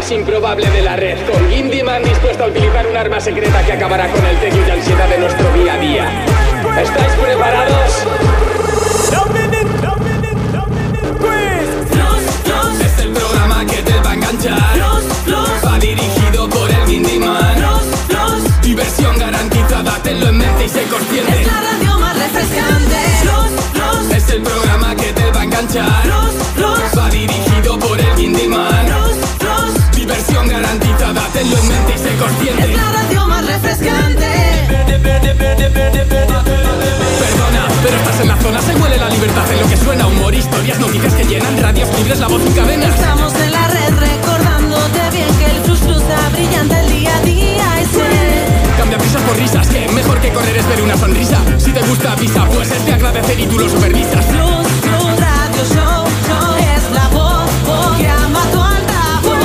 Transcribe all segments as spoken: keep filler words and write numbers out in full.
más improbable de la red, con Gindyman dispuesto a utilizar un arma secreta que acabará con el tedio y ansiedad de nuestro día a día. ¿Estáis preparados? Es el programa que te va a enganchar. Va dirigido por el Gindyman. Diversión garantizada, tenlo en mente y sé consciente. Es la radio más refrescante. Es el programa que te va a enganchar. Va dirigido por el Gindyman. Diversión garantizada, tenlo en mente y sé consciente. Es la radio más refrescante. Perdona, pero estás en la zona, se huele la libertad en lo que suena. Humor, historias, noticias que llenan radios libres, la voz en cadena. Estamos en la red recordándote bien que el Flux Flux está brillante el día a día. Y sé Cambia prisas por risas, que mejor que correr es ver una sonrisa. Si te gusta avisa, pues es de agradecer y tú lo supervisas. Flux Flux Radio Show, show es la voz, voz que ama tu altavoz.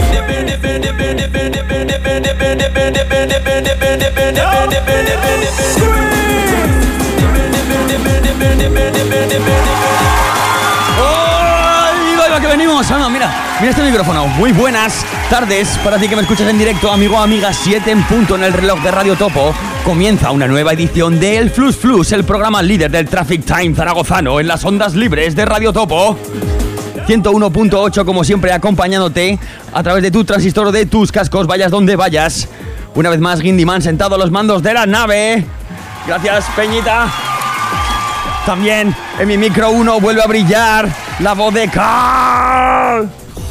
¡Ay, que venimos! Ah, no, mira, mira este micrófono. Muy buenas tardes para ti que me escuchas en directo, amigo, amiga. Siete en punto en el reloj de Radio Topo. Comienza una nueva edición de El Flux Flux, el programa líder del Traffic Time zaragozano en las ondas libres de Radio Topo. ciento uno punto ocho, como siempre, acompañándote a través de tu transistor o de tus cascos, vayas donde vayas. Una vez más, Gindyman sentado a los mandos de la nave. Gracias, Peñita. También en mi micro uno vuelve a brillar la voz de Carl.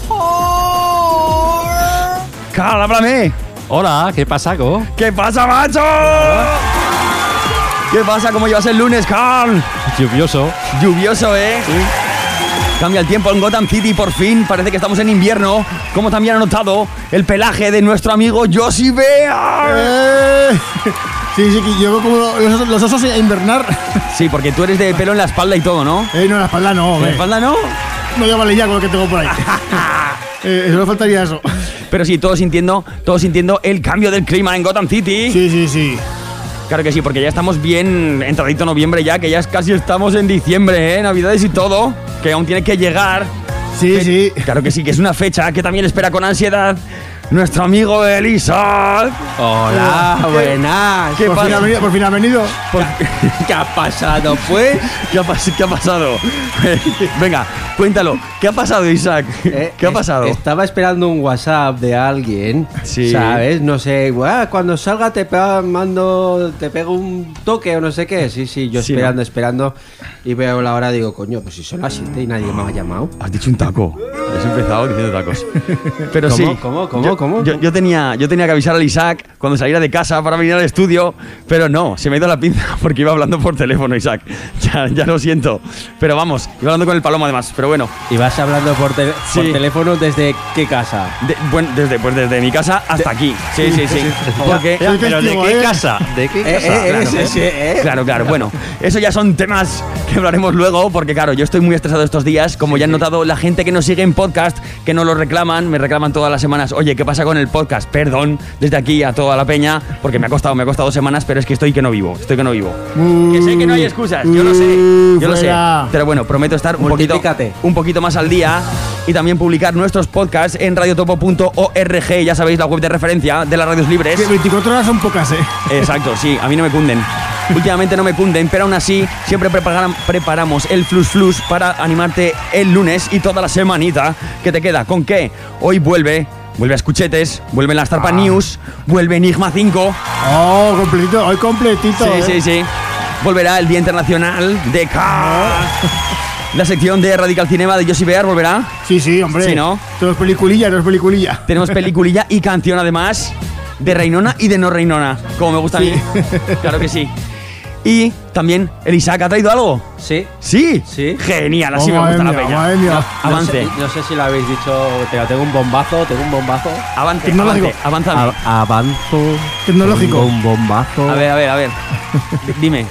Carl, háblame. Hola, ¿qué pasa, Go? ¿Qué pasa, macho? ¿Qué pasa? ¿Cómo llevas el lunes, Carl? Lluvioso. Lluvioso, ¿eh? Sí. Cambia el tiempo en Gotham City, por fin. Parece que estamos en invierno. Como también ha notado el pelaje de nuestro amigo Josie Bear. Eh. Sí, sí, que llevo como los, los osos a invernar. Sí, porque tú eres de pelo en la espalda y todo, ¿no? Eh, no, en la espalda no. ¿En la espalda no? No, ya vale ya con lo que tengo por ahí. eh, solo faltaría eso. Pero sí, todos sintiendo, todos sintiendo el cambio del clima en Gotham City. Sí, sí, sí. Claro que sí, porque ya estamos bien entradito noviembre ya, que ya es casi estamos en diciembre, ¿eh? Navidades y todo, que aún tiene que llegar. Sí, que, sí. Claro que sí, que es una fecha que también espera con ansiedad nuestro amigo Elisa. Hola, ¿Qué? buenas. ¿Qué por, pasa? fin ha venido, por fin ha venido. Por- ¿Qué ha pasado, pues? ¿Qué ha, pas- ¿Qué ha pasado? Venga, cuéntalo. ¿Qué ha pasado, Isaac? Eh, ¿Qué ha es- pasado? Estaba esperando un WhatsApp de alguien, Sí. ¿sabes? No sé, "Buah, cuando salga te pega, mando, te pego un toque o no sé qué". Sí, sí, yo Sí, esperando, ¿no? esperando. Y veo la hora, digo, coño, pues si son las siete y nadie me ha llamado. Has dicho un taco. Has empezado diciendo tacos. Pero ¿Cómo, sí. cómo, cómo, yo, cómo? Yo, yo tenía, yo tenía que avisar al Isaac cuando saliera de casa para venir al estudio, pero no, se me ha ido la pinza porque iba hablando por teléfono, Isaac. Ya, ya lo siento. Pero vamos, iba hablando con el Palomo además, pero bueno. ¿Y vas hablando por, te- por Sí. teléfono desde qué casa? De- bueno, desde, pues desde mi casa hasta aquí. Sí, sí, sí. Porque, Soy testigo, ¿eh? ¿De qué Eh, casa? eh, Claro, ese, sí, eh. Claro, claro. Bueno, eso ya son temas que hablaremos luego, porque claro, yo estoy muy estresado estos días. Como ya han notado la gente que nos sigue en podcast, que no lo reclaman, me reclaman todas las semanas. Oye, ¿qué pasa con el podcast? Perdón, desde aquí a toda la peña, porque me ha costado, me ha costado semanas, pero es que estoy que no vivo, estoy que no vivo. Uh, Que sé que no hay excusas, yo lo sé, yo lo sé. fuera. Pero bueno, prometo estar un poquito, Multiplícate. un poquito más al día y también publicar nuestros podcasts en radiotopo punto org, ya sabéis, la web de referencia de las radios libres. Que veinticuatro horas son pocas, ¿eh? Exacto, sí, a mí no me cunden. Últimamente no me cunden, pero aún así siempre preparam- preparamos el Flux Flux para animarte el lunes y toda la semanita que te queda. ¿Con qué? Hoy vuelve, vuelve a Escuchetes, vuelve la Starpa News, vuelve Enigma cinco. Oh, completito, hoy completito. Sí, ¿eh? sí, sí. Volverá el Día Internacional de K. La sección de Radical Cinema de Josie Bear volverá. Sí, sí, hombre. Sí, ¿no? Todo es peliculilla, no es peliculilla. Tenemos peliculilla y canción además de Reinona y de no Reinona, como me gusta Sí. a mí. Claro que sí. Y también, ¿el Isaac ha traído algo? Sí. Sí. Sí. Genial, así Oh, me madre gusta la mía, peña. madre mía. Avance, No sé, no sé si lo habéis dicho, pero tengo un bombazo, tengo un bombazo. avance, Tecnológico. avance, avánzame. A- avanzo. Tecnológico. Tengo un bombazo. A ver, a ver, a ver. D- Dime.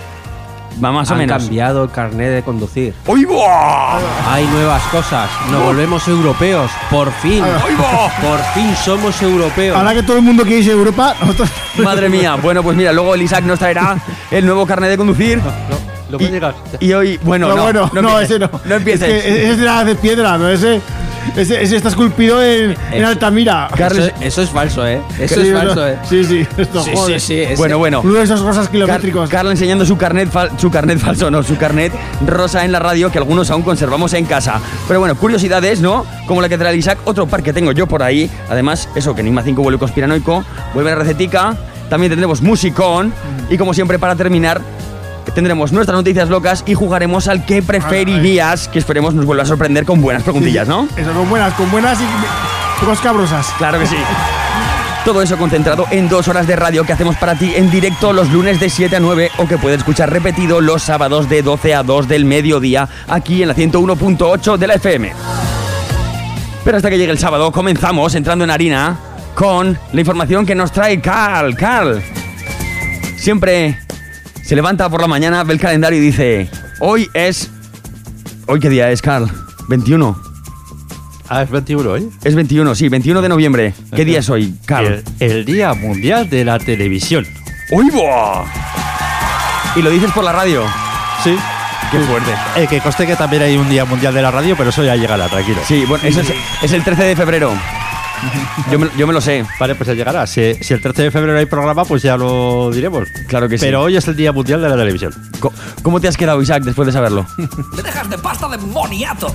Va más o Han menos. cambiado el carnet de conducir. ¡Uy, buah! Hay nuevas cosas. Nos volvemos europeos. Por fin. ¡Uy, buah! Por fin somos europeos. Ahora que todo el mundo quiere irse a Europa, nosotros. Madre mía. Bueno, pues mira, luego el Isaac nos traerá el nuevo carnet de conducir. Lo Y, y hoy, bueno, No, no, bueno, no, empieces, ese no. No empieces. Es que ese es de la de piedra, ¿no? Ese. Ese, ese está esculpido en, en Altamira. Eso, eso es falso, ¿eh? Eso Sí, es no, falso, ¿eh? Sí, sí, esto Sí, joder. sí, sí. ese- Bueno, bueno. Uno de esos rosas Car- kilométricos. Carla enseñando su carnet, fal- su carnet falso, no, su carnet rosa en la radio que algunos aún conservamos en casa. Pero bueno, curiosidades, ¿no? Como la que trae el Isaac, otro par que tengo yo por ahí. Además, eso, que Enigma cinco vuelve conspiranoico, vuelve la recetica, también tendremos musicón y como siempre para terminar tendremos nuestras noticias locas y jugaremos al que preferirías, que esperemos nos vuelva a sorprender con buenas preguntillas, ¿no? Eso, con buenas, con buenas y poco cabrosas. Claro que sí. Todo eso concentrado en dos horas de radio que hacemos para ti en directo los lunes de siete a nueve o que puedes escuchar repetido los sábados de doce a dos del mediodía aquí en la ciento uno punto ocho de la F M. Pero hasta que llegue el sábado comenzamos entrando en harina con la información que nos trae Carl. Carl siempre se levanta por la mañana, ve el calendario y dice: hoy es... ¿Hoy qué día es, Carl? veintiuno. Ah, es veintiuno hoy. Es veintiuno, sí, veintiuno de noviembre. ¿Qué día es hoy, Carl? El, el Día Mundial de la Televisión. ¡Uy, buah! Y lo dices por la radio. Sí. Qué fuerte. Eh, que conste que también hay un Día Mundial de la Radio, pero eso ya llegará, tranquilo. Sí, bueno, eso es, es el trece de febrero. Yo me, yo me lo sé. Vale, pues ya llegará. Si, si el trece de febrero hay programa, pues ya lo diremos. Claro que sí. Pero hoy es el Día Mundial de la Televisión. Co- ¿Cómo te has quedado, Isaac, después de saberlo? ¡Me dejas de pasta de moniato!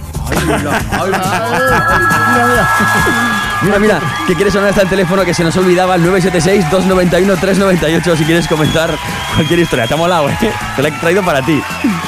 Mira, mira. Mira, mira, que quieres sonar hasta el teléfono que se nos olvidaba, el nueve siete seis, dos nueve uno, tres nueve ocho, si quieres comentar cualquier historia. Te ha molado, ¿eh? Te la he traído para ti.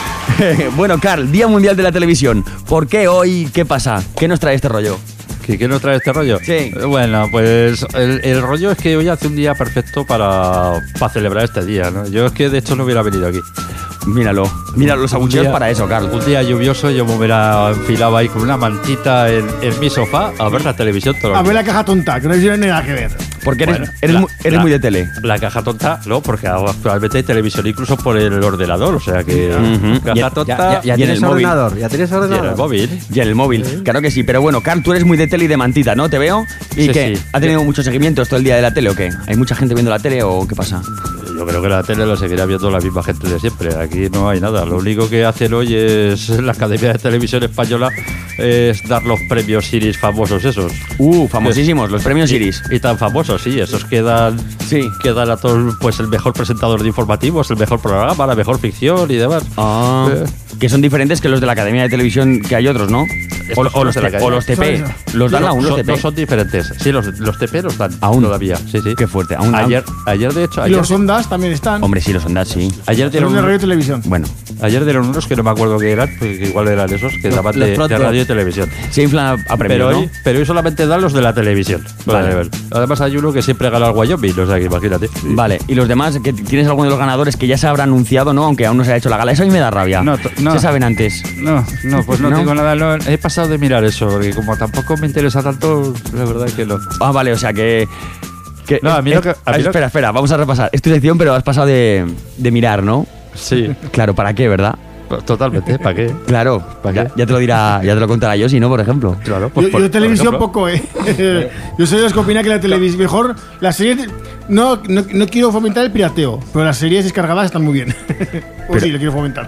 Bueno, Carl, Día Mundial de la Televisión. ¿Por qué hoy? ¿Qué pasa? ¿Qué nos trae este rollo? ¿Qué, ¿Qué nos trae este rollo? Sí. Eh, Bueno, pues el, el rollo es que hoy hace un día perfecto para, para celebrar este día, ¿no? Yo es que de hecho no hubiera venido aquí. Míralo, mira los Un abucheos día- para eso, Carl. Un día lluvioso, yo me hubiera enfilado ahí con una mantita en, en mi sofá a ver la televisión todo el A ver día. la caja tonta, que no tiene nada que ver. Porque eres, Bueno, eres, la- mu- eres la- muy de tele. La caja tonta, no, porque actualmente hay televisión incluso por el ordenador, o sea que Ujú. caja Ya- tonta Ya, ya, ya Y en tienes el móvil. ordenador, ya tienes y en ordenador. el móvil. Y en el móvil, claro que sí. Pero bueno, Carl, tú eres muy de tele y de mantita, ¿no? Te veo. ¿Y Sí, qué? sí. ¿Ha tenido mucho seguimiento esto el día de la tele o qué? ¿Hay mucha gente viendo la tele o qué pasa? Yo creo que la tele la seguirá viendo la misma gente de siempre. Aquí no hay nada. Lo único que hacen hoy es la Academia de Televisión Española es dar los premios Iris famosos esos. Uh, famosísimos, los premios Iris. Y tan famosos, sí, esos que dan, Sí. que dan a todos pues el mejor presentador de informativos, el mejor programa, la mejor ficción y demás. Ah, Eh. que son diferentes que los de la Academia de Televisión que hay otros, ¿no? O, Estos o son los, los de la T- Academia. o los T P. Son- Los dan no, aún los son, T P. no son diferentes. Sí, los, los T P los dan Aún. todavía. Sí, sí. Qué fuerte. Aún Ayer, ayer de hecho, Y ayer, los ondas también están. Hombre, sí, los ondas, sí. ayer Son dieron, de radio y unos- televisión. Bueno, ayer dieron unos que no me acuerdo qué eran, pues que igual eran esos, que Los- daban los de, Front de Row. radio y televisión. se infla a premios, Pero ¿no? hoy, pero hoy solamente dan los de la televisión. Vale. Vale. Además hay uno que siempre gana el Wyoming, o sea que imagínate. Vale, y los demás, que tienes alguno de los ganadores que ya se habrá anunciado, ¿no? Aunque aún no se ha hecho la gala. Eso a mí me da rabia. No, to- no. Se saben antes. No, no, pues no, ¿No? tengo nada. no, he pasado de mirar eso, porque como tampoco me interesa tanto, la verdad es que no. Ah, vale, o sea que... que No, a mí lo que- a mí lo espera, espera, vamos a repasar. Es tu sección, pero has pasado de, de mirar, ¿no? Sí, Claro, ¿para qué, verdad? totalmente, ¿para qué? Claro, ¿Para ya, qué? ya te lo dirá, ya te lo contará yo, si no, por ejemplo. Claro, Yo, pues por- yo por televisión ejemplo. poco, ¿eh? Yo soy de los que opina que la televisión mejor. Las series. No, no, no quiero fomentar el pirateo, pero las series descargadas están muy bien. Pues sí, lo quiero fomentar.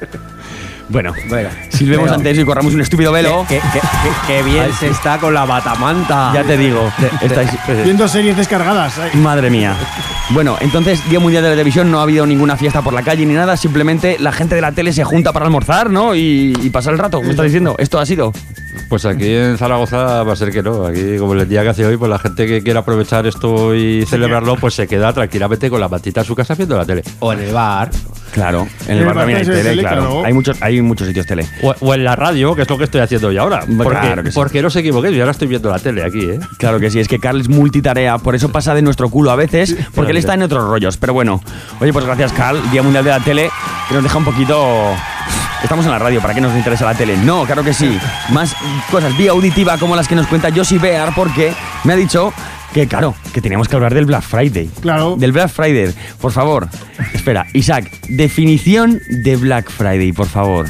Bueno, silbemos Pero- ante eso y corramos un estúpido velo. Qué, qué- qué- qué bien se está con la batamanta. Ya te digo, estáis... Viendo series descargadas. ay. Madre mía. Bueno, entonces, Día Mundial de la Televisión, no ha habido ninguna fiesta por la calle ni nada, simplemente la gente de la tele se junta para almorzar, ¿no? Y, y pasar el rato, ¿me estás diciendo? ¿Esto ha sido? Pues aquí en Zaragoza va a ser que no. Aquí, como el día que hace hoy, pues la gente que quiera aprovechar esto y celebrarlo, pues se queda tranquilamente con la matita en su casa viendo la tele. O en el bar. Claro, en el En bar el bar también hay tienes tele, tele, claro. claro. Hay muchos, hay muchos sitios tele. O, o en la radio, que es lo que estoy haciendo yo ahora. Claro Porque, que sí. porque no os equivoquéis, yo ahora estoy viendo la tele aquí, ¿eh? Claro que sí, es que Carl es multitarea, por eso pasa de nuestro culo a veces, porque él está en otros rollos. Pero bueno, oye, pues gracias, Carl, Día Mundial de la Tele, que nos deja un poquito... Estamos en la radio, ¿para qué nos interesa la tele? No, claro que sí. Más cosas vía auditiva como las que nos cuenta Josie Bear, porque me ha dicho que, claro, que teníamos que hablar del Black Friday. Claro. Del Black Friday, por favor. Espera, Isaac, definición de Black Friday, por favor.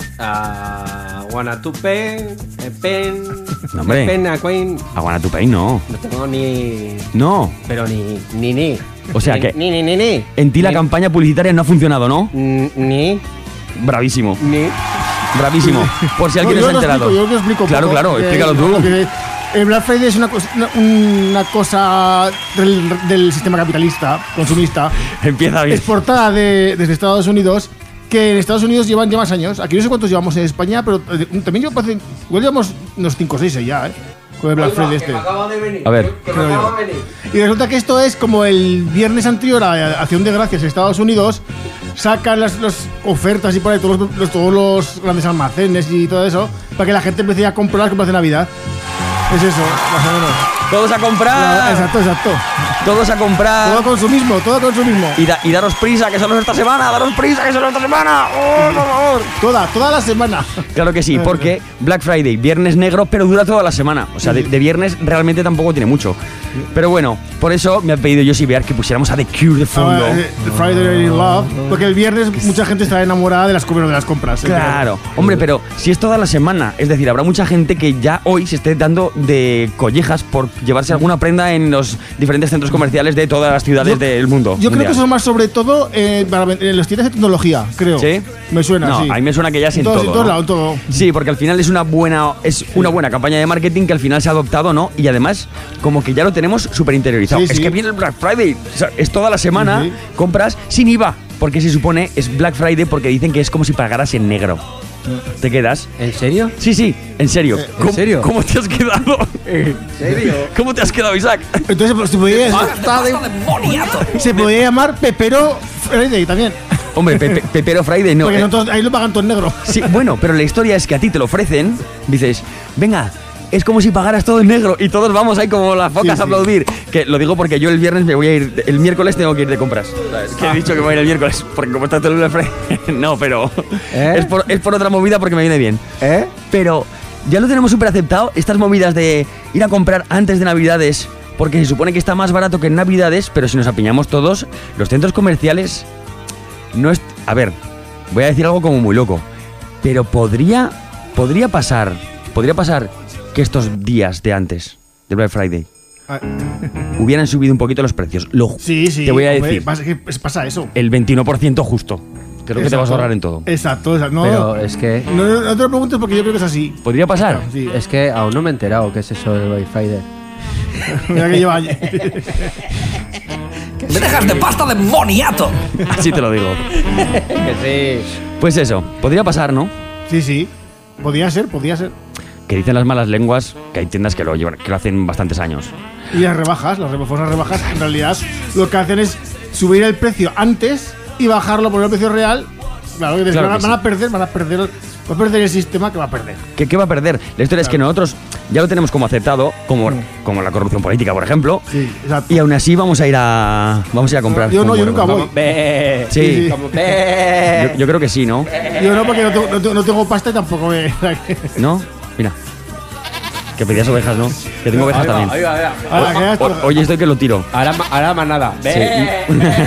Ah, wanna to pen, eh, pen, No, hombre. pen, a coin. Aguana tu país, no. No tengo ni. No. Pero ni. Ni, ni. O sea Ni- que- Ni, ni, ni, ni. En ti la Ni- campaña publicitaria no ha funcionado, ¿no? Ni. Ni. Bravísimo. Ni. Bravísimo. Por si alguien No, no se ha yo lo enterado. explico, yo lo explico Claro, poco, claro, que- explícalo tú. que El Black Friday es una cosa, una, una cosa del, del sistema capitalista, consumista, Empieza bien. exportada de, desde Estados Unidos, que en Estados Unidos llevan ya más años. Aquí no sé cuántos llevamos en España, pero eh, también yo parece, igual llevamos unos cinco o seis ya, ¿eh? Con el Black Friday este. A ver. Que me acaba de venir. Y resulta que esto es como el viernes anterior a la Acción de Gracias en Estados Unidos, sacan las, las ofertas y por ahí todos los, los- todos los grandes almacenes y todo eso, para que la gente empiece a comprar las compras de Navidad. Es eso, más o menos. Todos a comprar. Exacto, exacto. Todos a comprar. Todo consumismo, todo consumismo. Y, da- y daros prisa, que solo es esta semana. Daros prisa, que solo es esta semana. ¡Oh, por favor! Toda, toda la semana. Claro que sí, porque Black Friday, viernes negro, pero dura toda la semana. O sea, de, de viernes realmente tampoco tiene mucho. Pero bueno, por eso me ha pedido Yoshi Bear que pusiéramos a The Cure de fondo. Ah, eh, el Friday in Love. Porque el viernes mucha gente está enamorada de las, compras- de las compras. ¿eh? Claro, hombre, pero si es toda la semana, es decir, habrá mucha gente que ya hoy se esté dando de collejas por llevarse alguna prenda en los diferentes centros comerciales de todas las ciudades Yo- del mundo. Yo creo mundial. que son más sobre todo eh, para ven- en las tiendas de tecnología, creo. ¿Sí? Me suena, No, sí. a mí me suena que ya es en todos, todo, En todos ¿no? lados, en todo. Sí, porque al final es una buena es una buena campaña de marketing que al final se ha adoptado, ¿no? Y además, como que ya lo tenemos súper interiorizado. Sí, Es sí. que viene el Black Friday, o sea, es toda la semana, Sí, sí. compras sin I V A, porque se supone es Black Friday porque dicen que es como si pagaras en negro. ¿Te quedas? ¿En serio? Sí, sí, en serio. ¿En ¿Cómo, serio? ¿Cómo te has quedado? ¿En serio? ¿Cómo te has quedado, Isaac? Entonces pues, se podía, se podía llamar Pepero Friday también. Hombre, Pepe- Pepero Friday no. Porque eh. no todos- ahí lo pagan todo en negro. Sí, bueno, pero la historia es que a ti te lo ofrecen, dices, venga, es como si pagaras todo en negro y todos vamos ahí como las focas Sí, a sí. aplaudir. Que lo digo porque yo el viernes me voy a ir, el miércoles tengo que ir de compras. ¿Sabes? Que he dicho que voy a ir el miércoles, porque como está todo el Black Friday, no, pero ¿Eh? es, por, es por otra movida porque me viene bien. ¿Eh? Pero ya lo tenemos súper aceptado, estas movidas de ir a comprar antes de Navidades, porque se supone que está más barato que en Navidades, pero si nos apiñamos todos, los centros comerciales no es... A ver, voy a decir algo como muy loco, pero podría, podría pasar, podría pasar que estos días de antes, de Black Friday, Ah, hubieran subido un poquito los precios. Lo, Sí, sí. Te voy a hombre, decir, Pasa, que pasa eso. el veintiuno por ciento justo. Creo que te vas a Exacto. ahorrar en todo. Exacto, exacto. No, Pero es que no, no, no te lo preguntes porque yo creo que es así. ¿Podría pasar? Sí. es que aún no me he enterado qué es eso del Black Friday. Mira que lleva años. ¡Me dejas de pasta de moniato! Así te lo digo. Que sí. Pues eso, podría pasar, ¿no? Sí, sí. Podía ser, podía ser. Que dicen las malas lenguas que hay tiendas que lo llevan, que lo hacen bastantes años. Y las rebajas, las famosas rebajas, en realidad lo que hacen es subir el precio antes y bajarlo por el precio real. Claro, que Claro van, que van a sí. perder, van a perder, va a perder el sistema que va a perder. ¿Qué, qué va a perder? La historia es que nosotros ya lo tenemos como aceptado, como, como la corrupción política, por ejemplo. Sí, exacto. Y aún así vamos a ir a vamos a ir a comprar. Yo no, como yo nunca bueno. voy. Ve. Sí, Sí, sí. Como ve. Yo, yo creo que sí, ¿no? Yo no, porque no tengo, no tengo- no tengo pasta y tampoco me. ¿No? Mira. Que pedías ovejas, ¿no? Que tengo ovejas Ahí va, también. ahí va, ahí va. Ahora, que ya- O- Oye, estoy que lo tiro. Ahora, ma- ahora más nada. Sí. Ve.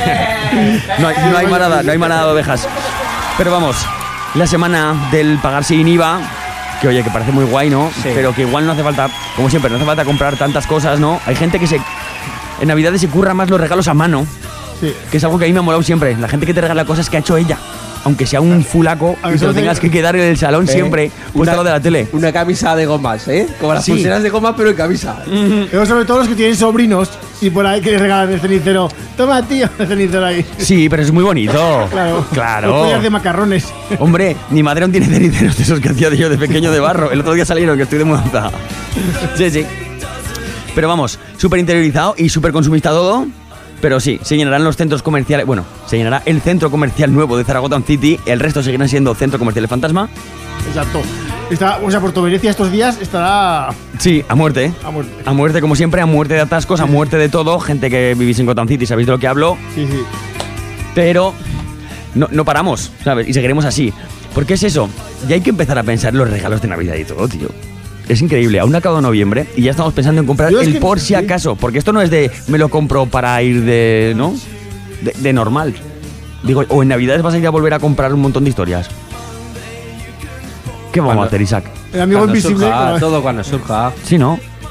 No hay, no hay manada, no hay manada de ovejas. Pero vamos, la semana del pagar sin I V A, que oye, que parece muy guay, ¿no? Sí. Pero que igual no hace falta, como siempre, no hace falta comprar tantas cosas, ¿no? Hay gente que se... En Navidades se curra más los regalos a mano, Sí. que es algo que a mí me ha molado siempre. La gente que te regala cosas que ha hecho ella. Aunque sea un fulaco A y ver, te lo eso tengas hace- que quedar en el salón siempre, puesto al lado de la tele. Una camisa de gomas, ¿eh? Como las Sí. pulseras de goma, pero en camisa. Pero sobre todo los que tienen sobrinos y por ahí que les regalan el cenicero. Toma, tío, el cenicero ahí. Sí, pero es muy bonito. Claro. Claro. Los collas de macarrones. Hombre, mi madre aún tiene ceniceros de esos que hacía yo de pequeño de barro. El otro día salieron, que estoy de mudanza. Sí, sí. Pero vamos, súper interiorizado y súper consumista todo. Pero sí, se llenarán los centros comerciales. Bueno, se llenará el centro comercial nuevo de Zaragoza City. El resto seguirán siendo centro comercial Fantasma. Exacto. Está, o sea, Puerto Venecia estos días estará Sí, a muerte, ¿eh? a muerte. A muerte, como siempre, a muerte de atascos, a muerte de todo. Gente que vivís en Gotham City, sabéis de lo que hablo. Sí, sí. Pero no, no paramos, ¿sabes? Y seguiremos así. Porque es eso, ya hay que empezar a pensar en los regalos de Navidad y todo, tío. Es increíble, aún no ha acabado noviembre y ya estamos pensando en comprar Yo es el que- por si sí. acaso. Porque esto no es de me lo compro para ir de, ¿no? De, de normal. Digo, o en Navidades vas a ir a volver a comprar un montón de historias. ¿Qué vamos Cuando- a hacer, Isaac? El amigo Cuando invisible. surja, claro. todo cuando surja. Sí, ¿no?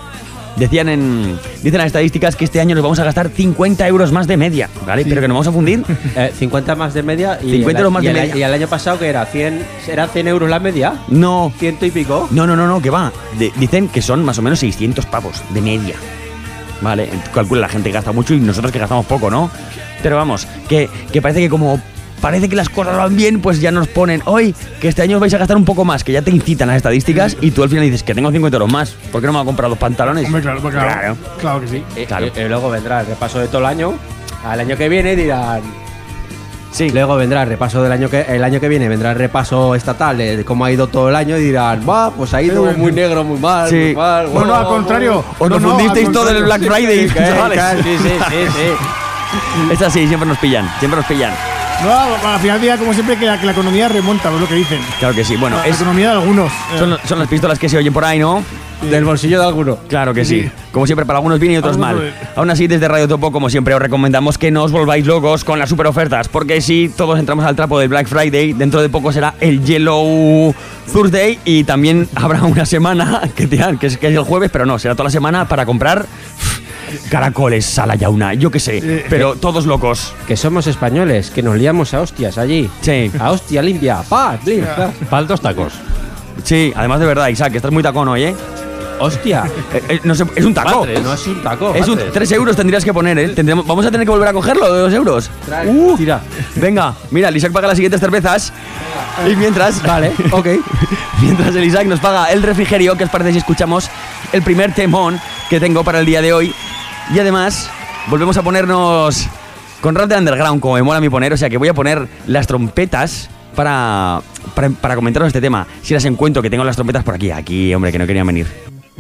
decían en... Dicen las estadísticas que este año nos vamos a gastar cincuenta euros más de media, ¿vale? Sí. Pero que nos vamos a fundir. Eh, cincuenta más de media y, cincuenta euros más y, de el, media. y el año pasado que era cien, ¿era cien euros la media? No. ¿Ciento y pico? No, no, no, no, que va. De, dicen que son más o menos seiscientos pavos de media. Vale, calcula la gente que gasta mucho y nosotros que gastamos poco, ¿no? Pero vamos, que, que parece que como parece que las cosas van bien, pues ya nos ponen hoy que este año vais a gastar un poco más, que ya te incitan las estadísticas y tú al final dices que tengo cincuenta euros más. ¿Por qué no me voy a comprar dos pantalones? Hombre, claro, claro, claro, claro que sí. Y, claro. y, y luego vendrá el repaso de todo el año. Al año que viene dirán... Sí. Luego vendrá el repaso del año que el año que viene vendrá el repaso estatal de, de cómo ha ido todo el año y dirán, va, pues ha ido muy negro, muy mal, Sí. muy mal. No, no, al contrario. Os no, nos no, fundisteis al todo en el Black Friday, Sí, chavales. sí, sí, sí, sí. Es así, siempre nos pillan, siempre nos pillan. No, al final del día, como siempre, que la, que la economía remonta, es lo que dicen. Claro que sí. Bueno, La es, economía de algunos. son, son las pistolas que se oyen por ahí, ¿no? Del bolsillo de alguno. Claro que sí. Como siempre, para algunos bien y otros Algunos mal. bien. Aún así, desde Radio Topo, como siempre, os recomendamos que no os volváis locos con las super ofertas, porque si todos entramos al trapo del Black Friday, dentro de poco será el Yellow Thursday y también habrá una semana que, dirán que, es, que es el jueves, pero no, será toda la semana para comprar pff, caracoles, sala yauna, yo qué sé, pero todos locos. Que somos españoles, que nos liamos a hostias allí. Sí. A hostia limpia. Pa, limpia. Faltos tacos. Sí, además de verdad, Isaac, que estás muy tacón hoy, ¿eh? Hostia. Eh, eh, no sé, es un taco. Padre, No es un taco. Es un tres euros tendrías que poner, ¿eh? Tendremos, vamos a tener que volver a cogerlo de dos euros. Trae, Uh, tira. Venga, mira, el Isaac paga las siguientes cervezas. Y mientras, Vale, ok. mientras el Isaac nos paga el refrigerio, ¿qué os parece si escuchamos el primer temón que tengo para el día de hoy? Y además, volvemos a ponernos con rap de underground, como me mola a mí poner. O sea que voy a poner las trompetas para, para, para comentaros este tema. Si las encuentro, que tengo las trompetas por aquí. Aquí, hombre, que no querían venir.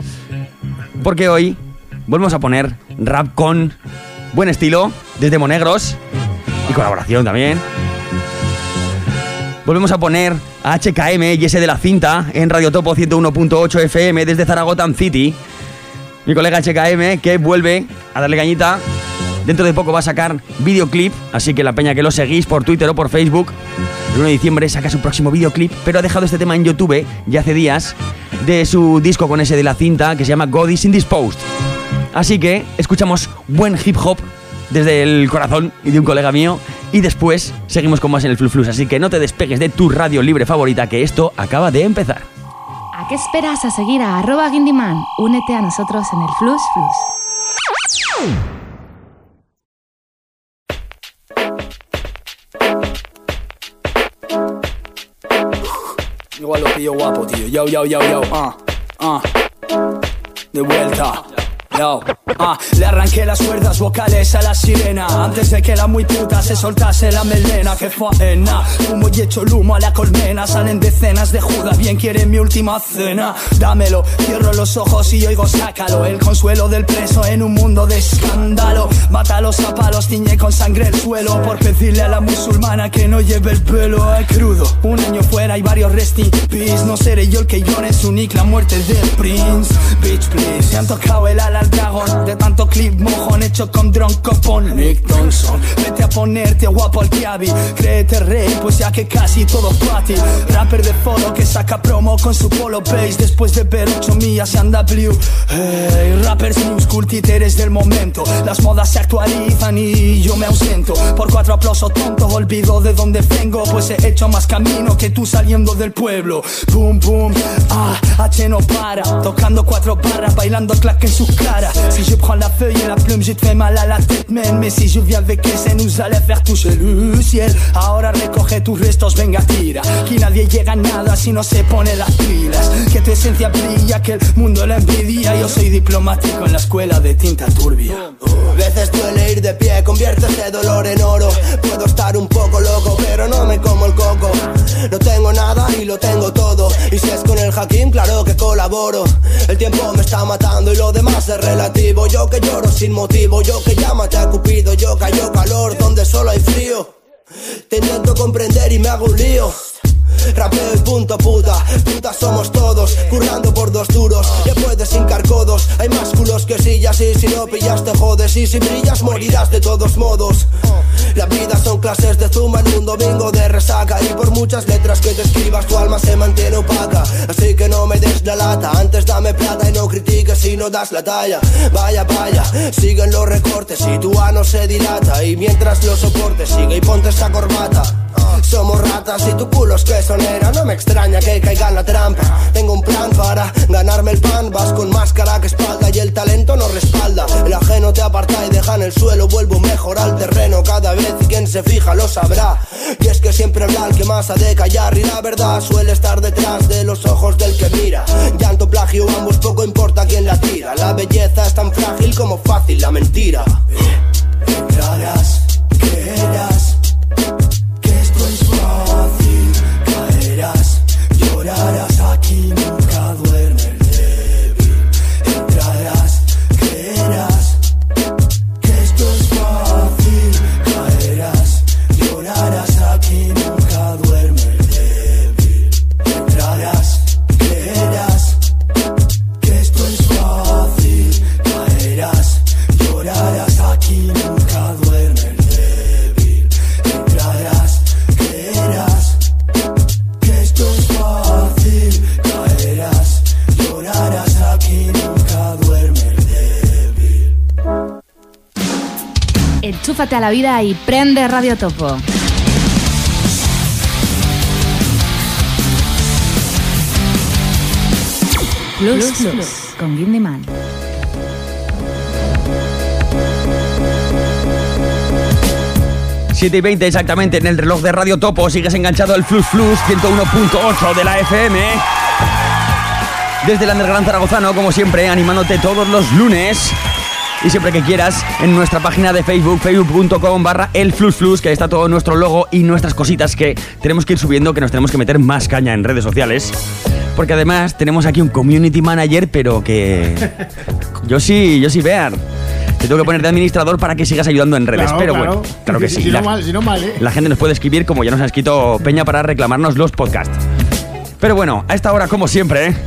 Porque hoy volvemos a poner rap con buen estilo, desde Monegros y colaboración también. Volvemos a poner a H K M y ese de la cinta en Radio Topo ciento uno punto ocho F M desde Zaragoza City. Mi colega H K M que vuelve a darle cañita. Dentro de poco va a sacar videoclip, así que la peña que lo seguís por Twitter o por Facebook, el uno de diciembre saca su próximo videoclip, pero ha dejado este tema en YouTube ya hace días de su disco con ese de la cinta que se llama God is Indisposed. Así que escuchamos buen hip hop desde el corazón y de un colega mío y después seguimos con más en el Flus Flus, así que no te despegues de tu radio libre favorita que esto acaba de empezar. ¿A qué esperas a seguir a arroba Guindyman? Únete a nosotros en el Flus Flus. Igual lo pillo guapo, tío. Yo, yo, yo, yo. Ah, ah. De vuelta. Yo. Ah, le arranqué las cuerdas vocales a la sirena antes de que la muy puta se soltase la melena. Que faena, fumo y echo el humo a la colmena. Salen decenas de judas, bien quieren mi última cena. Dámelo, cierro los ojos y oigo sácalo. El consuelo del preso en un mundo de escándalo. Mátalos a palos, tiñe con sangre el suelo por pedirle a la musulmana que no lleve el pelo al crudo. Un año fuera y varios rest in peace. No seré yo el que llore su nick, la muerte del Prince. Bitch please, se han tocado el ala al dragón. De tanto clip mojón hecho con dron copón. Nick Thompson, vete a ponerte guapo al Kiabi. Créete rey, pues ya que casi todo pa' ti. Rapper de foro que saca promo con su polo base después de ver ocho millas en W. Hey, rappers new school, títeres del momento. Las modas se actualizan y yo me ausento. Por cuatro aplausos tontos olvido de dónde vengo, pues he hecho más camino que tú saliendo del pueblo. Boom, boom, ah, H no para. Tocando cuatro barras, bailando claque en sus caras. Si je prends la feuille et la plume, je te fais mal à la tête, man. Mais si je viens avec ese, nous allait faire toucher le ciel. Ahora recoge tus restos, venga, tira. Que nadie llega a nada si no se pone las pilas. Que tu esencia brilla, que el mundo la envidia. Yo soy diplomático en la escuela de tinta turbia. Uh, veces duele ir de pie, convierte ese dolor en oro. Puedo estar un poco loco, pero no me como el coco. No tengo nada y lo tengo todo. Y si es con el Hakim, claro que colaboro. El tiempo me está matando y lo demás es relativo. Yo que lloro sin motivo, yo que llámate a Cupido. Yo callo calor donde solo hay frío. Te intento comprender y me hago un lío. Rapeo y punto puta, putas somos todos, currando por dos duros, ya puedes hincar codos. Hay más culos que sillas y si no pillas te jodes. Y si brillas morirás de todos modos. La vida son clases de zumba en un domingo de resaca. Y por muchas letras que te escribas tu alma se mantiene opaca. Así que no me des la lata, antes dame plata y no critiques si no no das la talla. Vaya, vaya, siguen los recortes y tu ano se dilata. Y mientras lo soportes, sigue y ponte esa corbata. Somos ratas y tu culo es quesonera. No me extraña que caiga en la trampa. Tengo un plan para ganarme el pan. Vas con máscara que espalda y el talento no respalda. El ajeno te aparta y deja en el suelo. Vuelvo mejor al terreno cada vez y quien se fija lo sabrá. Y es que siempre habla el que más ha de callar. Y la verdad suele estar detrás de los ojos del que mira. Llanto, plagio, ambos, poco importa quién la tira. La belleza es tan frágil como fácil la mentira. Entrarás, creerás que esto es fácil. Caerás, llorarás, aquí nunca duerme el débil. Entrarás, creerás que esto es fácil. Caerás, llorarás, aquí nunca duerme el débil. Entrarás, creerás que esto es fácil. Caerás, llorarás, aquí nunca duerme el débil. Entrarás, creerás que esto es fácil. Caerás, llorarás, aquí nunca duerme el débil. Enchúfate a la vida y prende Radio Topo. Plus Plus con Guindyman. siete y veinte exactamente en el reloj de Radio Topo. Sigues enganchado al Flux Flux ciento uno punto ocho de la F M. Desde el underground zaragozano, como siempre, animándote todos los lunes. Y siempre que quieras, en nuestra página de Facebook, facebook punto com barra el Flux Flux, que ahí está todo nuestro logo y nuestras cositas que tenemos que ir subiendo, que nos tenemos que meter más caña en redes sociales. Porque además tenemos aquí un community manager, pero que... Yo sí, yo sí, Bear. Te tengo que poner de administrador para que sigas ayudando en redes. Claro, pero claro. bueno, claro que sí. Si la, no mal, si no mal, ¿eh? la gente nos puede escribir, como ya nos ha escrito Peña, para reclamarnos los podcasts. Pero bueno, a esta hora, como siempre, ¿eh?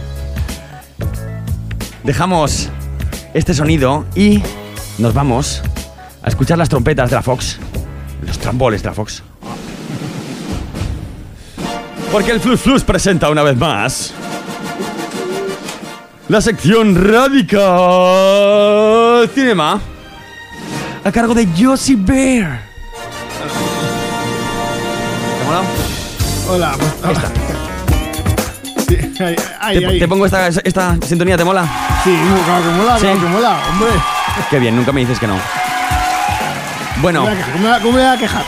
dejamos este sonido y nos vamos a escuchar las trompetas de la Fox. Los tramboles de la Fox. Porque el Flux Flux presenta una vez más la sección Radical Cinema a cargo de Josie Bear. ¿Te mola? Hola, pues, Ahí está. Sí, ahí, ahí, ¿Te, ahí. te pongo esta, esta sintonía? ¿Te mola? Sí, claro que mola, ¿Sí? claro que mola, hombre. Qué bien, nunca me dices que no. Bueno, ¿Cómo me, ¿Cómo me voy a quejar?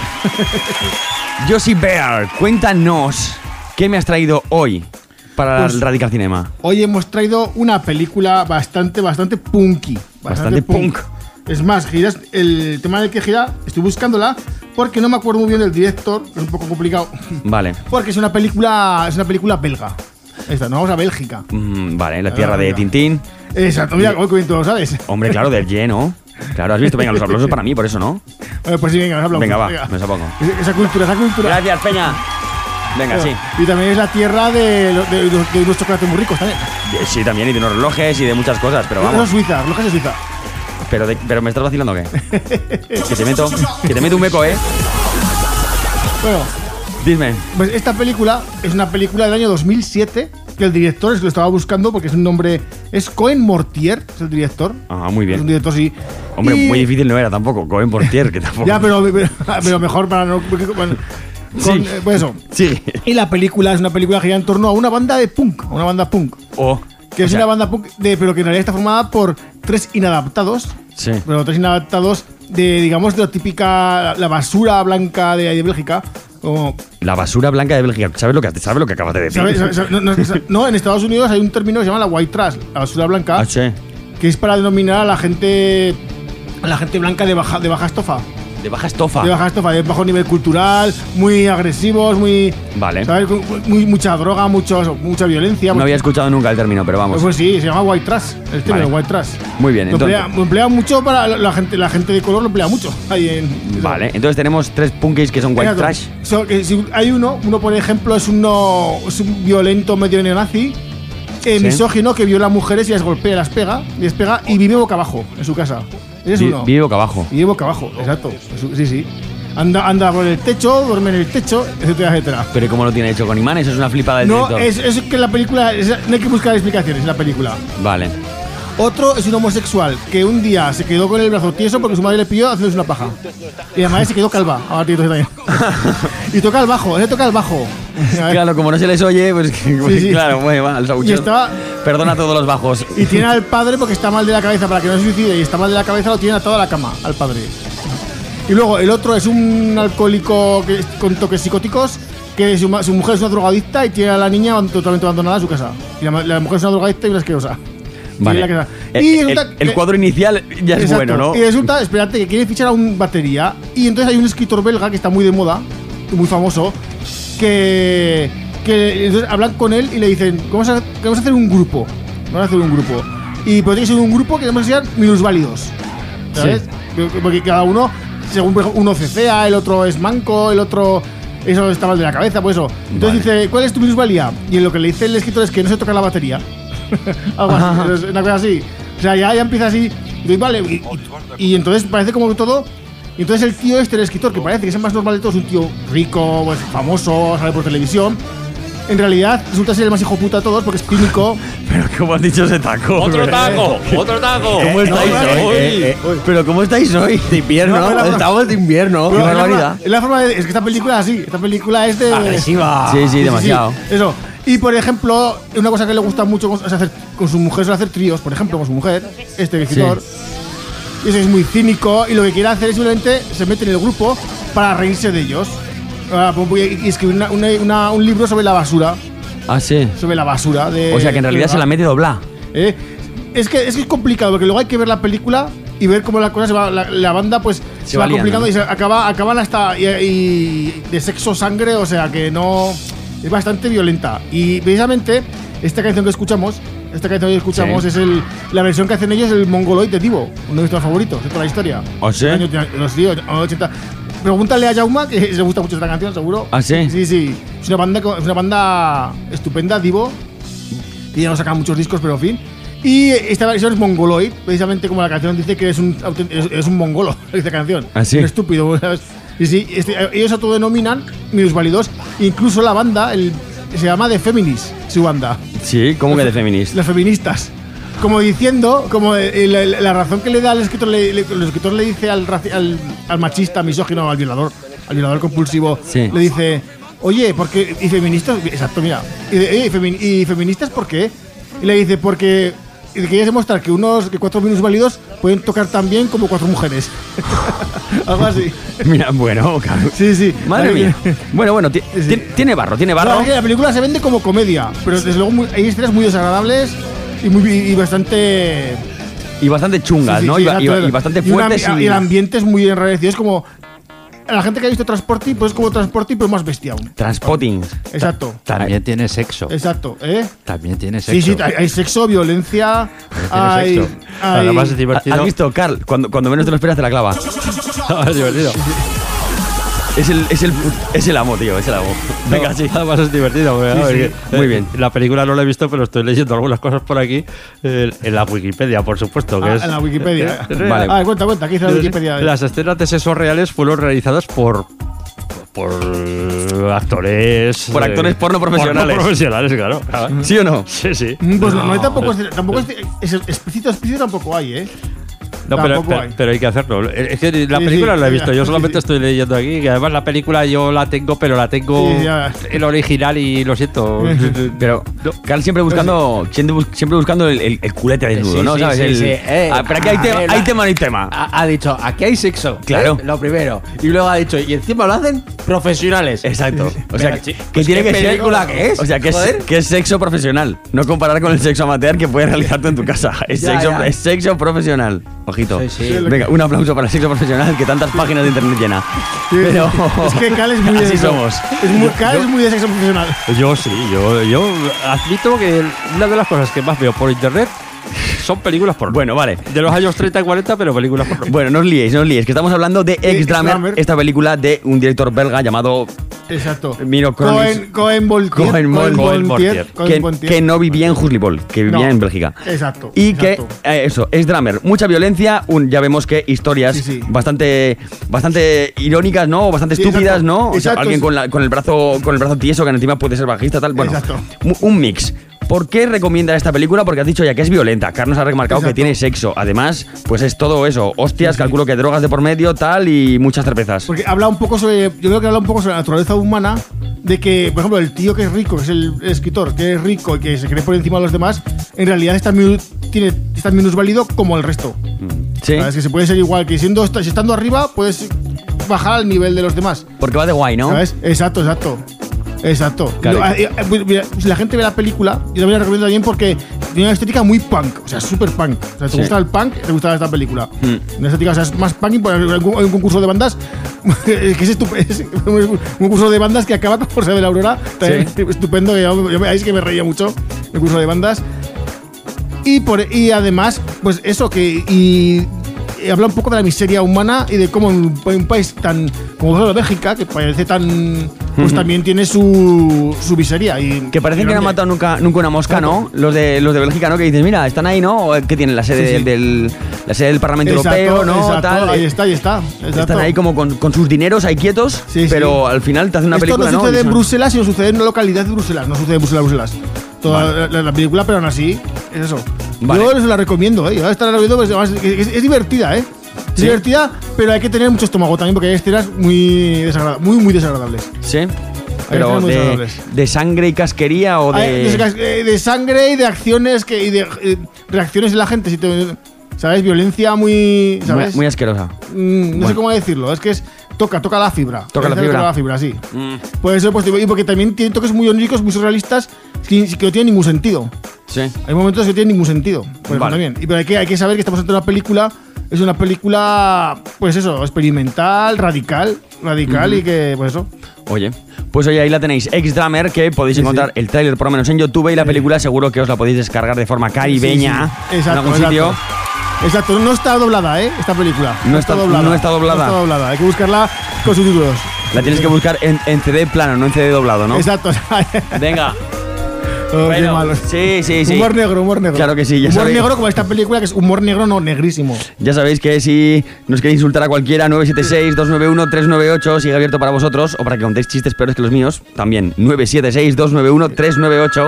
Josie Bear, cuéntanos qué me has traído hoy para Pues, el Radical Cinema. Hoy hemos traído una película bastante, bastante punky. Bastante punk. Es más, giras, el tema del que gira, estoy buscándola porque no me acuerdo muy bien del director, es un poco complicado. Vale. Porque es una película, es una película belga. Esta, nos vamos a Bélgica. Mm, vale, la tierra Ah, de venga. Tintín. Exacto, mira, hoy bien tú lo sabes. Hombre, claro, del Ye, ¿no? Claro, has visto. Venga, los aplausos para mí, por eso, ¿no? Eh, pues sí, venga, nos hablamos. Venga, va, me pongo. Esa cultura, esa cultura. Gracias, Peña. Venga, sí. Y también es la tierra de, de, de, de unos chocolates muy ricos también. Sí, también, y de unos relojes y de muchas cosas, pero Eso vamos. es Suiza, relojes de Suiza. Pero, de- pero me estás vacilando, ¿o qué? Que te meto, que te meto un meco, ¿eh? Bueno, Dime. pues esta película es una película del año dos mil siete, que el director es lo estaba buscando porque es un nombre... Es Cohen Mortier, es el director. Ah, muy Es un bien. director, sí. Hombre, Y- muy difícil no era tampoco. Cohen Portier, que tampoco. Ya, pero, pero, pero mejor para no... porque, bueno, con- Sí. eh, pues eso. Sí. Y la película es una película que gira en torno a una banda de punk, a una banda punk. O. Que o es sea, una banda punk, de, pero que en realidad está formada por tres inadaptados. Sí. Pero tres inadaptados de, digamos, de la típica, la basura blanca de, de Bélgica. Como, La basura blanca de Bélgica. ¿Sabes lo que, sabes lo que acabas de decir? ¿sabes? ¿Sabes? No, no, no, en Estados Unidos hay un término que se llama la white trash, la basura blanca, Ah, sí. que es para denominar a la gente, a la gente blanca de baja, de baja estofa. De baja estofa. De baja estofa, de bajo nivel cultural, muy agresivos, muy, Vale. ¿sabes? Muy, mucha droga, mucho, mucha violencia. No mucho- había escuchado nunca el término, pero vamos. Pues, pues sí, se llama white trash, el término Vale. white trash. Muy bien, Lo entonces. emplea, lo emplea mucho para la, la gente, la gente de color lo emplea mucho. Ahí en, Vale, entonces tenemos tres punkis que son white Exacto. trash. So, que si hay uno, uno por ejemplo es, uno, es un violento medio neonazi, eh, Sí. misógino que viola a mujeres y las golpea, las pega, y les pega y vive boca abajo en su casa. Ese es Vi- uno. Vive boca abajo. Vive boca abajo, exacto. Eso- Sí, sí. Anda, anda por el techo, duerme en el techo, etcétera, etcétera. Pero ¿cómo lo tiene hecho con imanes? Es una flipada del No, director. es, es que la película, es- no hay que buscar explicaciones en la película. Vale. Otro es un homosexual que un día se quedó con el brazo tieso porque su madre le pilló haciéndose una paja. Y la madre se quedó calva. Ahora tío, también. Y toca el bajo, él toca el bajo. Claro, como no se les oye, pues, que, pues sí, sí. Claro, muy mal. Y estaba, perdona todos los bajos. Y tiene al padre porque está mal de la cabeza para que no se suicide. Y está mal de la cabeza, lo tiene atado a la cama, al padre. Y luego el otro es un alcohólico que, con toques psicóticos. Que su, su mujer es una drogadicta y tiene a la niña totalmente abandonada en su casa. Y la, la mujer es una drogadicta y una asquerosa. Vale. Y, y el, el, el cuadro inicial ya es exacto, bueno, ¿no? Y resulta, espérate, que quiere fichar a un batería. Y entonces hay un escritor belga que está muy de moda, muy famoso, que, que entonces hablan con él y le dicen: vamos a, vamos a hacer un grupo. Vamos a hacer un grupo. Y pero tiene que ser un grupo que además sean minusválidos. ¿Sabes? Sí. Porque cada uno, según uno cecea, el otro es manco, el otro. Eso está mal de la cabeza, pues eso. Entonces vale. Dice: ¿cuál es tu minusvalía? Y lo que le dice el escritor es que no se toca la batería. Algo así, una cosa así. O sea, ya, ya empieza así. Y, vale, y, y, y entonces parece como que todo. Y entonces el tío este, el escritor, que parece que es el más normal de todos, un tío rico, pues, famoso, sale por televisión. En realidad resulta ser el más hijo puta de todos porque es cínico. Pero ¿cómo has dicho ese taco? ¡Otro taco! ¡Otro taco! ¿Cómo estáis no, hoy? eh, eh, eh, ¿Pero cómo estáis hoy? De invierno, no, no, estamos de invierno. ¡Qué barbaridad! Es la forma de, es que esta película es así. Esta película es de... agresiva. Sí, sí, demasiado. Sí, sí, eso. Y por ejemplo, una cosa que le gusta mucho es hacer, con su mujer, es hacer tríos, por ejemplo, con su mujer, este escritor. Sí. Y eso es muy cínico y lo que quiere hacer es simplemente se mete en el grupo para reírse de ellos. Y escribir una, una, una, un libro sobre la basura. Ah, sí. Sobre la basura. De, o sea que en realidad se la mete doblada. ¿Eh? Es que es que es complicado porque luego hay que ver la película y ver cómo la cosa se va. La, la banda pues se, se va, va complicando, ¿no? Y se acaba, acaban hasta y, y de sexo, sangre, o sea que no. Es bastante violenta. Y precisamente esta canción que escuchamos, esta canción que escuchamos sí. es el, la versión que hacen ellos del Mongoloid de Divo, uno de nuestros favoritos de toda la historia. ¿Oh, sí? Los tíos, ochenta. Pregúntale a Jauma, que le gusta mucho esta canción, seguro. ¿Ah, sí? Sí, sí. Es una banda, es una banda estupenda, Divo. Y ya no sacan muchos discos, pero en fin. Y esta versión es Mongoloid, precisamente como la canción dice que es un, es, es un mongolo, esta canción. ¿Ah, sí? Un estúpido. Y sí, este, ellos autodenominan minusválidos. Incluso la banda el, se llama The Feminists, su banda. Sí, ¿cómo que The Feminists? Las feministas. Como diciendo, como el, el, la razón que le da al escritor, le, le, el escritor le dice al, al, al machista, misógino, al violador, al violador compulsivo, sí. le dice: oye, ¿por qué? ¿Y feministas? Exacto, mira. ¿Y, de, y, femin, ¿Y feministas por qué? Y le dice: porque querías demostrar que unos que cuatro minusválidos pueden tocar tan bien como cuatro mujeres. Algo así. Mira, bueno, claro. Sí, sí. Madre mía. Bueno, bueno, sí. Tiene barro, tiene barro. No, la película se vende como comedia, pero desde luego muy, hay escenas muy desagradables y, muy, y bastante... Y bastante chungas, sí, sí, ¿no? Sí, y, y, y bastante fuertes. Y, una, y... y el ambiente es muy enrarecido. Es como... La gente que ha visto Transporting, pues es como Transporting, pero más bestia aún. Transporting. Exacto. También tiene sexo. Exacto, ¿eh? También tiene sexo. Sí, sí, hay, hay sexo, violencia. Hay sexo. Hay... Además es divertido. ¿Has visto, Carl? Cuando, cuando menos te lo esperas, te la clava. Es divertido. Es el, es, el, es el amo, tío, es el amo. Venga, no, sí. Además es divertido. Sí, sí. Ver, Muy bien. La película no la he visto, pero estoy leyendo algunas cosas por aquí. Eh, en la Wikipedia, por supuesto. Que ah, es, en la Wikipedia. Vale. Ah, cuenta, cuenta. ¿Qué dice la Wikipedia? Las escenas de sexo reales fueron realizadas por... por actores... Por actores eh, porno profesionales. Porno profesionales, claro. ¿Sí o no? Sí, sí. Pues no, no, no hay tampoco... Tampoco es, es, explícito, explícito tampoco hay, ¿eh? No, pero, pero, hay. pero hay que hacerlo. Es que la sí, película sí, no la he visto, sí, yo solamente sí, estoy leyendo aquí, que además la película yo la tengo, pero la tengo sí, el original y lo siento. Pero no. Carl siempre buscando siempre, siempre buscando el, el, el culete desnudo, sí, ¿no? Sí, ¿sabes? Sí, el, sí. Eh, ah, pero aquí hay, tema, eh, hay tema, no hay tema. Ha, ha dicho, aquí hay sexo. Claro. ¿eh? Lo primero. Y luego ha dicho, y encima lo hacen profesionales. Exacto. O sea, Venga, que, pues que tiene ¿qué que ser... película que es? O sea, que es, que es sexo profesional. No comparar con el sexo amateur que puedes realizarte en tu casa. Es, ya, sexo, ya. es sexo profesional. Ojito. Sí, sí. Venga, un aplauso para el sexo profesional que tantas páginas de internet llena. Sí, pero es que Cal es muy de así sexo. somos. Es muy, Cal es muy de sexo profesional. Yo sí, yo, yo admito que una de las cosas que más veo por internet son películas por... Bueno, vale. De los años treinta y cuarenta, pero películas por... Bueno, no os liéis, no os liéis, que estamos hablando de Ex-Drummer, esta película de un director belga llamado... Exacto. Miro Cohen, Cohen Voltier. Cohen, Cohen Cohen Voltier. Que, que no vivía en Huslipol, que vivía no. en Bélgica. Exacto. Y exacto. que, eh, eso, Ex-Drummer. Mucha violencia, un, ya vemos que historias sí, sí. bastante bastante irónicas, ¿no? O bastante sí, estúpidas, exacto. ¿no? O sea, Exacto. alguien con, la, con, el brazo, con el brazo tieso, que encima puede ser bajista, tal. Bueno, exacto. un mix. ¿Por qué recomiendas esta película? Porque has dicho ya que es violenta. Carlos ha remarcado Exacto. que tiene sexo. Además, pues es todo eso. Hostias, Sí, sí. calculo que drogas de por medio, tal, y muchas cervezas. Porque habla un poco sobre. Yo creo que habla un poco sobre la naturaleza humana. De que, por ejemplo, el tío que es rico, que es el escritor, que es rico y que se cree por encima de los demás, en realidad es tan, minu- tiene, es tan minusválido como el resto. Sí. ¿Sabes? Que se puede ser igual, que siendo si estando arriba, puedes bajar al nivel de los demás. Porque va de guay, ¿no? ¿Sabes? Exacto, exacto. Exacto. Claro. Lo- eh, eh, mira, si la gente ve la película, yo también la recomiendo también porque tiene una estética muy punk, o sea, súper punk. O sea, te Sí. gusta el punk, te gusta esta película. Mm. Una estética, o sea, es más punk, porque hay un hay un concurso de bandas que es, estup- es un concurso de bandas que acaba por ser de la Aurora. También Sí. estupendo, que yo, yo, ahí es que me reía mucho, el concurso de bandas. Y, por, y además, pues eso, que y, y habla un poco de la miseria humana y de cómo en un, en un país tan como por ejemplo Bélgica, que parece tan. Pues Ujú. también tiene su, su miseria. Y, Que parecen y que no han grande. matado nunca, nunca una mosca, ¿no? Los de los de Bélgica, ¿no? Que dices, mira, están ahí, ¿no? ¿Qué tienen? La sede, Sí, sí. Del, la sede del Parlamento Exacto, Europeo, ¿no? exacto, Tal. ahí está, ahí está. Exacto. Están ahí como con, con sus dineros ahí quietos, Sí, pero sí. al final te hacen una Esto película, no sucede ¿no? en Bruselas, sino sucede en una localidad de Bruselas. No sucede en Bruselas, Bruselas. Toda Vale. la, la película, pero aún así, es eso. Vale. Yo se la recomiendo, ¿eh? Yo esta la recomiendo, pues, además, es, es divertida, ¿eh? Es ¿Sí? divertida, pero hay que tener mucho estómago también porque hay escenas muy, desagrada- muy, muy desagradables. Sí. Pero escenas muy de, desagradables. de sangre y casquería o de. Hay de, de sangre y de acciones que, y de eh, reacciones de la gente. Si te, ¿sabes? Violencia muy. muy, ¿Sabes? muy asquerosa. Mm, no Bueno. sé cómo decirlo. Es que es. Toca, toca la fibra. Toca la Parece que fibra. Toca la fibra, sí. Mm, Por eso, pues, digo, y porque también tiene toques muy oníricos, muy surrealistas, que, que no tienen ningún sentido. sí. Hay momentos que no tienen ningún sentido. Por ejemplo, Vale. también. Y pero hay que, hay que saber que estamos ante una película. Es una película, pues eso, experimental, radical. Radical y que, pues eso. Oye, pues oye, ahí la tenéis, Ex-Drummer, que podéis Sí, encontrar sí. el tráiler por lo menos en YouTube y la película seguro que os la podéis descargar de forma caribeña Sí, sí. Exacto, en algún exacto. sitio. Exacto, no está doblada, ¿eh? Esta película. No está- no está doblada. No está doblada, hay que buscarla con subtítulos. La tienes que buscar en, en C D plano, no en C D doblado, ¿no? Exacto. Venga. Oh, qué Bueno, malo. sí, sí, sí. Humor negro, humor negro. Claro que sí, ya Humor sabéis. negro como esta película que es humor negro, no, negrísimo. Ya sabéis que si nos queréis insultar a cualquiera, nueve siete seis, dos nueve uno, tres nueve ocho sigue abierto para vosotros, o para que contéis chistes peores que los míos, también, nueve siete seis, dos nueve uno, tres nueve ocho.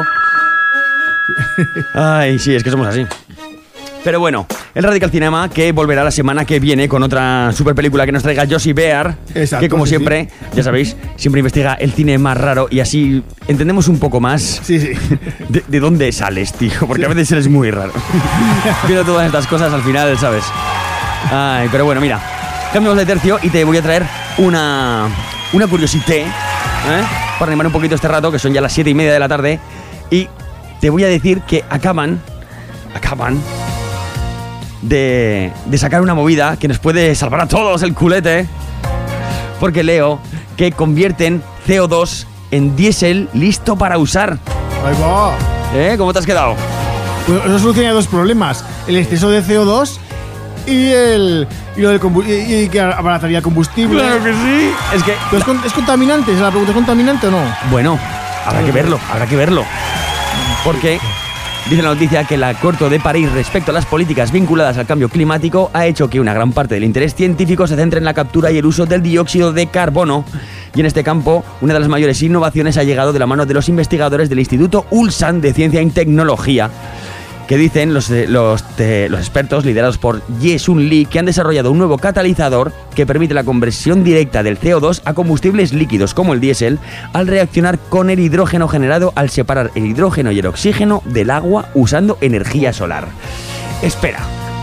Ay, sí, es que somos así. Pero bueno, el Radical Cinema, que volverá la semana que viene con otra super película que nos traiga Josie Bear, Exacto, que como sí, siempre, ya sabéis, siempre investiga el cine más raro y así entendemos un poco más Sí, sí. de, de dónde sales, tío, porque a veces eres muy raro. Viendo todas estas cosas al final, ¿sabes? Ay, pero bueno, mira, cambiamos de tercio y te voy a traer una, una curiosité, ¿eh? Para animar un poquito este rato, que son ya las siete y media de la tarde, y te voy a decir que acaban, acaban de, de sacar una movida que nos puede salvar a todos el culete, porque leo que convierten C O dos en diésel listo para usar. Ahí va. ¿Eh? ¿Cómo te has quedado? Pues eso soluciona dos problemas: el exceso de C O dos y el. Y lo del combu- y, y que abarataría el combustible. que sí. Es que, ¿Pero es, con- ¿Es contaminante? ¿Es la pregunta? ¿Es contaminante o no? bueno, habrá que verlo, habrá que verlo. Porque dice la noticia que el Acuerdo de París respecto a las políticas vinculadas al cambio climático ha hecho que una gran parte del interés científico se centre en la captura y el uso del dióxido de carbono. Y en este campo, una de las mayores innovaciones ha llegado de la mano de los investigadores del Instituto Ulsan de Ciencia y Tecnología, que dicen los, eh, los, te- los expertos liderados por Ye-Sun Lee que han desarrollado un nuevo catalizador que permite la conversión directa del C O dos a combustibles líquidos como el diésel al reaccionar con el hidrógeno generado al separar el hidrógeno y el oxígeno del agua usando energía solar. Espera.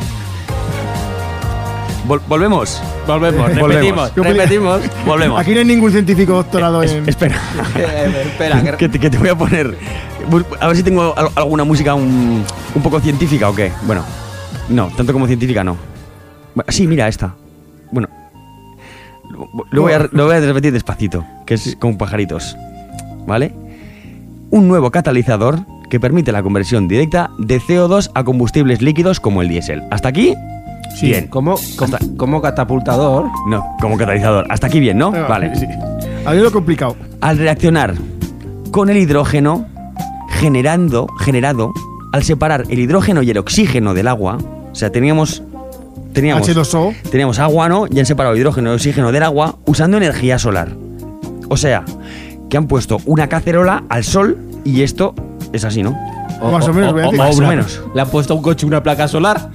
Vol- ¿Volvemos? Volvemos, repetimos, repetimos. Volvemos. Aquí no hay ningún científico doctorado Es- en. espera. Espera, que- que, te, que te voy a poner. bus- A ver si tengo al- alguna música un, un poco científica o qué. Bueno, no, tanto como científica no. Bueno, sí, mira esta. Bueno, lo, lo voy a, lo voy a repetir despacito, que es con pajaritos. ¿Vale? Un nuevo catalizador que permite la conversión directa de C O dos a combustibles líquidos como el diésel. ¿Hasta aquí? Sí. Bien. Como, como, como catapultador. No, como catalizador. Hasta aquí bien, ¿no? Ah, Vale. Sí. A ver lo complicado. Al reaccionar con el hidrógeno generando, generado al separar el hidrógeno y el oxígeno del agua, o sea, teníamos teníamos H dos O. teníamos agua, ¿no? Y han separado hidrógeno y oxígeno del agua usando energía solar. O sea, que han puesto una cacerola al sol y esto es así, ¿no? O, Más o menos, voy a decir. Más o menos. ¿Le han puesto a un coche una placa solar?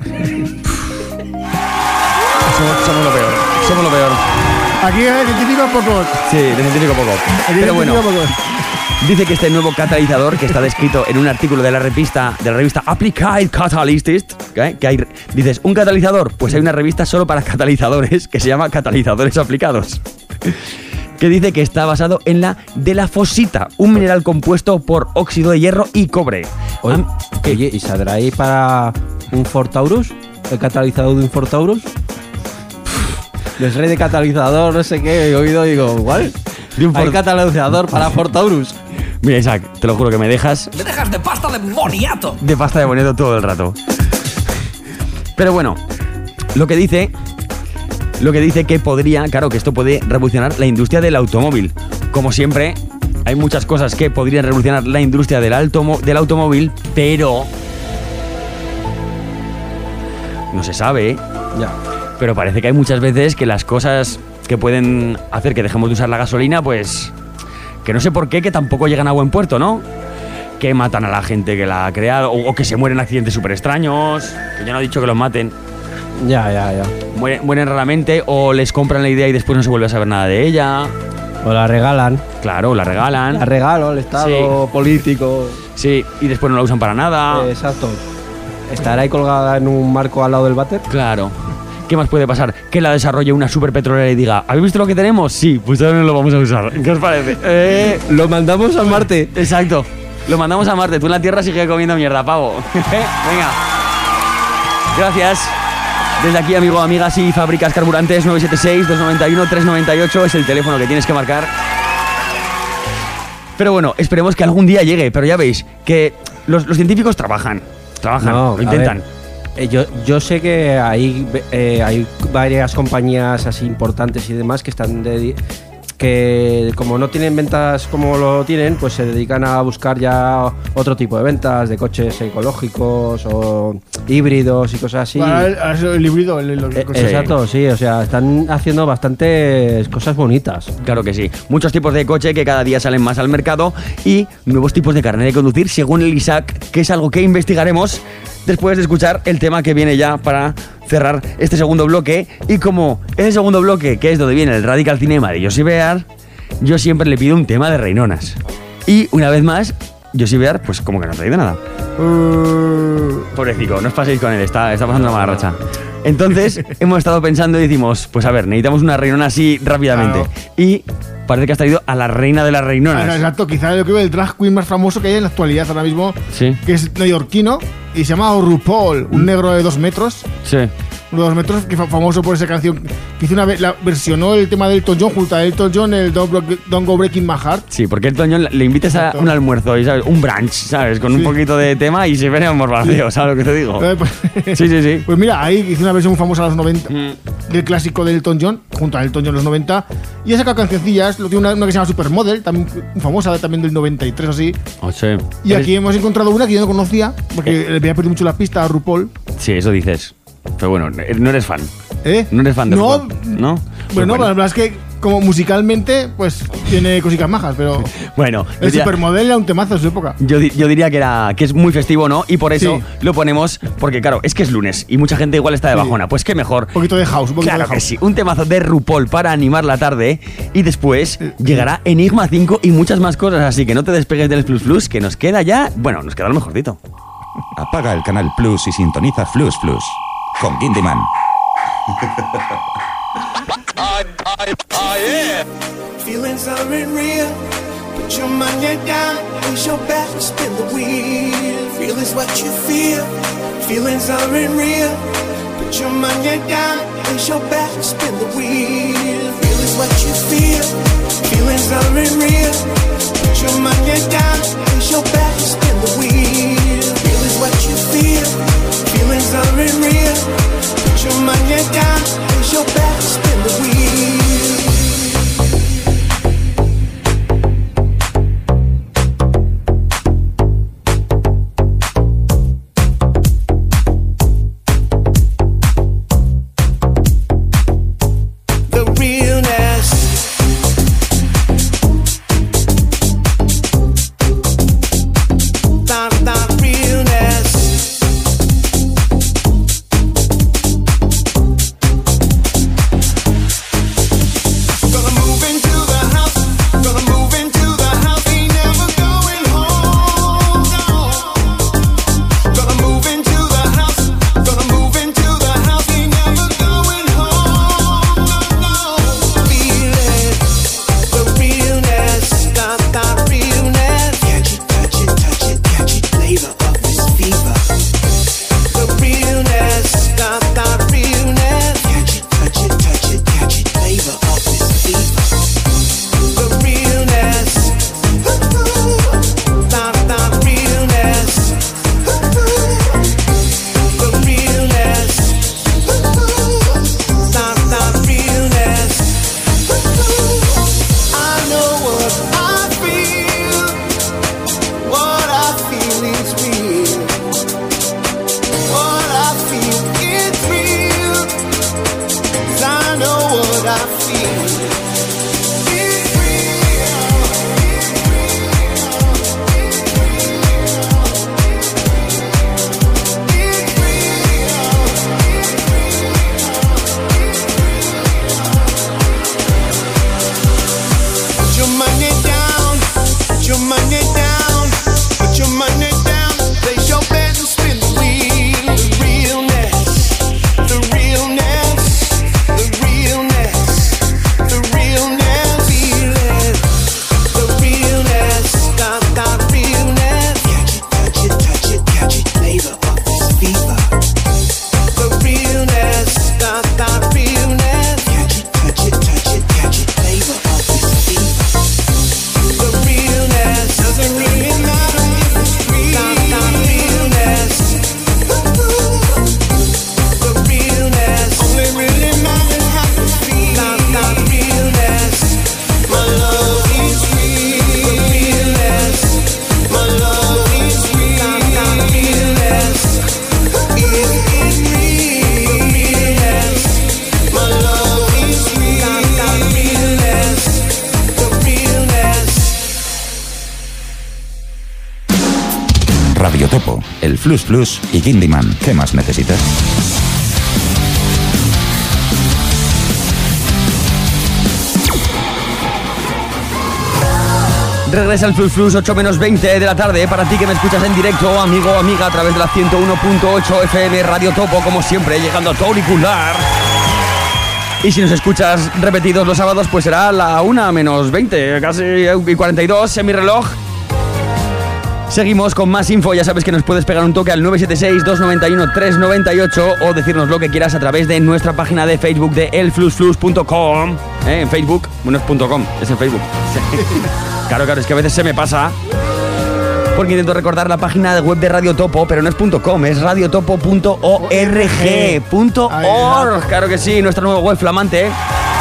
Somos, somos lo peor. Somos lo peor. Aquí de científicos pocos. Sí, de científico poco. Aquí de Pero bueno, científicos pocos. dice que este nuevo catalizador, que está descrito en un artículo de la revista, de la revista Applied Catalyst, ¿eh? que hay, dices, ¿un catalizador? Pues hay una revista solo para catalizadores que se llama Catalizadores Aplicados. Que dice que está basado en la de la fosita, un mineral compuesto por óxido de hierro y cobre. Oye, Am- ¿qué? oye, ¿y saldrá ahí para un Ford Taurus? ¿El catalizador de un Ford Taurus? Les rey de catalizador, no sé qué, he oído y digo, igual. De un Hay Ford- catalizador para Ford Taurus. Mira, Isaac, te lo juro que me dejas Me dejas de pasta de boniato. de pasta de boneto todo el rato. Pero bueno, lo que dice, lo que dice que podría, claro, que esto puede revolucionar la industria del automóvil. Como siempre, hay muchas cosas que podrían revolucionar la industria del, automo- del automóvil, pero no se sabe, ¿eh? Ya. Pero parece que hay muchas veces que las cosas que pueden hacer que dejemos de usar la gasolina, pues que no sé por qué, que tampoco llegan a buen puerto, ¿no? Que matan a la gente que la ha creado, o, o que se mueren en accidentes súper extraños, que yo no he dicho que los maten, Ya, ya, ya. mueren, mueren raramente, o les compran la idea y después no se vuelve a saber nada de ella. O la regalan. Claro, la regalan. La regalo, el Estado, político. Sí, y después no la usan para nada. Eh, exacto. ¿Estará ahí colgada en un marco al lado del váter? Claro. ¿Qué más puede pasar? Que la desarrolle una super petrolera y diga, ¿habéis visto lo que tenemos? Sí, pues ahora no lo vamos a usar. ¿Qué os parece? Eh, Lo mandamos a Marte. exacto. Lo mandamos a Marte. Tú en la Tierra sigue comiendo mierda, pavo. Venga. Gracias. Desde aquí, amigo, amigas y fábricas carburantes, nueve siete seis, dos nueve uno, tres nueve ocho es el teléfono que tienes que marcar. Pero bueno, esperemos que algún día llegue. Pero ya veis que los, los científicos trabajan. Trabajan, No, lo intentan. a ver, eh, yo, yo sé que hay, eh, hay varias compañías así importantes y demás que están de, que como no tienen ventas como lo tienen, pues se dedican a buscar ya otro tipo de ventas de coches ecológicos o híbridos y cosas así. Para el, el, el híbrido, el, el- Eh, el- Exacto, sí, o sea, están haciendo bastantes cosas bonitas. Claro que sí. Muchos tipos de coche que cada día salen más al mercado y nuevos tipos de carnet de conducir según el Isaac, que es algo que investigaremos después de escuchar el tema que viene ya para cerrar este segundo bloque. Y como es el segundo bloque, que es donde viene el Radical Cinema de Josie Bear, yo siempre le pido un tema de Reinonas. Y una vez más, Josie Bear, pues como que no ha traído nada. Uh, Pobrecito, no os paséis con él, está, está pasando una mala racha. Entonces, hemos estado pensando y decimos, pues a ver, necesitamos una reinona así rápidamente. Claro. Y parece que has traído a la reina de las reinonas. exacto, quizá yo creo que el drag queen más famoso que hay en la actualidad ahora mismo, Sí. que es neoyorquino y se llama RuPaul, un negro de dos metros. Sí. Uno de dos metros, que fue famoso por esa canción que hizo una vez, la versionó el tema de Elton John junto a Elton John, el Don't, Bro- Don't Go Breaking My Heart. Sí, porque el Toño le invites a Exacto. un almuerzo, y, ¿sabes? Un brunch, ¿sabes? Con un Sí. poquito de tema y se ven morbaceos, ¿sabes lo que te digo? Eh, pues- Sí, sí, sí. Pues mira, ahí hizo una versión muy famosa a los noventa Mm. del clásico de Elton John, junto a Elton John en los noventa. Y ha sacado cancioncillas, lo tiene una, una que se llama Supermodel, también muy famosa, también del noventa y tres así. Oh, sí. Y Eres- aquí hemos encontrado una que yo no conocía, porque le había perdido mucho la pista a RuPaul. Sí, eso dices. Pero bueno, no eres fan. ¿Eh? No eres fan de No, RuPaul, ¿no? Pues Bueno, la verdad es que como musicalmente, pues tiene cositas majas, pero Bueno, yo el diría- Supermodel era un temazo de su época. Yo, di- yo diría que era que es muy festivo, ¿no? Y por eso Sí. lo ponemos, porque claro, es que es lunes y mucha gente igual está de Sí. bajona. Pues qué mejor. Un poquito de house, un poquito Claro de que house. sí, un temazo de RuPaul para animar la tarde y después llegará Enigma cinco y muchas más cosas, así que no te despegues del Flux Flux, que nos queda ya, bueno, nos queda lo mejorcito. Apaga el canal Plus y sintoniza Flux Flux con Gindyman. Feelings are unreal. Put your money down, raise your back, spin the wheel. Feel is what you feel. Feelings are unreal. Put your money down, raise your back, spin the wheel. Feel is what you feel. Feelings are unreal. Put your money down, raise your back, spin the wheel. Feel is what you feel. Feelings are unreal. Put your money down, raise your back, spin the wheel. The realness. Da, da, Radio Topo, el Flux Flux y Gindiman. ¿Qué más necesitas? Regresa el Flux Flux, ocho menos veinte de la tarde. Para ti que me escuchas en directo, amigo o amiga, a través de la ciento uno punto ocho F M Radio Topo, como siempre, llegando a tu auricular. Y si nos escuchas repetidos los sábados, pues será la una menos veinte, casi y cuarenta y dos en mi reloj. Seguimos con más info, ya sabes que nos puedes pegar un toque al nueve siete seis, dos nueve uno, tres nueve ocho o decirnos lo que quieras a través de nuestra página de Facebook de el flux flux punto com. ¿Eh? En Facebook, bueno, es punto .com, es en Facebook. Claro, claro, es que a veces se me pasa. Porque intento recordar la página web de Radio Topo, pero no es .com, es radiotopo punto org. Claro que sí, nuestra nueva web flamante.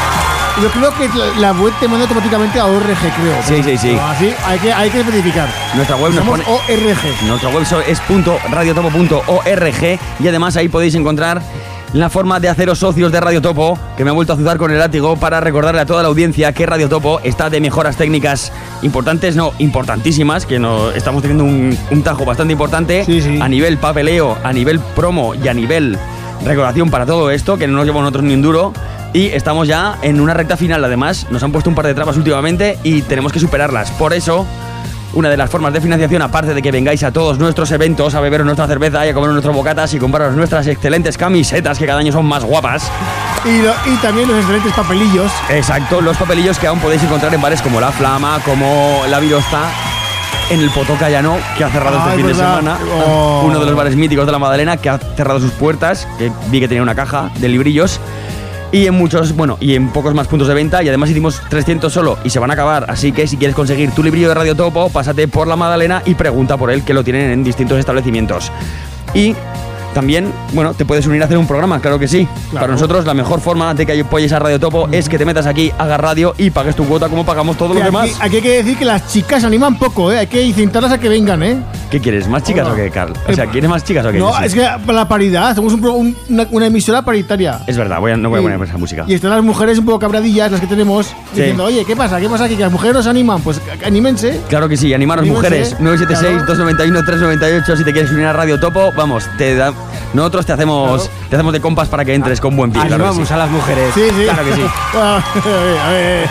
Yo creo que la web te manda automáticamente a O R G, creo. Sí, sí, sí. Así hay que, hay que especificar. Nuestra web nos pone O R G. Nuestra web es radiotopo punto org y además ahí podéis encontrar la forma de haceros socios de Radio Topo, que me ha vuelto a azuzar con el látigo para recordarle a toda la audiencia que Radio Topo está de mejoras técnicas importantes, no, importantísimas, que no, estamos teniendo un, un tajo bastante importante sí, sí. a nivel papeleo, a nivel promo y a nivel recaudación para todo esto, que no nos llevamos nosotros ni un duro. Y estamos ya en una recta final. Además, nos han puesto un par de trabas últimamente y tenemos que superarlas. Por eso, una de las formas de financiación, aparte de que vengáis a todos nuestros eventos, a beberos nuestra cerveza y a comer nuestros bocatas y compraros nuestras excelentes camisetas, que cada año son más guapas. Y, lo, y también los excelentes papelillos. Exacto, los papelillos que aún podéis encontrar en bares como La Flama, como La Virosta, en el Potoca ya no, que ha cerrado ah, este fin verdad. de semana. Oh. Uno de los bares míticos de la Madalena, que ha cerrado sus puertas, que vi que tenía una caja de librillos. Y en muchos, bueno, y en pocos más puntos de venta. Y además hicimos trescientos solo y se van a acabar. Así que si quieres conseguir tu librillo de Radio Topo, pásate por la Madalena y pregunta por él, que lo tienen en distintos establecimientos. Y también, bueno, te puedes unir a hacer un programa, claro que sí. Claro. Para nosotros la mejor forma de que apoyes a Radio Topo es que te metas aquí, hagas radio y pagues tu cuota como pagamos todos los aquí, demás. Aquí hay que decir que las chicas animan poco, ¿eh? Hay que incitarlas a que vengan, ¿eh? ¿Qué quieres? ¿Más chicas Hola. o qué, Carl? O sea, ¿quieres más chicas o qué? No, sí. es que para la paridad, somos un, un, una, una emisora paritaria. Es verdad, voy a, no voy a poner esa música. Y están las mujeres un poco cabradillas, las que tenemos, sí. diciendo, oye, ¿qué pasa? ¿Qué pasa aquí? Que las mujeres nos animan. Pues anímense. Claro que sí, animaros anímense, mujeres. nueve siete seis, dos nueve uno, tres nueve ocho si te quieres unir a Radio Topo, vamos, te da... Nosotros te hacemos, claro. te hacemos de compas para que entres con buen pie. Animamos claro sí. a las mujeres. Sí, sí. Claro que sí. a ver.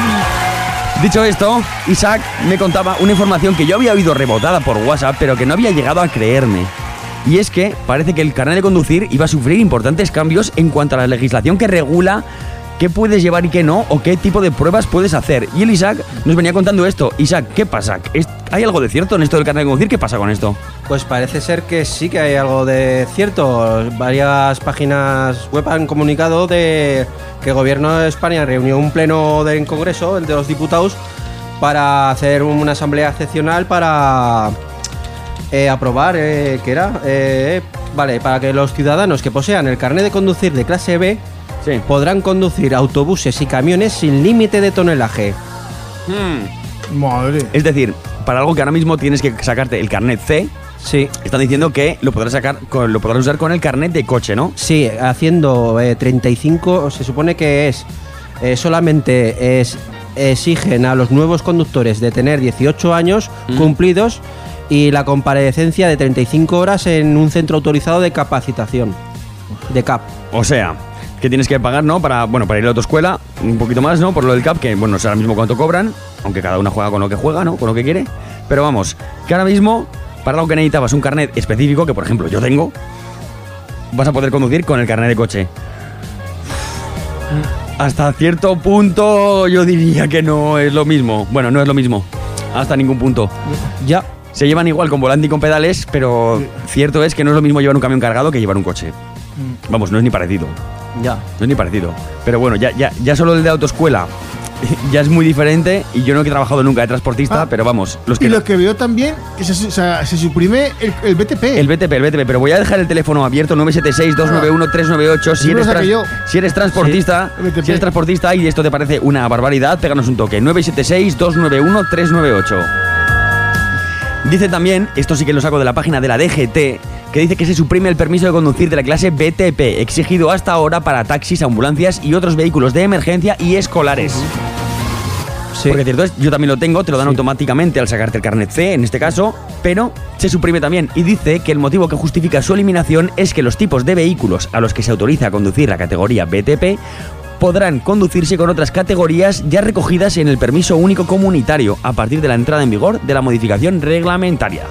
Dicho esto, Isaac me contaba una información que yo había oído rebotada por WhatsApp, pero que no había llegado a creerme. Y es que parece que el carnet de conducir iba a sufrir importantes cambios en cuanto a la legislación que regula qué puedes llevar y qué no, o qué tipo de pruebas puedes hacer. Y el Isaac nos venía contando esto. Isaac, ¿qué pasa? ¿Hay algo de cierto en esto del carnet de conducir? ¿Qué pasa con esto? Pues parece ser que sí que hay algo de cierto. Varias páginas web han comunicado de que el gobierno de España reunió un pleno del Congreso, el de los diputados, para hacer una asamblea excepcional para eh, aprobar, eh, ¿qué era? Eh, vale, para que los ciudadanos que posean el carnet de conducir de clase B sí. podrán conducir autobuses y camiones sin límite de tonelaje. Hmm. Madre. Es decir, para algo que ahora mismo tienes que sacarte el carnet C, sí. están diciendo que lo podrás sacar, lo podrás usar con el carnet de coche, ¿no? Sí, haciendo eh, treinta y cinco, se supone que es eh, solamente es, exigen a los nuevos conductores de tener dieciocho años mm. cumplidos y la comparecencia de treinta y cinco horas en un centro autorizado de capacitación, de C A P. O sea, que tienes que pagar, ¿no? Para, bueno, para ir a la autoescuela, un poquito más, ¿no? Por lo del C A P, que bueno, no sé ahora mismo cuánto cobran, aunque cada uno juega con lo que juega, ¿no? Con lo que quiere. Pero vamos, que ahora mismo, para lo que necesitabas un carnet específico, que por ejemplo yo tengo, vas a poder conducir con el carnet de coche. Hasta cierto punto yo diría que no es lo mismo. Bueno, no es lo mismo. Hasta ningún punto. Ya. Se llevan igual con volante y con pedales, pero cierto es que no es lo mismo llevar un camión cargado que llevar un coche. Vamos, no es ni parecido. Ya. No es ni parecido. Pero bueno, ya, ya, ya solo el de autoescuela ya es muy diferente y yo no he trabajado nunca de transportista, ah, pero vamos. Los que y lo que veo también, que se, o sea, se suprime el, el B T P. El B T P, el B T P, pero voy a dejar el teléfono abierto nueve siete seis, dos nueve uno, tres nueve ocho si, eres trans, si eres transportista, sí, si eres transportista y esto te parece una barbaridad, péganos un toque. nueve siete seis, dos nueve uno, tres nueve ocho. Dice también, esto sí que lo saco de la página de la D G T, que dice que se suprime el permiso de conducir de la clase B T P, exigido hasta ahora para taxis, ambulancias y otros vehículos de emergencia y escolares. Sí. Porque cierto es, yo también lo tengo, te lo dan sí. automáticamente al sacarte el carnet C, en este caso, pero se suprime también. Y dice que el motivo que justifica su eliminación es que los tipos de vehículos a los que se autoriza a conducir la categoría B T P podrán conducirse con otras categorías ya recogidas en el permiso único comunitario a partir de la entrada en vigor de la modificación reglamentaria.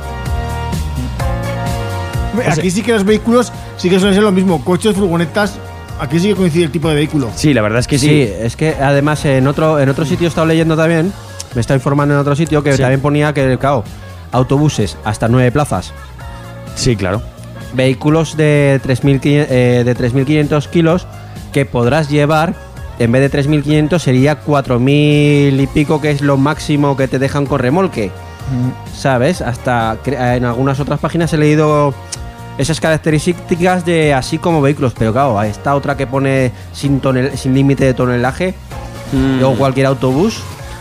Aquí sí que los vehículos sí que suelen ser lo mismo, coches, furgonetas. Aquí sí que coincide el tipo de vehículo. Sí, la verdad es que sí. Sí, es que además en otro en otro sitio he estado leyendo también, me está informando en otro sitio que sí. también ponía que, claro, autobuses hasta nueve plazas. Sí, claro. Vehículos de tres mil quinientos kilos que podrás llevar, en vez de tres mil quinientos sería cuatro mil y pico, que es lo máximo que te dejan con remolque. Mm. ¿Sabes? Hasta en algunas otras páginas he leído esas características de así como vehículos, pero claro, esta otra que pone sin tonel, sin límite de tonelaje mm. o cualquier autobús.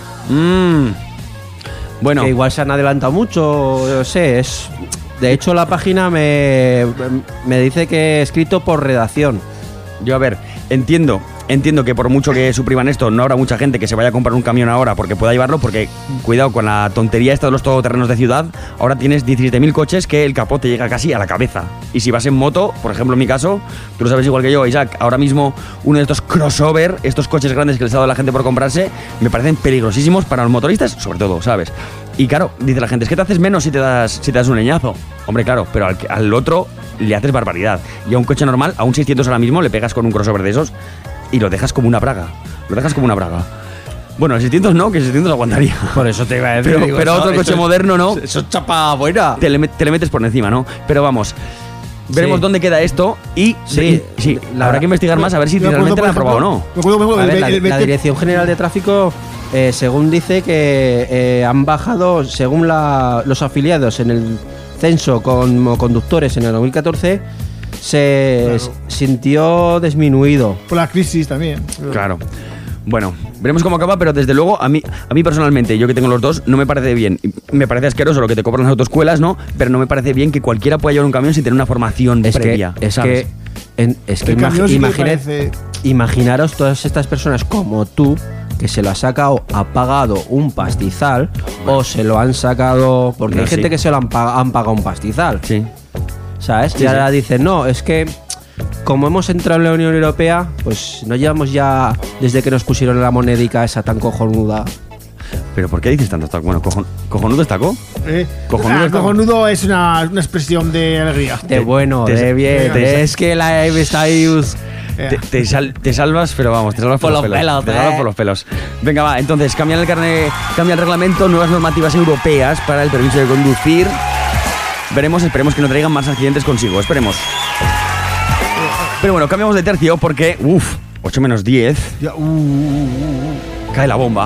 Mm. Bueno, que igual se han adelantado mucho, no sé, es de hecho la página me, me dice que he escrito por redacción. Yo a ver, entiendo, entiendo que por mucho que supriman esto, no habrá mucha gente que se vaya a comprar un camión ahora porque pueda llevarlo, porque cuidado con la tontería esta de los todoterrenos de ciudad. Ahora tienes diecisiete mil coches que el capó te llega casi a la cabeza. Y si vas en moto, por ejemplo en mi caso, tú lo sabes igual que yo, Isaac, ahora mismo uno de estos crossover, estos coches grandes que les ha dado la gente por comprarse, me parecen peligrosísimos para los motoristas, sobre todo, ¿sabes? Y claro, dice la gente, es que te haces menos si te das, si te das un leñazo. Hombre, claro, pero al, al otro le haces barbaridad. Y a un coche normal, a un seiscientos ahora mismo, le pegas con un crossover de esos y lo dejas como una braga. Lo dejas como una braga. Bueno, el seiscientos no, que el seiscientos aguantaría. Por eso te iba a decir. Pero, digo, pero eso, otro coche eso, moderno no. Eso es chapa buena. Te le, te le metes por encima, ¿no? Pero vamos, veremos sí. dónde queda esto y sí, sí la, habrá que investigar más a ver si realmente lo han aprobado o no. Me acuerdo, me acuerdo, a ver, el, la, la Dirección General de Tráfico, eh, según dice que eh, han bajado, según la, los afiliados en el censo como conductores en el dos mil catorce, se claro. sintió disminuido. Por la crisis también. Claro. Bueno, veremos cómo acaba, pero desde luego a mí, a mí personalmente, yo que tengo los dos, no me parece bien. Me parece asqueroso lo que te cobran las autoescuelas, ¿no? Pero no me parece bien que cualquiera pueda llevar un camión sin tener una formación es previa. Que, es ¿sabes? que, en, es que imagi sí imaginad, parece... imaginaros todas estas personas como tú, que se lo ha sacado, ha pagado un pastizal, bueno. o se lo han sacado, porque no, hay gente sí. que se lo han, han pagado un pastizal. Sí. ¿Sabes? Sí, y ahora sí. dicen, no, es que como hemos entrado en la Unión Europea, pues no llevamos ya desde que nos pusieron la monedica esa tan cojonuda. ¿Pero por qué dices tanto? Bueno, cojon, ¿cojonudo es taco? ¿Eh? ¿Cojonudo, ah, es cojonudo es una, una expresión de alegría. De te, bueno, te, de bien. Te, te, es que la he visto ahí... Te, te, sal, te salvas, pero vamos, te salvas por, por los, los pelos. pelos te salvas eh. por los pelos. Venga, va, entonces, cambian el carnet, cambia el reglamento, nuevas normativas europeas para el permiso de conducir. Veremos, esperemos que no traigan más accidentes consigo, esperemos. Pero bueno, cambiamos de tercio porque, uff, ocho menos diez. Ya, uh, uh, uh. Cae la bomba.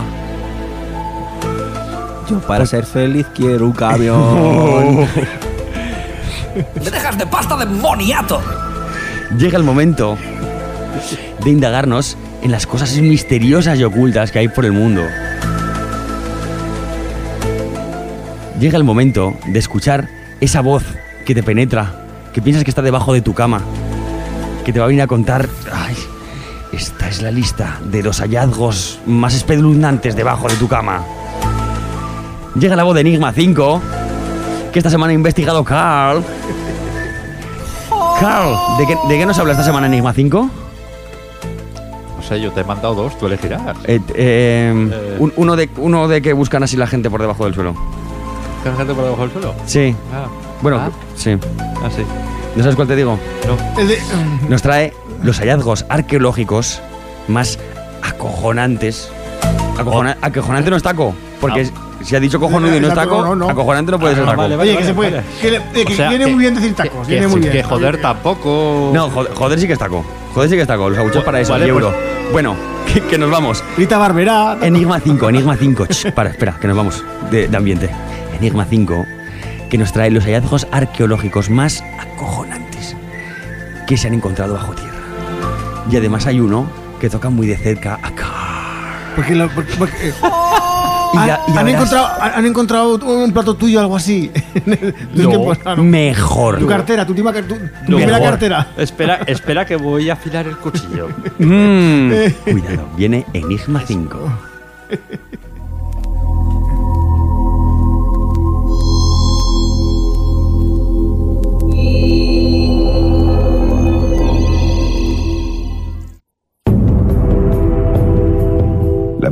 Yo para ser feliz quiero un camión. ¡Me dejas de pasta de boniato! Llega el momento de indagarnos en las cosas misteriosas y ocultas que hay por el mundo. Llega el momento de escuchar esa voz que te penetra, que piensas que está debajo de tu cama, que te va a venir a contar, ay, esta es la lista de los hallazgos más espeluznantes debajo de tu cama. Llega la voz de Enigma cinco, que esta semana ha investigado Carl. Carl, ¿de qué, ¿de qué nos habla esta semana Enigma cinco? No sé, yo te he mandado dos, tú elegirás. Eh, eh, eh. Un, uno, de, uno de que buscan así la gente por debajo del suelo. ¿La gente por debajo del suelo? Sí. Ah. Bueno, ah. sí. Ah, sí. ¿No sabes cuál te digo? No. El de, um... Nos trae los hallazgos arqueológicos más acojonantes. Acojona, oh. Acojonante no es taco, porque... No. Si ha dicho cojonudo y no es taco, no, no. acojonante no puede ah, ser taco. Vale, vale, Oye, que vale, se puede. Vale. Que, le, que, o sea, viene que, muy bien decir tacos. Que, viene que, muy bien. Que joder tampoco. No, joder, joder sí que es taco. Joder sí que es taco. Los abuchos para eso, vale, el euro. Pues... Bueno, que, que nos vamos. Rita Barberá. Enigma cinco, Enigma cinco. Ch, para, espera, que nos vamos de, de ambiente. Enigma cinco, que nos trae los hallazgos arqueológicos más acojonantes que se han encontrado bajo tierra. Y además hay uno que toca muy de cerca a Carl. Porque lo. Porque, porque, eh. Y ya, y ya ¿Han, verás, encontrado, ¿Han encontrado un plato tuyo o algo así? No, tiempo, no, no. Mejor. Tu cartera, tu, última, tu, tu primera cartera. Espera, espera que voy a afilar el cuchillo. Mm, cuidado, viene Enigma cinco.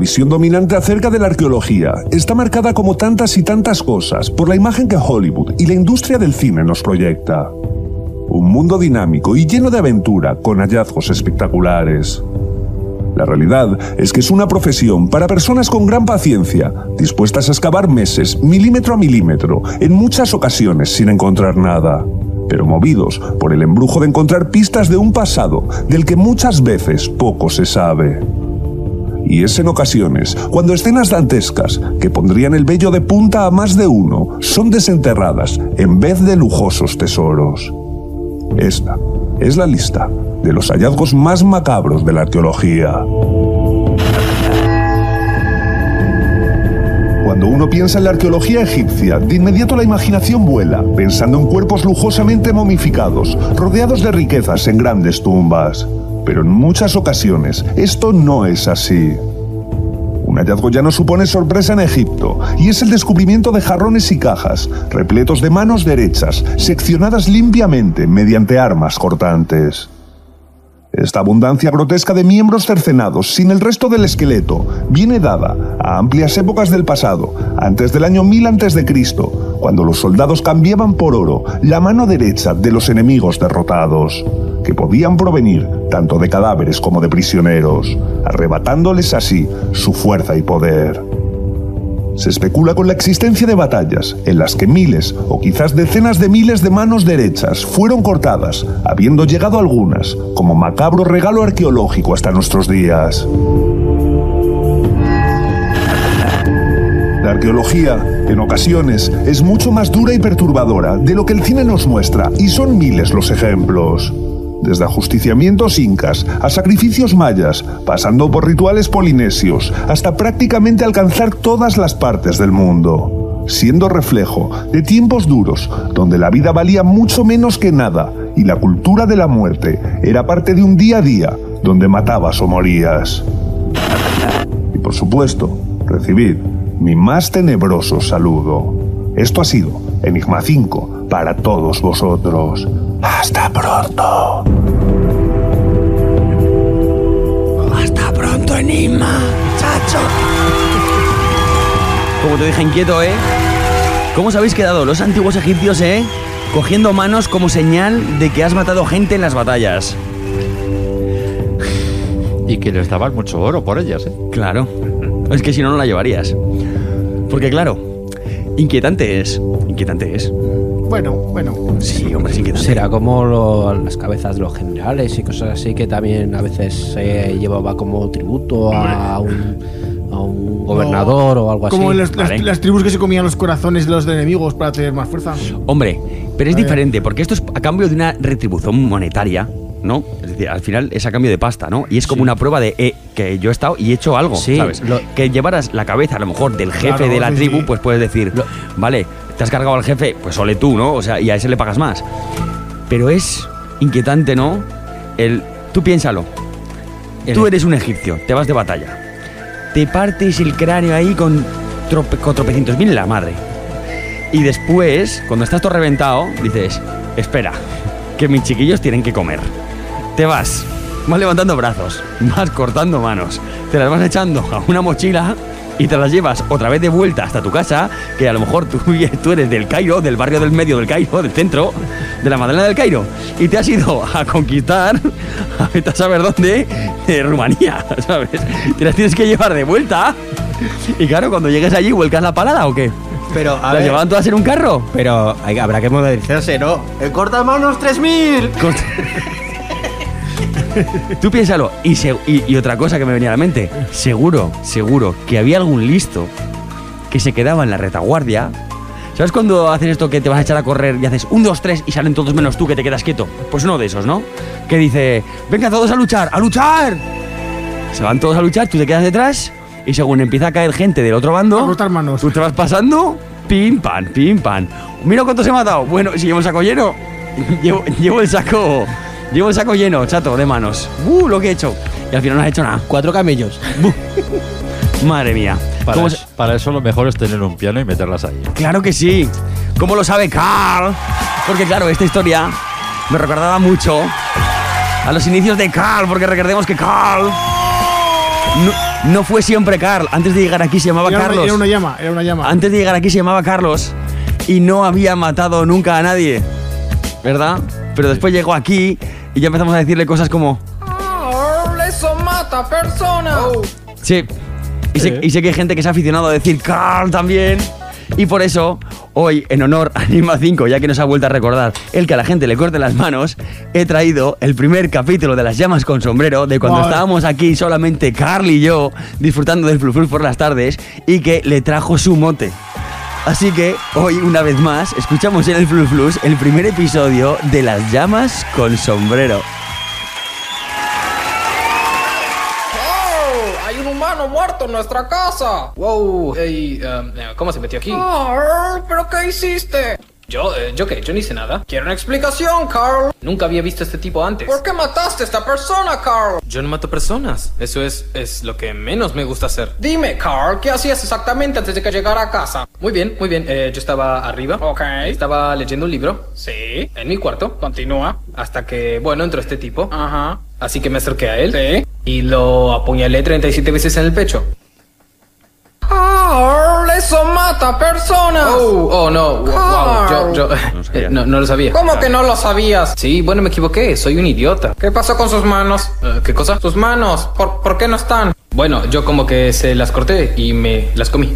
visión dominante acerca de la arqueología está marcada, como tantas y tantas cosas, por la imagen que Hollywood y la industria del cine nos proyecta. Un mundo dinámico y lleno de aventura, con hallazgos espectaculares. La realidad es que es una profesión para personas con gran paciencia, dispuestas a excavar meses, milímetro a milímetro, en muchas ocasiones sin encontrar nada, pero movidos por el embrujo de encontrar pistas de un pasado del que muchas veces poco se sabe. Y es en ocasiones cuando escenas dantescas que pondrían el vello de punta a más de uno son desenterradas en vez de lujosos tesoros. Esta es la lista de los hallazgos más macabros de la arqueología. Cuando uno piensa en la arqueología egipcia, de inmediato la imaginación vuela, pensando en cuerpos lujosamente momificados, rodeados de riquezas en grandes tumbas. Pero en muchas ocasiones esto no es así. Un hallazgo ya no supone sorpresa en Egipto, y es el descubrimiento de jarrones y cajas, repletos de manos derechas, seccionadas limpiamente mediante armas cortantes. Esta abundancia grotesca de miembros cercenados sin el resto del esqueleto viene dada a amplias épocas del pasado, antes del año mil antes de Cristo, cuando los soldados cambiaban por oro la mano derecha de los enemigos derrotados, que podían provenir tanto de cadáveres como de prisioneros, arrebatándoles así su fuerza y poder. Se especula con la existencia de batallas en las que miles o quizás decenas de miles de manos derechas fueron cortadas, habiendo llegado algunas como macabro regalo arqueológico hasta nuestros días. La arqueología, en ocasiones, es mucho más dura y perturbadora de lo que el cine nos muestra, y son miles los ejemplos. Desde ajusticiamientos incas a sacrificios mayas, pasando por rituales polinesios, hasta prácticamente alcanzar todas las partes del mundo, siendo reflejo de tiempos duros, donde la vida valía mucho menos que nada, y la cultura de la muerte era parte de un día a día, donde matabas o morías. Y por supuesto, recibid mi más tenebroso saludo. Esto ha sido Enigma cinco para todos vosotros. ¡Hasta pronto! ¡Hasta pronto, Enigma, chacho! Como te dije, inquieto, ¿eh? ¿Cómo os habéis quedado los antiguos egipcios, eh? Cogiendo manos como señal de que has matado gente en las batallas. Y que les daban mucho oro por ellas, ¿eh? Claro. Es que si no, no la llevarías. Porque claro, inquietante es. Inquietante es. Bueno, bueno. Sí, hombre, es inquietante. Será como lo, las cabezas de los generales y cosas así, que también a veces se llevaba como tributo a un, a un gobernador no, o algo así. Como las, vale. las, las tribus que se comían los corazones de los enemigos para tener más fuerza. Hombre, pero es diferente, porque esto es a cambio de una retribución monetaria, ¿no? Es decir, al final es a cambio de pasta, ¿no? Y es como sí. una prueba de eh, que yo he estado y he hecho algo, sí, ¿sabes? Lo... Que llevaras la cabeza, a lo mejor, del jefe claro, de la sí, tribu, sí. pues puedes decir, lo... vale, te has cargado al jefe, pues ole tú, ¿no? O sea, y a ese le pagas más. Pero es inquietante, ¿no? El, tú piénsalo. El... Tú eres un egipcio, te vas de batalla. Te partes el cráneo ahí con, trope, con tropecientos mil en la madre. Y después, cuando estás todo reventado, dices, espera, que mis chiquillos tienen que comer. Te vas, vas levantando brazos, vas cortando manos, te las vas echando a una mochila y te las llevas otra vez de vuelta hasta tu casa, que a lo mejor tú, tú eres del Cairo, del barrio del medio del Cairo, del centro, de la Magdalena del Cairo, y te has ido a conquistar, a vete a saber dónde, de Rumanía, ¿sabes? Te las tienes que llevar de vuelta, y claro, cuando llegues allí, ¿vuelcas la palada o qué? Pero, a ¿las ver, llevaban todas en un carro? Pero hay, habrá que modernizarse, ¿no? ¡El cortamanos tres mil! Corta... Tú piénsalo. Y, se, y, y otra cosa que me venía a la mente. Seguro, seguro que había algún listo que se quedaba en la retaguardia. ¿Sabes cuando haces esto que te vas a echar a correr y haces un, dos, tres y salen todos menos tú que te quedas quieto? Pues uno de esos, ¿no? Que dice, venga todos a luchar, ¡a luchar! Se van todos a luchar, tú te quedas detrás y según empieza a caer gente del otro bando, a cortar manos. Tú te vas pasando, pim, pam, pim, pam. Mira cuántos he matado. Bueno, si llevo el saco lleno, llevo, llevo el saco... Llevo el saco lleno, chato, de manos. ¡Uh, lo que he hecho! Y al final no has hecho nada. Cuatro camellos. Madre mía. Para, es, para eso lo mejor es tener un piano y meterlas ahí. Claro que sí. ¿Cómo lo sabe Carl? Porque claro, esta historia me recordaba mucho a los inicios de Carl, porque recordemos que Carl No fue siempre Carl. Antes de llegar aquí se llamaba era Carlos. Una, era una llama, era una llama. Antes de llegar aquí se llamaba Carlos y no había matado nunca a nadie, ¿verdad? Pero después llegó aquí y ya empezamos a decirle cosas como... Oh, eso mata personas. Oh. Sí. Y, sé, y sé que hay gente que se ha aficionado a decir Carl también. Y por eso, hoy, en honor a Anima cinco, ya que nos ha vuelto a recordar el que a la gente le corte las manos, he traído el primer capítulo de Las llamas con sombrero, de cuando Wow. estábamos aquí solamente Carl y yo, disfrutando del Flu Flu por las tardes, y que le trajo su mote. Así que, hoy, una vez más, escuchamos en el Flu Flus el primer episodio de Las llamas con sombrero. Muerto en nuestra casa. Wow, hey, um, ¿cómo se metió aquí? Carl, ¿pero qué hiciste? Yo, eh, ¿yo qué? Yo no hice nada. Quiero una explicación, Carl. Nunca había visto a este tipo antes. ¿Por qué mataste a esta persona, Carl? Yo no mato personas. Eso es, es lo que menos me gusta hacer. Dime, Carl, ¿qué hacías exactamente antes de que llegara a casa? Muy bien, muy bien. Eh, yo estaba arriba. Ok. Estaba leyendo un libro. Sí. En mi cuarto. Continúa. Hasta que, bueno, entró este tipo. Ajá. Así que me acerqué a él. Sí. Y lo apuñalé treinta y siete veces en el pecho. Carl, eso mata personas. Oh, oh no, wow, wow. Yo, yo, no, eh, no, no lo sabía. ¿Cómo que no lo sabías? Sí, bueno, me equivoqué, soy un idiota. ¿Qué pasó con sus manos? Uh, ¿Qué cosa? Sus manos, ¿por, ¿por qué no están? Bueno, yo como que se las corté y me las comí.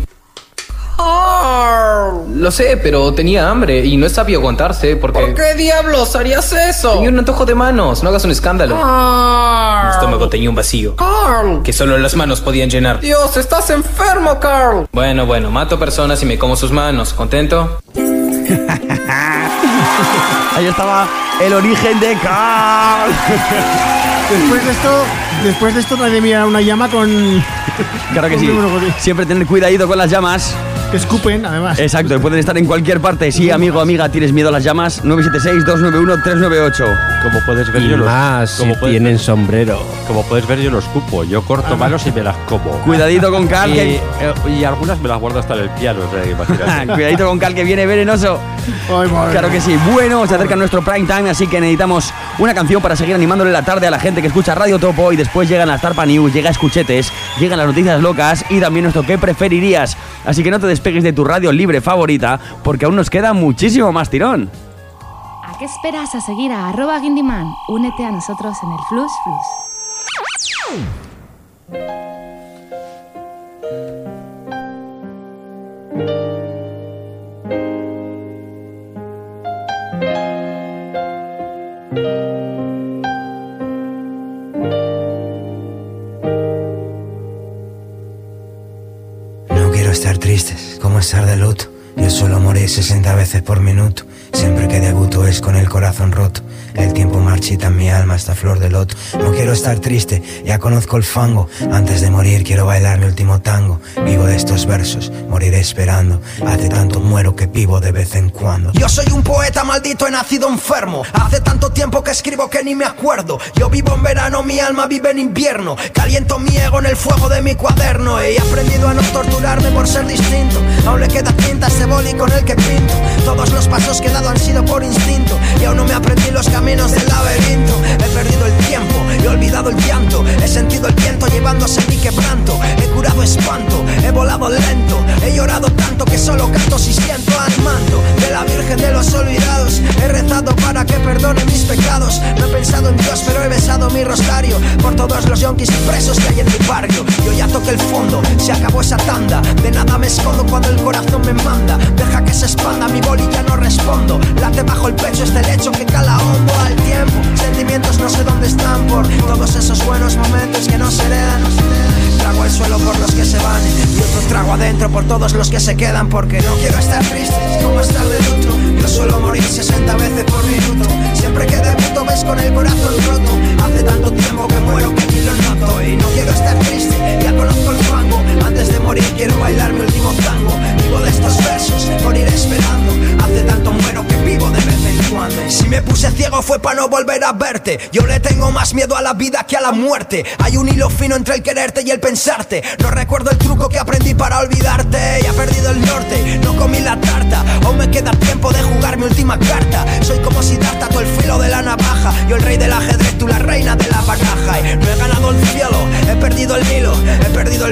Carl. Lo sé, pero tenía hambre y no sabía aguantarse porque... ¿Por qué diablos harías eso? Tenía un antojo de manos, no hagas un escándalo. Carl. Mi estómago tenía un vacío. Carl. Que solo las manos podían llenar. Dios, estás enfermo, Carl. Bueno, bueno, mato personas y me como sus manos. ¿Contento? Ahí estaba el origen de Carl. Después de esto, después de esto nadie mira una llama con... Claro que sí. Siempre tener cuidadito con las llamas. Que escupen, además. Exacto, y pueden estar en cualquier parte. Sí, amigo, amiga, ¿tienes miedo a las llamas? nueve siete seis, dos nueve uno, tres nueve ocho. Como puedes ver, y yo más los, como si puedes tienen ver, sombrero. Como puedes ver, yo los cupo. Yo corto ah, manos y me las como. Cuidadito con Carl. Y, que... eh, y algunas me las guardo hasta en el piano, o sea, imagínate. Cuidadito con Carl, que viene venenoso. Ay, claro que sí. Bueno, se acerca nuestro prime time, así que necesitamos una canción para seguir animándole la tarde a la gente que escucha Radio Topo. Y después llegan las Tarpa News, llega Escuchetes, llegan las noticias locas y también nuestro ¿qué preferirías? Así que no te despegues de tu radio libre favorita, porque aún nos queda muchísimo más tirón. ¿A qué esperas a seguir a arroba Guindiman? Únete a nosotros en el Flus Flus. No quiero estar tristes, como estar de luto. Yo suelo morir sesenta veces por minuto. Siempre que debuto es con el corazón roto. El tiempo marchita en mi alma hasta flor de loto. No quiero estar triste, ya conozco el fango. Antes de morir quiero bailar mi último tango. Vivo de estos versos, moriré esperando. Hace tanto muero que vivo de vez en cuando. Yo soy un poeta maldito, he nacido enfermo. Hace tanto tiempo que escribo que ni me acuerdo. Yo vivo en verano, mi alma vive en invierno. Caliento mi ego en el fuego de mi cuaderno. He aprendido a no torturarme por ser distinto. Aún le queda tinta a ese boli con el que pinto. Todos los pasos que he dado han sido por instinto. Y aún no me aprendí los caminos del laberinto. He perdido el tiempo, he olvidado el llanto. He sentido el viento llevándose mi quebranto. He curado espanto, he volado lento. He llorado tanto que solo canto si siento al manto de la Virgen de los Olvidados. He rezado para que perdone mis pecados. No he pensado en Dios pero he besado mi rosario por todos los yonkis y presos que hay en mi barrio. Yo ya toqué el fondo, se acabó esa tanda. De nada me escondo cuando el corazón me manda. Deja que se expanda, mi boli ya no respondo. Late bajo el pecho este lecho que cala hondo al tiempo. Sentimientos no sé dónde están por todos esos buenos momentos que no se heredan. Trago el suelo por los que se van y otro trago adentro por todos los que se quedan. Porque no quiero estar triste, como estar de luto. Yo suelo morir sesenta veces por minuto. Siempre que debuto ves con el corazón roto. Hace tanto tiempo que muero que ni lo noto. Y no quiero estar triste, ya conozco el fango. Antes de morir quiero bailar mi último tango. Vivo de estos versos, morir esperando. Hace tanto muero que vivo de vez en cuando. Si me puse ciego fue para no volver a verte. Yo le tengo más miedo a la vida que a la muerte. Hay un hilo fino entre el quererte y el pensarte. No recuerdo el truco que aprendí para olvidarte. Ya he perdido el norte, no comí la tarta. Aún me queda tiempo de jugar mi última carta. Soy como Siddhartha, tú el filo de la navaja. Yo el rey del ajedrez, tú la reina de la baraja. Y no he ganado el cielo, he perdido el hilo. He perdido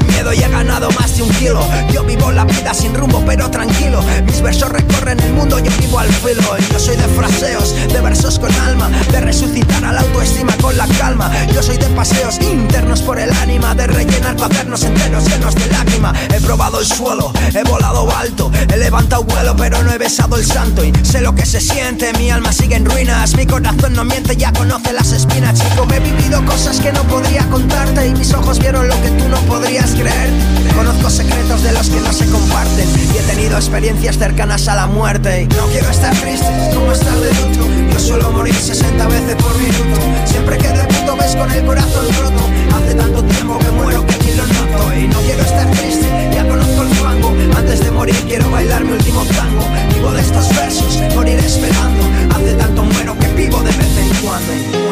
versos con alma, de resucitar a la autoestima con la calma. Yo soy de paseos internos por el ánima, de rellenar cuadernos enteros llenos de lágrima. He probado el suelo, he volado alto, he levantado vuelo pero no he besado el santo. Y sé lo que se siente, mi alma sigue en ruinas, mi corazón no miente, ya conoce las espinas. Chico, me he vivido cosas que no podría contarte y mis ojos vieron lo que tú no podrías creer. Conozco secretos de los que no se comparten y he tenido experiencias cercanas a la muerte. Y no quiero estar triste, como estar de luto. Yo suelo morir sesenta veces por minuto. Siempre que de puto ves con el corazón roto. Hace tanto tiempo que muero que ni lo noto. Y no quiero estar triste, ya conozco el fango. Antes de morir quiero bailar mi último tango. Vivo de estos versos, morir esperando. Hace tanto muero que vivo de vez en cuando.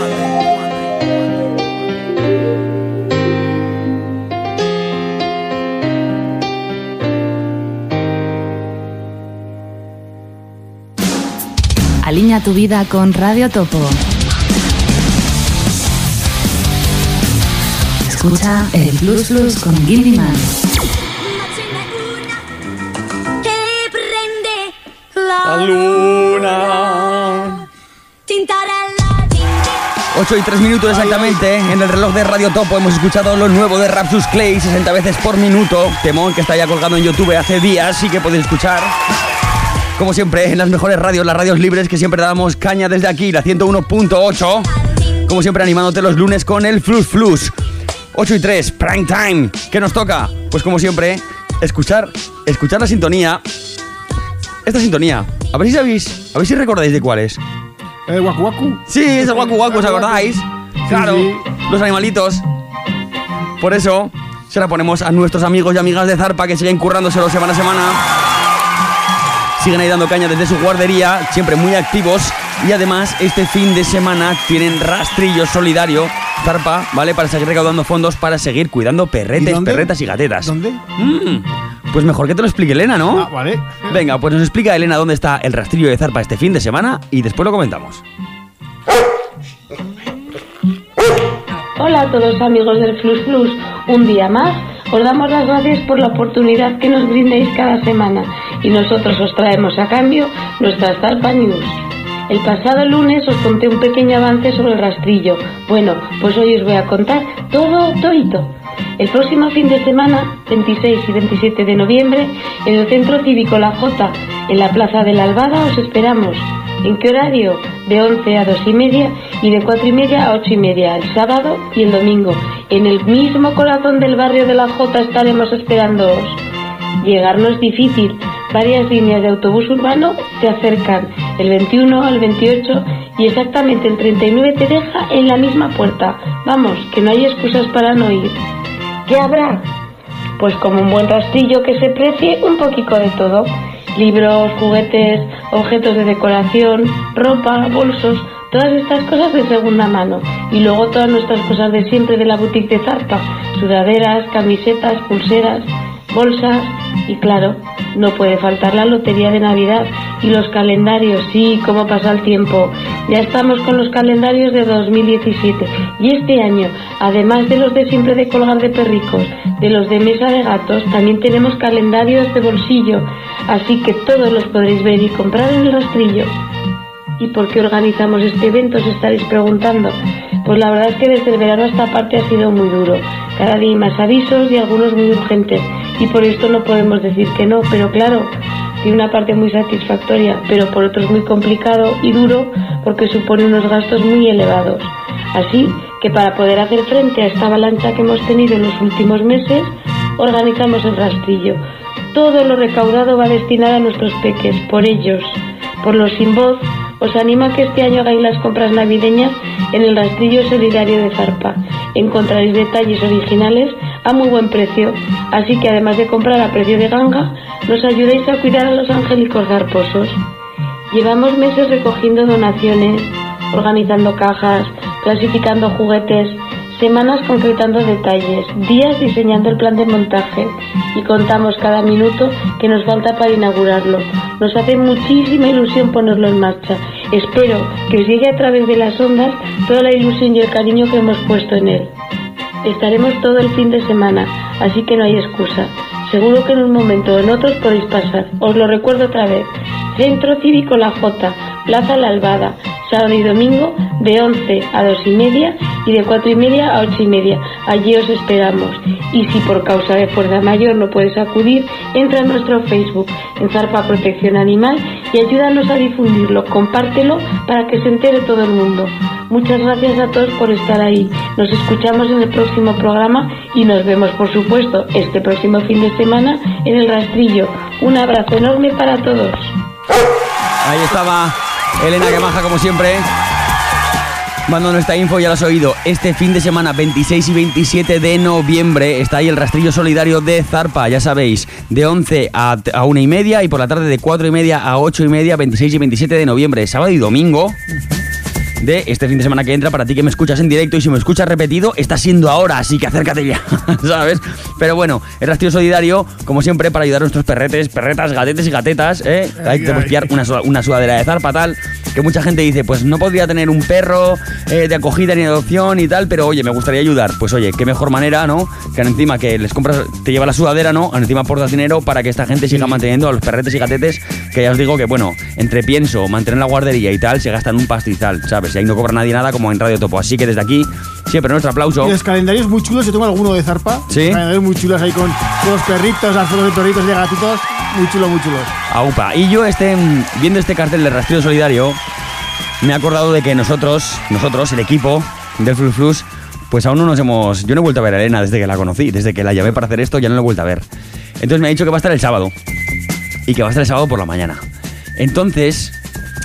Alinea tu vida con Radio Topo. Escucha el Plus Plus con Gilliman. La luna. ocho y tres minutos exactamente. En el reloj de Radio Topo hemos escuchado lo nuevo de Rapsus Clay, sesenta veces por minuto. Temón que está ya colgado en YouTube hace días y que podéis escuchar. Como siempre, en las mejores radios, las radios libres que siempre damos caña desde aquí, la ciento uno punto ocho. Como siempre, animándote los lunes con el Flus Flus. ocho y tres, prime time. ¿Qué nos toca? Pues como siempre, escuchar, escuchar la sintonía. Esta sintonía. A ver si sabéis, a ver si recordáis de cuál es. ¿El Waku Waku? Sí, es el Waku Waku, ¿os acordáis? Claro, sí, sí. Los animalitos. Por eso, se la ponemos a nuestros amigos y amigas de Zarpa que siguen currándoselo semana a semana. Siguen ahí dando caña desde su guardería, siempre muy activos. Y además, este fin de semana tienen rastrillo solidario, Zarpa, ¿vale? Para seguir recaudando fondos, para seguir cuidando perretes, perretas y gatetas. ¿Dónde? Mm, pues mejor que te lo explique Elena, ¿no? Ah, vale. Venga, pues nos explica Elena dónde está el rastrillo de Zarpa este fin de semana y después lo comentamos. Hola a todos amigos del Flus Flus, un día más os damos las gracias por la oportunidad que nos brindéis cada semana y nosotros os traemos a cambio nuestras Zarpa News. El pasado lunes os conté un pequeño avance sobre el rastrillo. Bueno, pues hoy os voy a contar todo, todito. El próximo fin de semana, veintiséis y veintisiete de noviembre, en el Centro Cívico La Jota, en la Plaza de la Albada, os esperamos. ¿En qué horario? De once a dos y media y de cuatro y media a ocho y media, el sábado y el domingo. En el mismo corazón del barrio de La Jota estaremos esperándoos. Llegar no es difícil. Varias líneas de autobús urbano te acercan el veintiuno al veintiocho y exactamente el treinta y nueve te deja en la misma puerta. Vamos, que no hay excusas para no ir. ¿Qué habrá? Pues como un buen rastrillo que se precie un poquito de todo. Libros, juguetes, objetos de decoración, ropa, bolsos, todas estas cosas de segunda mano. Y luego todas nuestras cosas de siempre de la boutique de Zarpa, sudaderas, camisetas, pulseras, bolsas y claro, no puede faltar la lotería de Navidad y los calendarios. Sí, cómo pasa el tiempo. Ya estamos con los calendarios de dos mil diecisiete y este año, además de los de siempre de colgar de perricos, de los de mesa de gatos, también tenemos calendarios de bolsillo, así que todos los podréis ver y comprar en el rastrillo. ¿Y por qué organizamos este evento? Os estaréis preguntando. Pues la verdad es que desde el verano esta parte ha sido muy duro. Cada día hay más avisos y algunos muy urgentes. Y por esto no podemos decir que no, pero claro, tiene una parte muy satisfactoria, pero por otro es muy complicado y duro porque supone unos gastos muy elevados. Así que para poder hacer frente a esta avalancha que hemos tenido en los últimos meses, organizamos el rastrillo. Todo lo recaudado va destinado a nuestros peques, por ellos, por los sin voz. Os animo a que este año hagáis las compras navideñas en el rastrillo solidario de Zarpa. Encontraréis detalles originales a muy buen precio, así que además de comprar a precio de ganga, nos ayudéis a cuidar a los angélicos garposos. Llevamos meses recogiendo donaciones, organizando cajas, clasificando juguetes, semanas concretando detalles, días diseñando el plan de montaje y contamos cada minuto que nos falta para inaugurarlo. Nos hace muchísima ilusión ponerlo en marcha. Espero que os llegue a través de las ondas toda la ilusión y el cariño que hemos puesto en él. Estaremos todo el fin de semana, así que no hay excusa. Seguro que en un momento o en otros podéis pasar. Os lo recuerdo otra vez. Centro Cívico La Jota, Plaza La Albada, sábado y domingo de once a dos y media y de cuatro y media a ocho y media. Allí os esperamos. Y si por causa de fuerza mayor no puedes acudir, entra en nuestro Facebook, en Zarpa Protección Animal, y ayúdanos a difundirlo, compártelo para que se entere todo el mundo. Muchas gracias a todos por estar ahí. Nos escuchamos en el próximo programa y nos vemos, por supuesto, este próximo fin de semana en el Rastrillo. Un abrazo enorme para todos. Ahí estaba Elena, que maja como siempre, mandando esta info. Ya lo has oído. Este fin de semana, veintiséis y veintisiete de noviembre, está ahí el Rastrillo Solidario de Zarpa, ya sabéis, de once a, a una y media, y por la tarde de cuatro y media a ocho y media, veintiséis y veintisiete de noviembre, sábado y domingo de este fin de semana que entra, para ti que me escuchas en directo, y si me escuchas repetido, está siendo ahora, así que acércate ya, ¿sabes? Pero bueno, el Rastrillo Solidario, como siempre, para ayudar a nuestros perretes, perretas, gatetes y gatetas, ¿eh? Hay que pillar una, una sudadera de Zarpa, tal, que mucha gente dice, pues no podría tener un perro eh, de acogida ni de adopción y tal, pero oye, me gustaría ayudar. Pues oye, qué mejor manera, ¿no? Que encima que les compras, te lleva la sudadera, ¿no? Encima aportas dinero para que esta gente siga manteniendo a los perretes y gatetes, que ya os digo que, bueno, entre pienso, mantener la guardería y tal, se gastan un pastizal, ¿sabes? Y ahí no cobra nadie nada, como en Radio Topo. Así que desde aquí, siempre nuestro aplauso. Y los calendarios muy chulos, yo tengo alguno de Zarpa. Sí. Calendarios muy chulos ahí con, con los perritos, las fotos de perritos y de gatitos. Muy chulos, muy chulos. Aupa. Y yo, este, viendo este cartel de Rastrillo Solidario, me he acordado de que nosotros, nosotros, el equipo del Flus Flus, pues aún no nos hemos... Yo no he vuelto a ver a Elena desde que la conocí, desde que la llamé para hacer esto, ya no la he vuelto a ver. Entonces me ha dicho que va a estar el sábado. Y que va a estar el sábado por la mañana. Entonces,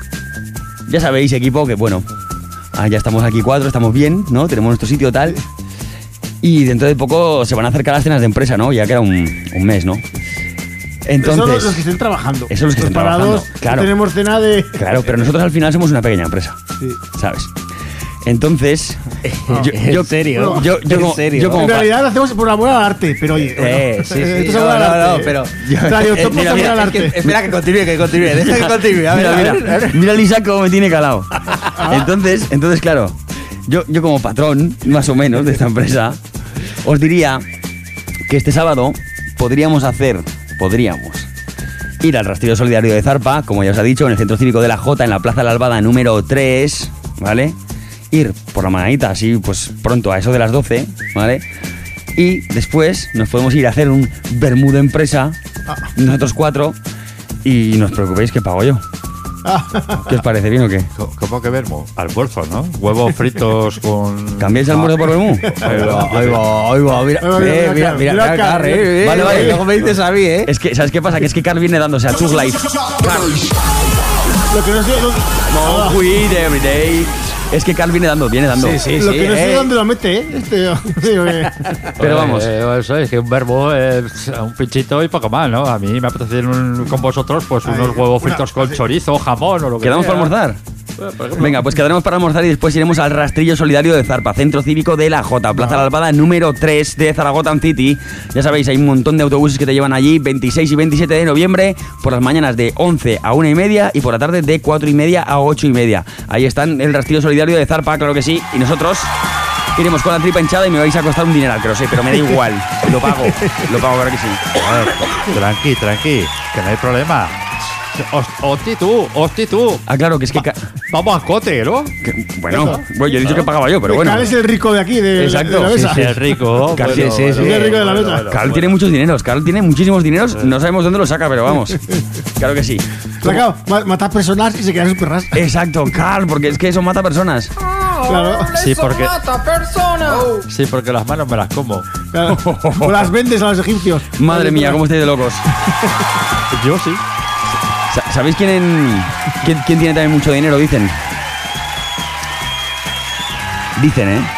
ya sabéis, equipo, que bueno... Ah, ya estamos aquí cuatro, estamos bien, ¿no? Tenemos nuestro sitio tal. Y dentro de poco se van a acercar las cenas de empresa, ¿no? Ya queda un, un mes, ¿no? Entonces, esos son los que estén trabajando. Esos son los que estén parados, trabajando. Claro. Tenemos cena de... Claro, pero nosotros al final somos una pequeña empresa. Sí. ¿Sabes? Entonces, no, yo, ¿en yo, serio? Yo, yo, ¿En como, serio? yo como en realidad lo hacemos por amor al arte, pero oye... Eh, bueno, sí, sí. Esto es No, amor al no, arte. no, pero... Radio eh, Topo mira, es mira, amor al es que- arte. espera que continúe, que continúe. Deja que continúe. A ver, mira, a ver, mira, a ver. mira Lisa cómo me tiene calado. Entonces, entonces claro, yo, yo como patrón, más o menos, de esta empresa, os diría que este sábado podríamos hacer, podríamos ir al Rastrillo Solidario de Zarpa, como ya os ha dicho, en el Centro Cívico de la Jota, en la Plaza de la Albada número tres, ¿vale? Ir por la mañanita, así pues pronto, a eso de las doce, ¿vale? Y después nos podemos ir a hacer un vermú de empresa, nosotros cuatro, y no os preocupéis que pago yo. ¿Qué os parece, bien o qué? ¿Cómo que vermo? Almuerzo, ¿no? Huevos fritos con... ¿Cambiáis el almuerzo por vermú? Ahí va, ahí va, ahí va. Mira, Mira, mira, eh, mira, mira, mira, mira, mira, Carl, Carl, eh, Vale, eh, vale. Luego me dices a mí, ¿eh? Es que, ¿sabes qué pasa? Que es que Carl viene dándose a Tug Life. Lo que no sé... Lo, Smoke weed every day. Es que Carl viene dando, viene dando. Sí, sí, lo sí. que no sé eh. dónde lo mete, ¿eh? Este, sí, eh. Pero vamos. Eh, eso es que un verbo es un pinchito y poco más, ¿no? A mí me apetece un- con vosotros pues Ay, unos huevos una- fritos con chorizo, jamón o lo que ¿Quedamos sea. para almorzar? Bueno, por ejemplo. Venga, pues quedaremos para almorzar y después iremos al Rastrillo Solidario de Zarpa, Centro Cívico de la Jota, Plaza de la Albada número tres de Zaragoza City. Ya sabéis, hay un montón de autobuses que te llevan allí, veintiséis y veintisiete de noviembre, por las mañanas de once a una y media y por la tarde de cuatro y media a ocho y media. Ahí están el Rastrillo Solidario de Zarpa, claro que sí, y nosotros iremos con la tripa hinchada y me vais a costar un dineral, que lo sé, pero me da igual, lo pago, lo pago, claro que sí. A ver, tranqui, tranqui, que no hay problema. Host- Hosti tú, hosti tú. Ah, claro, que es que... ca- Vamos al cote, ¿no? que- bueno, bueno, yo he dicho que pagaba yo, pero bueno. Carl es el rico de aquí, de, Exacto, de la sí, mesa. Sí, el rico. Carl, bueno, sí, sí, bueno, sí. bueno, El rico de la bueno, mesa. bueno, Carl bueno. tiene muchos dineros, Carl tiene muchísimos dineros, no sabemos dónde los saca, pero vamos. Claro que sí. Claro, ma- mata personas y se quedan sus perras. Exacto, Carl, porque es que eso mata personas. Claro. Sí, porque, ¡Mata persona! sí, porque las manos me las como. Claro. O las vendes a los egipcios. Madre mía, cómo estáis de locos. Yo sí. Sa- ¿Sabéis quién, en- quién, quién tiene también mucho dinero? Dicen. Dicen, ¿eh?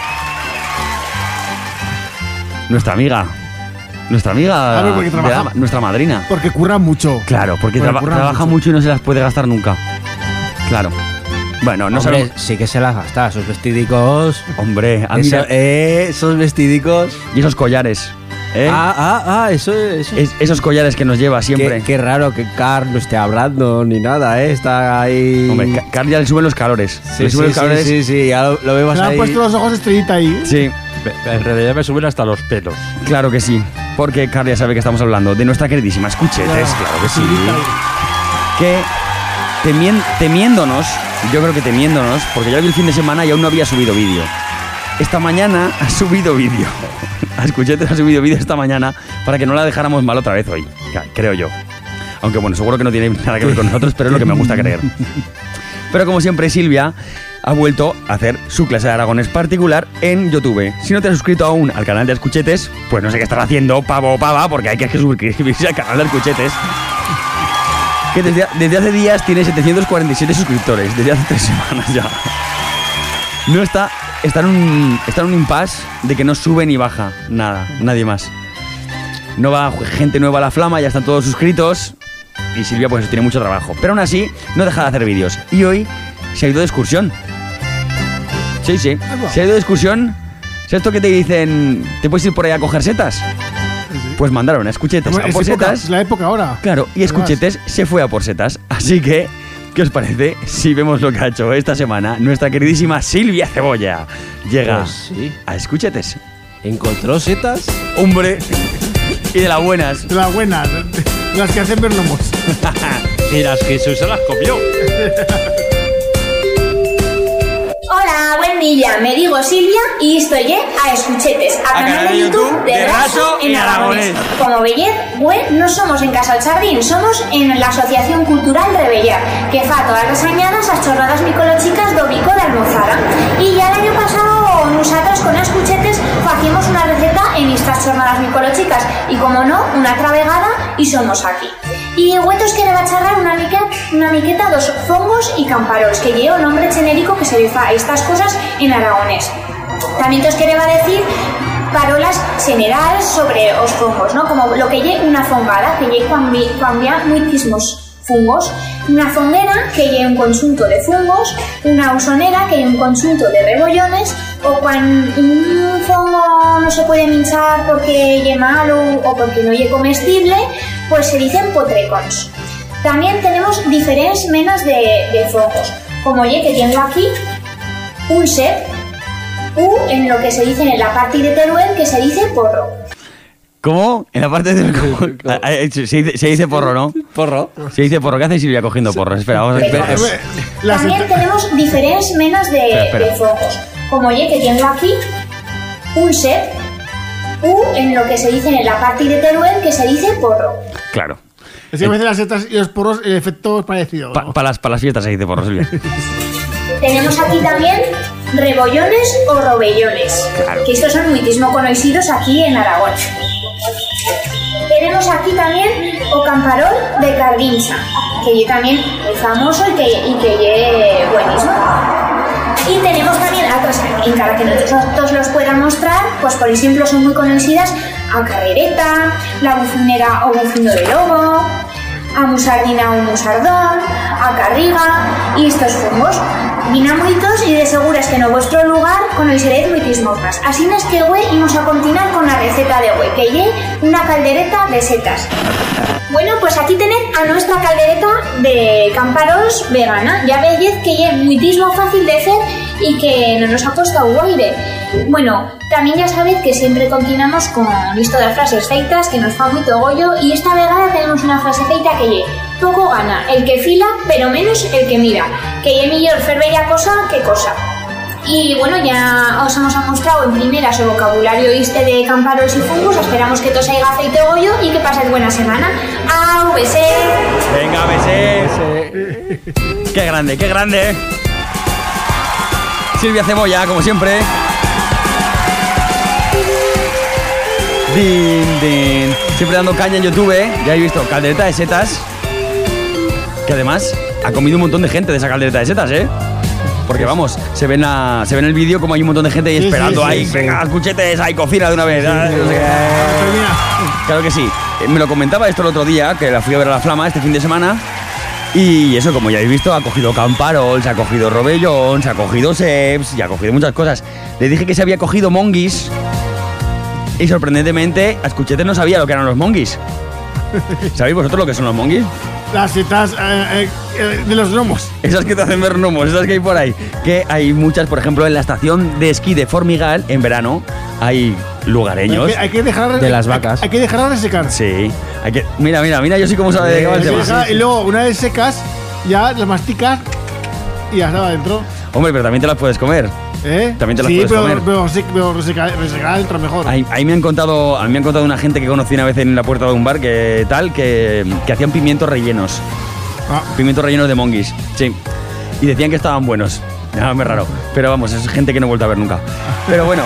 Nuestra amiga. Nuestra amiga. A ver, porque de trabaja. la- nuestra madrina. Porque curra mucho. Claro, porque Porque traba- curra trabaja mucho. mucho y no se las puede gastar nunca. Claro. Bueno, no Hombre, sabemos. sí que se las gasta, esos vestidicos. Hombre, ah, Eso- mira, eh, esos vestidicos. y esos collares. ¿eh? Ah, ah, ah, eso es. Es- esos collares que nos lleva siempre. Qué, qué raro que Carl no esté hablando ni nada, ¿eh? Está ahí. Hombre, Ca- Carl ya le suben los calores. Sí, le sí, suben los sí, calores. sí, sí, ya lo, lo vemos Se le han ahí. puesto los ojos estrellita ahí. Sí, Me- En realidad me suben hasta los pelos. claro que sí. Porque Carl ya sabe que estamos hablando de nuestra queridísima Escuchetes, claro, que sí. Que temien- temiéndonos, yo creo que temiéndonos, porque yo la vi el fin de semana y aún no había subido vídeo. Esta mañana ha subido vídeo. A Escuchetes ha subido vídeo esta mañana para que no la dejáramos mal otra vez hoy, creo yo. Aunque bueno, seguro que no tiene nada que ver con nosotros, pero es lo que me gusta creer. Pero como siempre, Silvia ha vuelto a hacer su clase de aragonés particular en YouTube. Si no te has suscrito aún al canal de Escuchetes, pues no sé qué estás haciendo, pavo o pava, porque hay que suscribirse al canal de Escuchetes. Que desde, desde hace días tiene setecientos cuarenta y siete suscriptores, desde hace tres semanas ya. No está, está en un, está en un impasse de que no sube ni baja nada, nadie más. No va gente nueva a la flama, ya están todos suscritos. Y Silvia pues tiene mucho trabajo. Pero aún así, no deja de hacer vídeos. Y hoy se ha ido de excursión. Sí, sí. Se ha ido de excursión. ¿Sabes esto que te dicen? ¿Te puedes ir por ahí a coger setas? Pues mandaron a Escuchetes a por setas. Es la época ahora. Claro, y Escuchetes se fue a por setas. Así que, ¿qué os parece si vemos lo que ha hecho esta semana nuestra queridísima Silvia Cebolla? Llega Pues sí. a Escuchetes. ¿Encontró setas? Hombre. Y de las buenas. De las buenas. Las que hacen ver lomos. Y las que Jesús se las comió. Hola, buen día, me digo Silvia y estoy a Escuchetes, a, a canal de YouTube de Raso en Aragonés. Como veis, güey, no somos en Casa del Jardín, somos en la Asociación Cultural Rebellar, que fa todas las añadas a chorradas micolóchicas do Bico de Almozara. Y ya el año pasado nosotros con Escuchetes hacíamos una receta en estas chorradas micolóchicas y como no, una travegada y somos aquí. Y huetos que le va a charlar una miqueta, una miqueta dos fongos y camparols, que lleva un nombre genérico que se le fa a estas cosas en aragonés. También os quería decir parolas generales sobre os fongos, ¿no? Como lo que lle una fongada, que lle cuando había muchísimos fungos, una fonguera, que lle un conjunto de fungos, una usonera, que lle un conjunto de rebollones, o cuando un fongo no se puede minchar porque lle malo o porque no lle comestible, pues se dicen potrecons. También tenemos diferentes menas de, de fongos, como lle que tengo aquí un set, u en lo que se dice en la parte de Teruel, que se dice porro. ¿Cómo? En la parte del... Se dice, se dice porro, ¿no? Porro. Se dice porro. ¿Qué hace Silvia cogiendo porros? Espera, vamos a ver. También tenemos diferentes menas de, espera, espera. de fongos, como lle que tengo aquí un set, u en lo que se dice en la parte de Teruel, que se dice porro. Claro. Es que a veces las setas y los porros, el efecto es parecido, ¿no? Para las, pa las fiestas se dice porro, Silvia. Tenemos aquí también rebollones o robellones, claro, que estos son muchísimo conocidos aquí en Aragón. Tenemos aquí también o camparol de Cardincha, que es también muy famoso y que, y que es buenísimo. Y tenemos también otras, en cada que nosotros los puedan mostrar, pues por ejemplo son muy conocidas a carrereta, la bufinera o bufino de lobo, a musardina o musardón, a carriga y estos fungos. Vinamuitos y de seguras que en vuestro lugar conoceréis muchísimos más. Así es que güey, vamos a continuar con la receta de güey, que es una caldereta de setas. Bueno, pues aquí tenéis a nuestra caldereta de camparols vegana. Ya veis que es muchísimo fácil de hacer y que no nos ha costado guaire. Bueno, también ya sabéis que siempre continuamos con listo de frases feitas que nos fa muy togollo, y esta vegada tenemos una frase feita que es: poco gana el que fila, pero menos el que mira, que es mejor fer bella cosa que cosa. Y bueno, ya os hemos mostrado en primera su vocabulario este de camparols y fungos. Esperamos que todo se haya feito gollo y que paséis buena semana. ¡Au, besé! Venga, besé. ¡Qué grande, qué grande! Silvia Cebolla, como siempre. Din, din. Siempre dando caña en YouTube, ¿eh? Ya habéis visto, caldereta de setas. Que además ha comido un montón de gente de esa caldereta de setas, ¿eh? Porque vamos, se ve en, la, se ve en el vídeo como hay un montón de gente ahí Sí, esperando sí, sí, ahí. sí. Venga, Escuchetes, ahí cocina de una vez. Sí, ah, sí, no sé sí. qué. Claro que sí. Eh, Me lo comentaba esto el otro día, que la fui a ver a la Flama este fin de semana. Y eso, como ya habéis visto, ha cogido camparols, ha cogido robellons, ha cogido seps y ha cogido muchas cosas. Le dije que se había cogido monguis y sorprendentemente a Escuchetes no sabía lo que eran los monguis. ¿Sabéis vosotros lo que son los monguis? Las setas eh, eh, de los gnomos. Esas que te hacen ver gnomos, esas que hay por ahí. Que hay muchas, por ejemplo, en la estación de esquí de Formigal, en verano, hay lugareños. Hay que, hay que dejar De las vacas. Hay, hay que dejarlas de secar. Sí, hay que... Mira, mira, mira, yo sí cómo sabe de qué va el Hay que tema. dejar- y luego, una vez secas, ya las masticas y ya estaba dentro. Hombre, pero también te las puedes comer. ¿Eh? También te las sí, puedes pero, comer. pero, sí, pero resecar resecar entra mejor. Ahí, ahí me han contado, a mí me han contado una gente que conocí una vez en la puerta de un bar que tal, que, que hacían pimientos rellenos. Ah. Pimientos rellenos de monguis, sí. Y decían que estaban buenos. Nada, muy raro. Pero vamos, es gente que no he vuelto a ver nunca. Pero bueno.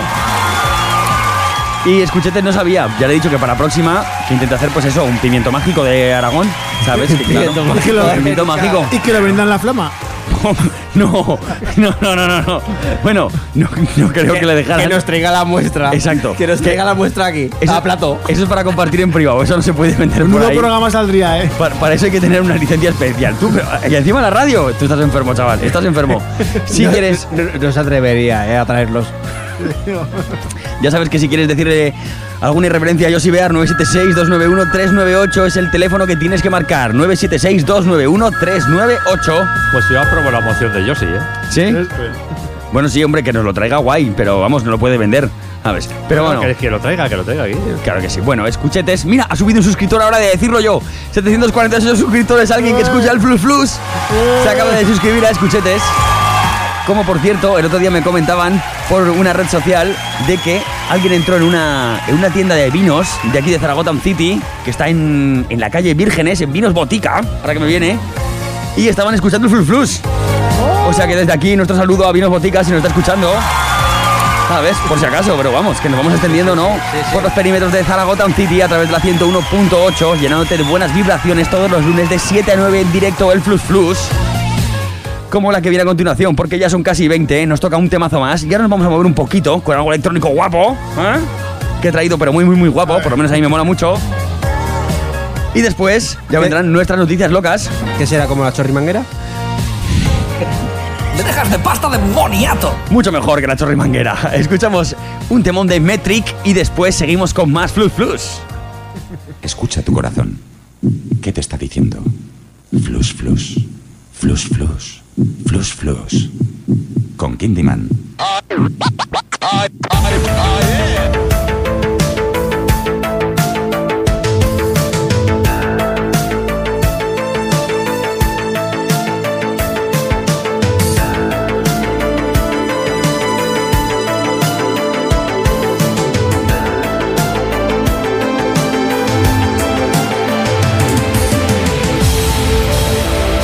Y Escuchetes no sabía. Ya le he dicho que para la próxima que intente hacer pues eso, un pimiento mágico de Aragón. ¿Sabes? Que, claro, Pimiento mágico. pimiento mágico. Y que lo vendan la flama. No, no, no, no, no, no. Bueno, no, no creo que, que le dejaran. Que nos traiga la muestra. Exacto. Que nos traiga la muestra aquí. Eso, a plato. Eso es para compartir en privado. Eso no se puede vender por Nuevo ahí. programa saldría, ¿eh? Para, para eso hay que tener una licencia especial. Tú, pero, y encima la radio. Tú estás enfermo, chaval. Estás enfermo. Si no, quieres. No, no se atrevería, ¿eh? A traerlos. Ya sabes que si quieres decirle alguna irreverencia a Yosi Bear, nueve siete seis, dos nueve uno, tres nueve ocho es el teléfono que tienes que marcar. nueve siete seis, dos nueve uno, tres nueve ocho. Pues yo aprobo la moción de Yosi, ¿eh? ¿Sí? Bueno, sí, hombre, que nos lo traiga guay, pero vamos, no lo puede vender. A ver, pero bueno. Que, que lo traiga, que lo traiga aquí. Claro que sí. Bueno, Escuchetes. Mira, ha subido un suscriptor ahora de decirlo yo. setecientos cuarenta y ocho suscriptores, alguien que escucha el Flus Flus. Se acaba de suscribir a Escuchetes. Como por cierto, el otro día me comentaban por una red social de que alguien entró en una, en una tienda de vinos de aquí de Zaragoza City, que está en, en la calle Vírgenes, en Vinos Botica, para que me viene, y estaban escuchando el Flus Flus. O sea que desde aquí nuestro saludo a Vinos Botica si nos está escuchando. ¿Sabes? Por si acaso, pero vamos, que nos vamos extendiendo, ¿no? Sí, sí. Por los perímetros de Zaragoza City a través de la ciento uno punto ocho, llenándote de buenas vibraciones todos los lunes de siete a nueve en directo el Flus Flus. Como la que viene a continuación, porque ya son casi veinte, ¿eh? Nos toca un temazo más y ahora nos vamos a mover un poquito con algo electrónico guapo, ¿eh? Que he traído, pero muy, muy, muy guapo, por lo menos a mí me mola mucho. Y después ya vendrán nuestras noticias locas. ¿Qué será, como la chorrimanguera? ¡Me dejas de pasta de boniato! Mucho mejor que la chorrimanguera. Escuchamos un temón de Metric y después seguimos con más Flus Flus. Escucha tu corazón. ¿Qué te está diciendo? Flus Flus. Flus Flus. Flus Flus. Con Kindyman.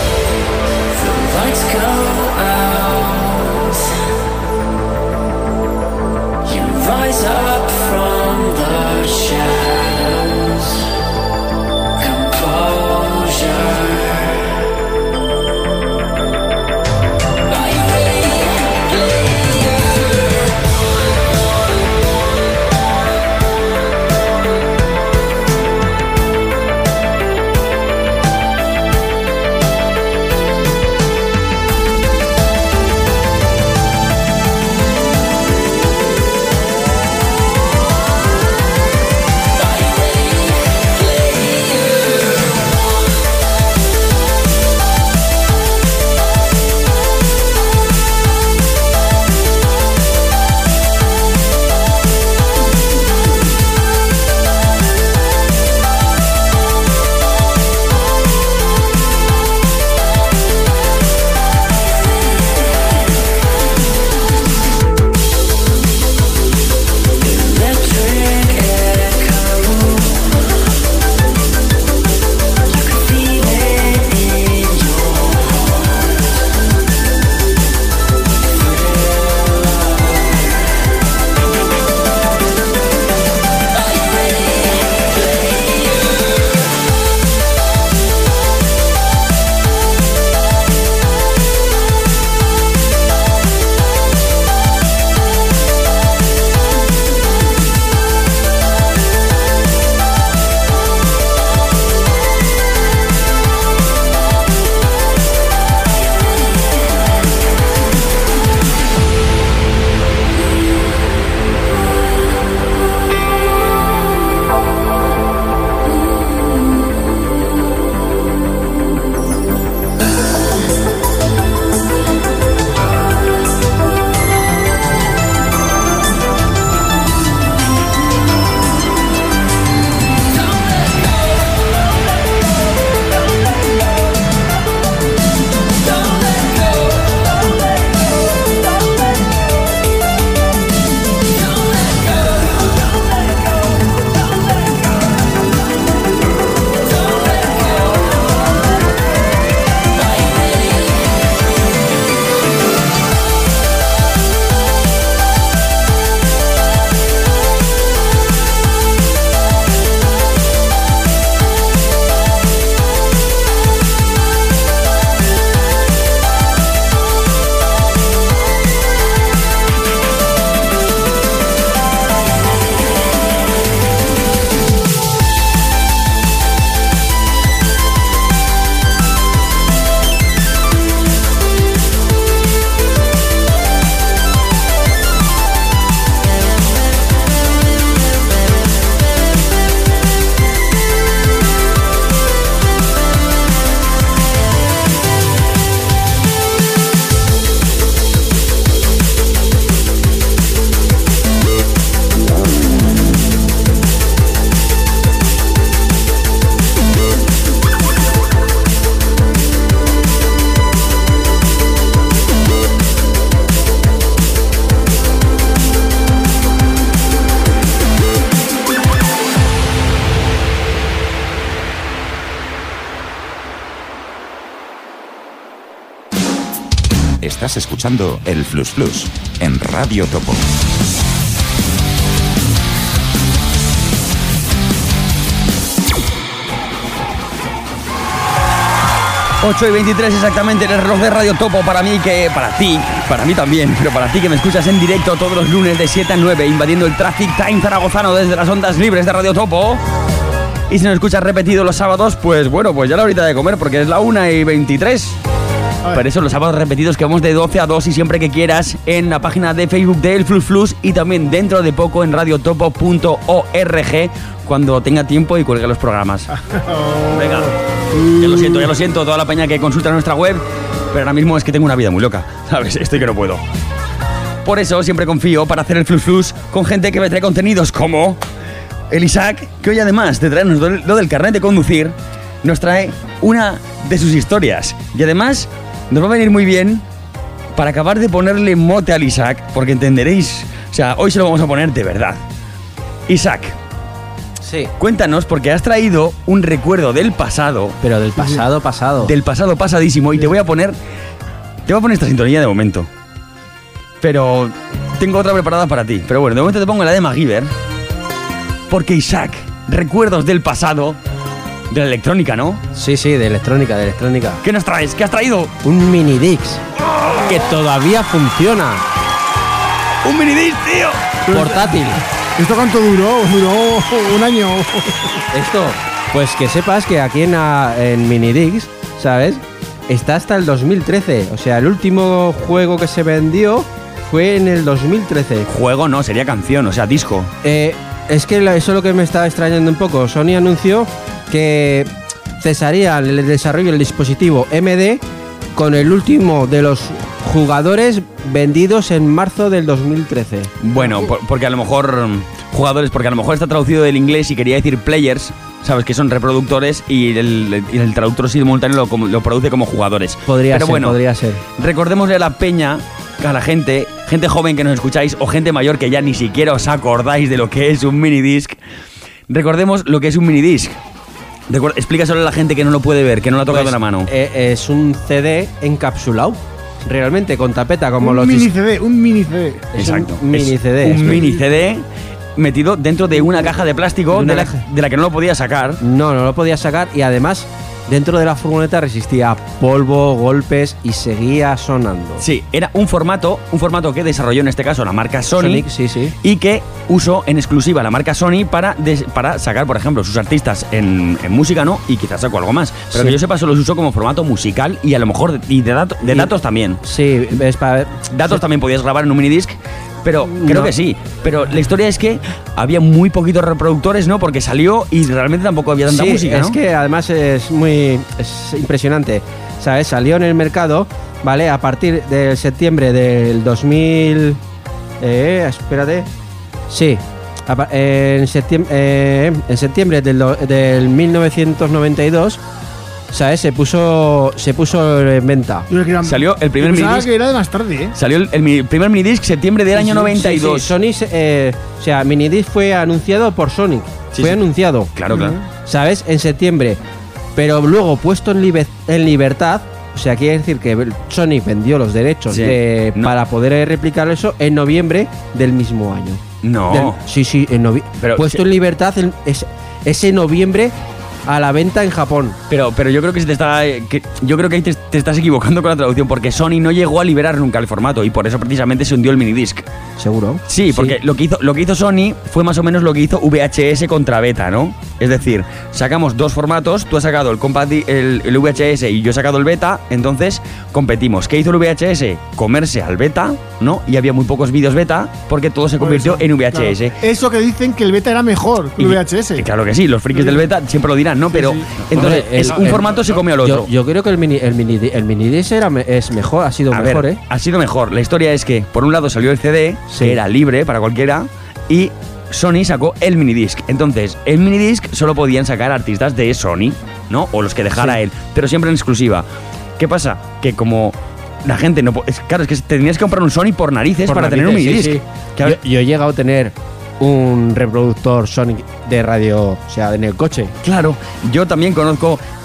Lights go out. Estás escuchando el Flus Flus en Radio Topo. ocho y veintitrés exactamente en el reloj de Radio Topo. Para mí, que para ti, para mí también, pero para ti que me escuchas en directo todos los lunes de siete a nueve, invadiendo el Traffic Time zaragozano desde las ondas libres de Radio Topo. Y si nos escuchas repetido los sábados, pues bueno, pues ya la horita de comer, porque es la una y veintitrés. Por eso los sábados repetidos que vamos de doce a dos y siempre que quieras en la página de Facebook de El Flus Flus y también dentro de poco en radiotopo punto org cuando tenga tiempo y cuelgue los programas. Venga, ya lo siento, ya lo siento, toda la peña que consulta nuestra web, pero ahora mismo es que tengo una vida muy loca, ¿sabes? Estoy que no puedo. Por eso siempre confío para hacer el Flus Flus con gente que me trae contenidos como el Isaac, que hoy además de traernos lo del carnet de conducir, nos trae una de sus historias. Y además nos va a venir muy bien para acabar de ponerle mote al Isaac, porque entenderéis, o sea, hoy se lo vamos a poner de verdad. Isaac, sí, cuéntanos, porque has traído un recuerdo del pasado. Pero del pasado, pasado. Del pasado pasadísimo, y te voy a poner, te voy a poner esta sintonía de momento. Pero tengo otra preparada para ti. Pero bueno, de momento te pongo la de MacGyver, porque Isaac, recuerdos del pasado. De la electrónica, ¿no? Sí, sí, de electrónica, de electrónica. ¿Qué nos traes? ¿Qué has traído? Un Minidisc oh. que todavía funciona. ¡Un Minidisc, tío! Portátil. ¿Esto cuánto duró? Duró un año. Esto, pues que sepas que aquí en, en Minidisc, ¿sabes? Está hasta el dos mil trece. O sea, el último juego que se vendió fue en el dos mil trece. Juego no, sería canción, o sea, disco. Eh, es que eso es lo que me está extrañando un poco. Sony anunció que cesaría el desarrollo del dispositivo M D con el último de los jugadores vendidos en marzo del dos mil trece. Bueno, por, porque a lo mejor jugadores, porque a lo mejor está traducido del inglés y quería decir players, sabes que son reproductores y el, y el traductor simultáneo lo, lo produce como jugadores. Podría Pero ser, bueno, podría ser. Recordémosle a la peña, a la gente, gente joven que nos escucháis o gente mayor que ya ni siquiera os acordáis de lo que es un minidisc. Recordemos lo que es un minidisc. Explícaselo a la gente que no lo puede ver, que no lo ha tocado pues, en la mano. Eh, es un C D encapsulado, realmente, con tapeta, como un los... Mini C D, un mini C D. Exacto. Un mini es C D. Un mini C D metido dentro de una caja de plástico de la, de la que no lo podía sacar. No, no lo podía sacar y además dentro de la furgoneta resistía polvo, golpes y seguía sonando. Sí, era un formato, un formato que desarrolló en este caso la marca Sony, Sonic, sí, sí. y que usó en exclusiva la marca Sony para, des, para sacar, por ejemplo, sus artistas en, en música, ¿no? Y quizás sacó algo más. Pero sí, que yo sepa, solo los usó como formato musical y a lo mejor y de, dato, de y, datos también. Sí, es para... Datos sí. También podías grabar en un minidisc. Pero creo no. que sí. Pero la historia es que había muy poquitos reproductores, ¿no? Porque salió y realmente tampoco había tanta sí, música, ¿no? Es que además es muy es impresionante. ¿Sabes? Salió en el mercado, ¿vale? A partir de septiembre del dos mil... Eh, espérate. Sí. En septiembre, eh, en septiembre del, del mil novecientos noventa y dos... ¿Sabes? Se puso se puso en venta. Era, salió el primer minidisc. Que era de más tarde, ¿eh? Salió el, el primer minidisc septiembre del sí, año noventa y dos. Sí, sí. Sony, eh, o sea, minidisc fue anunciado por Sonic. Sí, fue sí. anunciado. Claro, claro. ¿Sabes? En septiembre. Pero luego puesto en, liber, en libertad. O sea, quiere decir que Sony vendió los derechos sí. de, no. para poder replicar eso en noviembre del mismo año. No. Del, sí, sí, en noviembre. Puesto sí. en libertad en, es, ese noviembre. A la venta en Japón. Pero, pero yo creo que se te está. Que, yo creo que ahí te, te estás equivocando con la traducción, porque Sony no llegó a liberar nunca el formato y por eso precisamente se hundió el minidisc. ¿Seguro? Sí, porque sí. Lo, que hizo, lo que hizo Sony fue más o menos lo que hizo V H S contra Beta, ¿no? Es decir, sacamos dos formatos, tú has sacado el, compati- el, el V H S y yo he sacado el Beta, entonces competimos. ¿Qué hizo el V H S? Comerse al Beta, ¿no? Y había muy pocos vídeos Beta porque todo se convirtió en V H S. Claro. Eso que dicen que el Beta era mejor que el y, V H S. Y claro que sí, los frikis sí. del Beta siempre lo dirán, ¿no? Pero sí, sí. entonces Hombre, es el, un el, formato el, se comió al otro. Yo, yo creo que el mini el mini el minidisc era es mejor, ha sido a mejor, ver, ¿eh? Ha sido mejor. La historia es que por un lado salió el C D, sí. que era libre para cualquiera, y Sony sacó el minidisc. Entonces, el minidisc solo podían sacar artistas de Sony, ¿no? O los que dejara sí. él, pero siempre en exclusiva. ¿Qué pasa? Que como la gente no... Es, claro, es que tenías que comprar un Sony por narices por para narices, tener un minidisc. Sí, sí. Yo, yo he llegado a tener un reproductor Sony de radio, o sea, en el coche. Claro, yo también conozco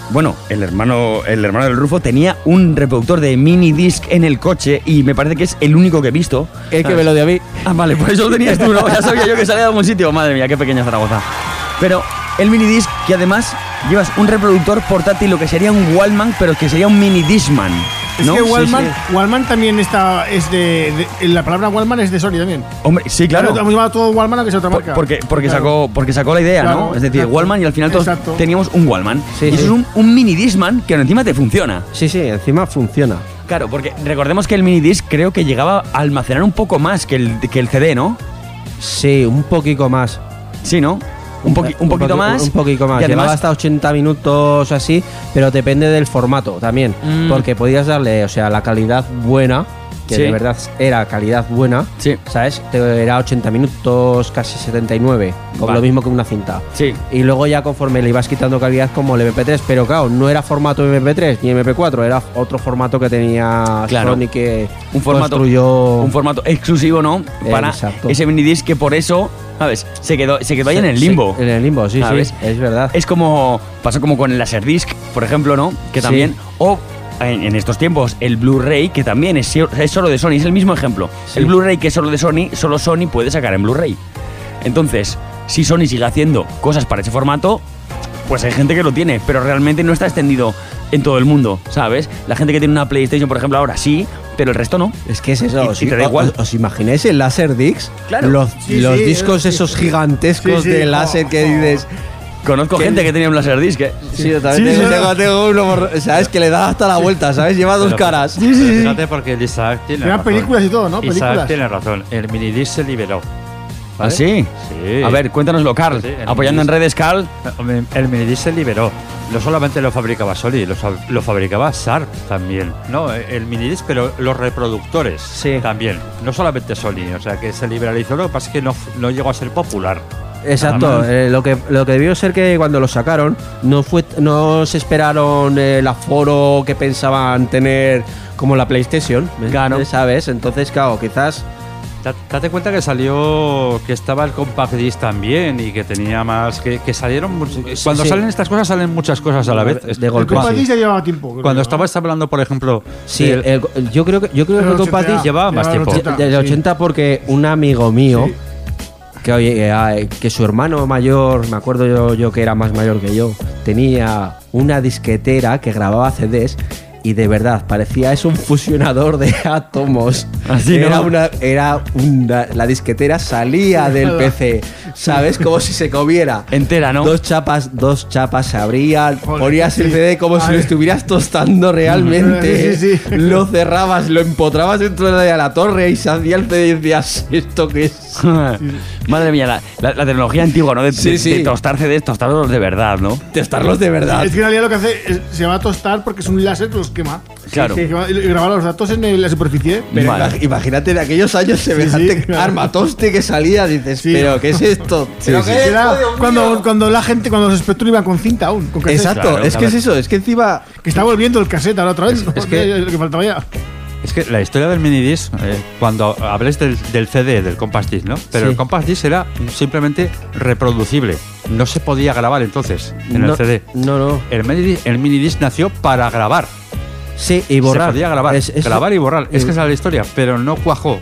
bueno, el hermano, el hermano del Rufo tenía un reproductor de mini disc en el coche y me parece que es el único que he visto. Es que me lo dio a mí. Ah, vale, pues eso lo tenías tú, ¿no? Ya sabía yo que salía de algún sitio. Madre mía, qué pequeña Zaragoza. Pero el mini disc, que además llevas un reproductor portátil, lo que sería un Wallman, pero que sería un mini Discman. Es ¿no? que Wallman, sí, sí. Wallman también está, es de, de- La palabra Wallman es de Sony también. Hombre, sí, claro. Hemos llamado todo Wallman aunque sea otra marca. Porque, porque, Claro. sacó, porque sacó la idea, Claro, ¿no? Es decir, exacto. Wallman y al final todos Exacto. teníamos un Wallman. Sí, y eso sí. es un, un mini Discman que encima te funciona. Sí, sí, encima funciona. Claro, porque recordemos que el mini disc creo que llegaba a almacenar un poco más que el, que el C D, ¿no? Sí, un poquito más. Sí, ¿no? Un, poqui- un poquito poqui- más. Un poquito más. Y además, Llegaba hasta ochenta minutos así, pero depende del formato también. Mm. Porque podías darle, o sea, la calidad buena, que Sí. de verdad era calidad buena, Sí. ¿sabes? Te era ochenta minutos, casi setenta y nueve, como Vale. lo mismo que una cinta. Sí. Y luego ya conforme le ibas quitando calidad como el M P tres, pero claro, no era formato M P tres ni M P cuatro, era otro formato que tenía Claro. Sony que un formato, construyó. un formato exclusivo, ¿no? Para Exacto. ese mini disc que por eso, ¿sabes? Se quedó, se quedó ahí en el Sí, limbo. en el limbo, sí, ¿Sabes? sí, es verdad. Es como pasó como con el Laserdisc, por ejemplo, ¿no? Que Sí. también o en, en estos tiempos el Blu-ray, que también es, es solo de Sony, es el mismo ejemplo. Sí. El Blu-ray que es solo de Sony, solo Sony puede sacar en Blu-ray. Entonces, si Sony sigue haciendo cosas para ese formato, pues hay gente que lo tiene, pero realmente no está extendido en todo el mundo, ¿sabes? La gente que tiene una PlayStation, por ejemplo, ahora sí, pero el resto no. Es que es eso, Y- os, y te da igual. os- os imagináis el Laserdisc? Claro. Los, Sí, los sí, discos sí. esos gigantescos Sí, sí. de láser Oh, que oh. dices. Conozco Que- gente que tenía un Laserdisc. ¿eh? Sí, yo también Sí, tengo, sí. tengo- tengo uno, por- ¿sabes? Que le da hasta la vuelta, ¿sabes? Lleva dos Pero- caras. pero Fíjate porque el Isaac tiene Eran razón. películas y todo, ¿no? Isaac Películas. tiene razón. El minidisc se liberó. ¿Ah, ¿vale? sí? Sí. A ver, cuéntanoslo, Carl. Sí, el Apoyando en minidisc. redes, Carl. El minidisc se liberó. No solamente lo fabricaba Sony, lo, fa- lo fabricaba Sharp también. No, el minidisc, pero los reproductores Sí. también. No solamente Sony, o sea que se liberalizó. Lo que pasa es que no, no llegó a ser popular. Exacto, Nada más. eh, lo que lo que debió ser que cuando lo sacaron no fue no se esperaron eh, el aforo que pensaban tener como la PlayStation, ¿ves? Claro. ¿Sabes? Entonces, claro, quizás Da- Date cuenta que salió, que estaba el Compact Disc también y que tenía más, que, que salieron, much- cuando sí. salen estas cosas salen muchas cosas a la vez. De El golpe. Compact sí. Disc ya llevaba tiempo. creo Cuando yo, estabas hablando, por ejemplo, Sí, del- el- el- yo creo que yo creo que Del el Compact ochenta, Disc llevaba más llevaba el tiempo. ochenta. del sí. ochenta porque un amigo mío Sí. que oye eh, que su hermano mayor, me acuerdo yo, yo que era más mayor que yo, tenía una disquetera que grababa C Ds y de verdad parecía es un fusionador de átomos. Así, ¿no? Era una era una la disquetera salía del P C, ¿sabes? Como si se comiera. Entera, ¿no? Dos chapas, dos chapas se abrían, Joder, ponías el sí. C D como si Ay. lo estuvieras tostando realmente. Sí, sí, sí. Lo cerrabas, lo empotrabas dentro de la torre y se hacía el C D y decías, ¿esto qué es? Madre mía, la, la- la tecnología antigua, ¿no? De, Sí, de- sí. de tostar C Ds, tostarlos de verdad, ¿no? Testarlos de verdad. Es que en realidad lo que hace es, se va a tostar porque es un láser que los quema. Claro. Sí, que va- y graba los datos en el- la superficie. Pero Vale. imag- imagínate de aquellos años semejante claro. armatoste que salía, dices, Sí. ¿pero qué es esto? ¿Pero Sí, qué que es era esto, Dios cuando, mío? cuando la gente, cuando los Spectrum iban con cinta aún, con cassette. Exacto, Claro, es a que es ver. eso, es que encima. Que está volviendo el cassette ahora otra vez. Es- ¿no? es que- lo que faltaba ya. Es que la historia del minidisc, eh, cuando hables del, del C D, del Compact Disc, ¿no? Pero Sí. el Compact Disc era simplemente reproducible. No se podía grabar entonces en no, el C D. No, no. El minidisc, el minidisc nació para grabar. Sí, y borrar. Se podía grabar. Es- eso- grabar y borrar. Es eh, que esa es la historia, pero no cuajó.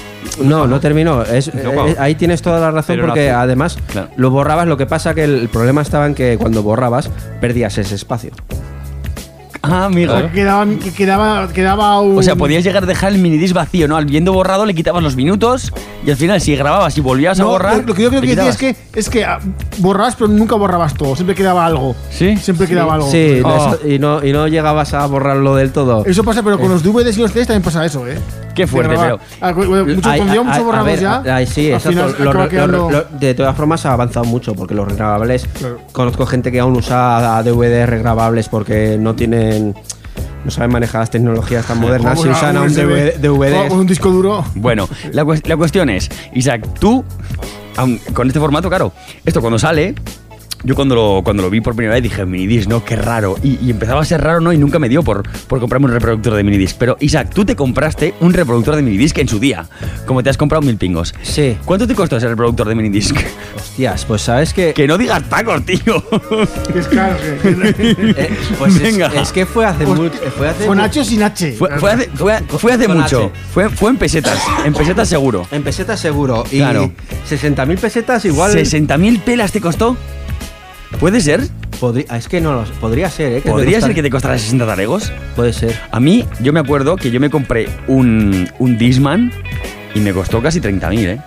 No, no terminó. Es, No, eh, claro. ahí tienes toda la razón Pero porque nació. además Claro. lo borrabas. Lo que pasa que el, el problema estaba en que cuando borrabas perdías ese espacio. Ah, amigo. Claro. Que quedaba, que quedaba, quedaba un. O sea, podías llegar a dejar el minidisc vacío, ¿no? Al viendo borrado le quitabas los minutos y al final si grababas y volvías a No, borrar. lo, lo que yo creo le que decía quitabas. es que, es que ah, borrabas, pero nunca borrabas todo. Siempre quedaba algo. ¿Sí? Siempre quedaba algo. Sí, Oh. eso- y, no, y no llegabas a borrarlo del todo. Eso pasa, pero con los D V Ds y los C Ds también pasa eso, ¿eh? Qué fuerte, De grabar. pero. Ah, cu- bueno, mucho Ay, condió, ay, mucho a borrados ver, ya. ay, sí, Al exacto. final Lo- acaba lo- quedando- lo- de todas formas ha avanzado mucho porque los regrabables. Claro. Conozco gente que aún usa D V D regrabables porque no tienen. No saben manejar las tecnologías tan modernas y Como usan una aún U S B, D V o con un Ds. disco duro. Bueno, la, cues- la cuestión es, Isaac, tú, aun con este formato, claro, esto cuando sale, yo cuando lo, cuando lo vi por primera vez dije, minidisc, ¿no? Qué raro. Y, y empezaba a ser raro, ¿no? Y nunca me dio por, por comprarme un reproductor de minidisc. Pero, Isaac, tú te compraste un reproductor de minidisc en su día, como te has comprado mil pingos. Sí. ¿Cuánto te costó ese reproductor de minidisc? Hostias, pues sabes que... Que no digas tacos, tío. Es caro. eh, pues Venga. Es, es que fue hace Pues, mucho... Fue hace Con mu- H o sin H. Fue, fue hace, fue, fue hace Con mucho. H. Fue, fue en pesetas. En pesetas seguro. En pesetas seguro. Y Claro. sesenta mil pesetas igual... ¿sesenta mil pelas te costó? ¿Puede ser? Podri- es que no lo podría ser, ¿eh? Que ¿Podría me ser costara- que te costara sesenta talegos? Puede ser. A mí, yo me acuerdo que yo me compré un, un Discman y me costó casi treinta mil, ¿eh?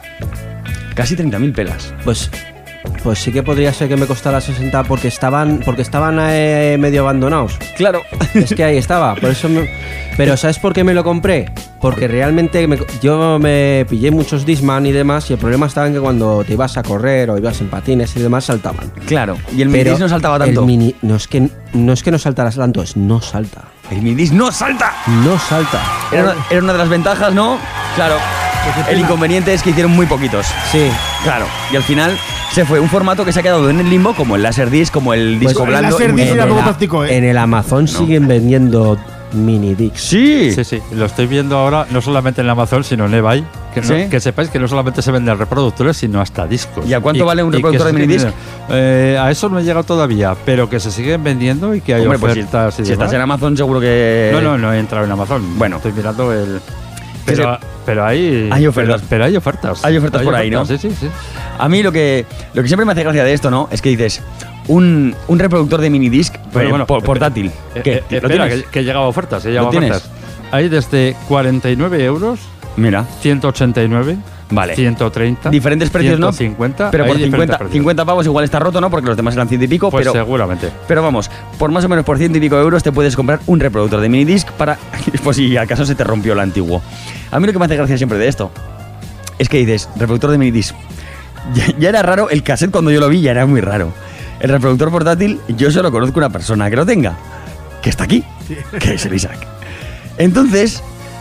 Casi treinta mil pelas. Pues... Pues sí que podría ser que me costara sesenta porque estaban porque estaban eh, medio abandonados. Claro. Es que ahí estaba, por eso me... Pero ¿sabes por qué me lo compré? Porque realmente me- yo me pillé muchos Discman y demás y el problema estaba en que cuando te ibas a correr o ibas en patines y demás saltaban. Claro. Y el Pero minidisc no saltaba tanto. El mini, no, es que, no es que no saltara tanto, es no salta. El minidisc no salta. No salta. Era una, era una de las ventajas, ¿no? Claro. El inconveniente es que hicieron muy poquitos. Sí. Claro. Y al final se fue un formato que se ha quedado en el limbo, como el Laserdisc, como el disco el blando. Laserdisc en- era en poco la- práctico, ¿eh? En el Amazon siguen vendiendo mini discs. Sí. Sí, sí, lo estoy viendo ahora no solamente en Amazon, sino en eBay. Que, no- ¿Sí? que sepáis que no solamente se venden reproductores, sino hasta discos. ¿Y a cuánto vale un que reproductor se de siguen minidisc? vendiendo. Eh, a eso no he llegado todavía, pero que se siguen vendiendo y que hay Hombre, pues si, ofertas y si demás. estás en Amazon seguro que... No, no, no he entrado en Amazon. Bueno. Estoy mirando el... Que Pero, se- pero hay... Hay ofertas. Pero, pero hay ofertas. Hay ofertas por ahí, ¿no? Sí, sí, sí. A mí lo que, lo que siempre me hace gracia de esto, ¿no? Es que dices, un, un reproductor de minidisc Bueno, eh, bueno, por- espera, portátil. Eh, ¿Qué? eh, ¿Lo espera, tienes? que, que llegaba a ofertas. He llegado a tienes? ofertas. Hay desde cuarenta y nueve euros, Mira, ciento ochenta y nueve, vale. ciento treinta, Diferentes precios, ¿no? ciento cincuenta. Pero hay por diferentes cincuenta, precios. cincuenta pavos igual está roto, ¿no? Porque los demás eran ciento y pico, Pues pero... seguramente. Pero vamos, por más o menos por ciento y pico euros te puedes comprar un reproductor de minidisc para... Pues si acaso se te rompió el antiguo. A mí lo que me hace gracia siempre de esto es que dices, reproductor de minidisc. Ya, ya era raro, el cassette cuando yo lo vi ya era muy raro. El reproductor portátil, yo solo conozco una persona que lo tenga, que está aquí, que es el Isaac. Entonces,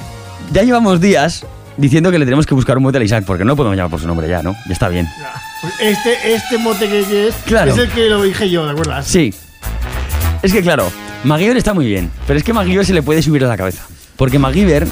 ya llevamos días diciendo que le tenemos que buscar un mote al Isaac, porque no lo podemos llamar por su nombre ya, ¿no? Ya está bien. Pues Este, este mote que que es, Claro. es el que lo dije yo, ¿de acuerdo? Sí. Es que claro, MacGyver está muy bien, pero es que MacGyver se le puede subir a la cabeza. Porque MacGyver,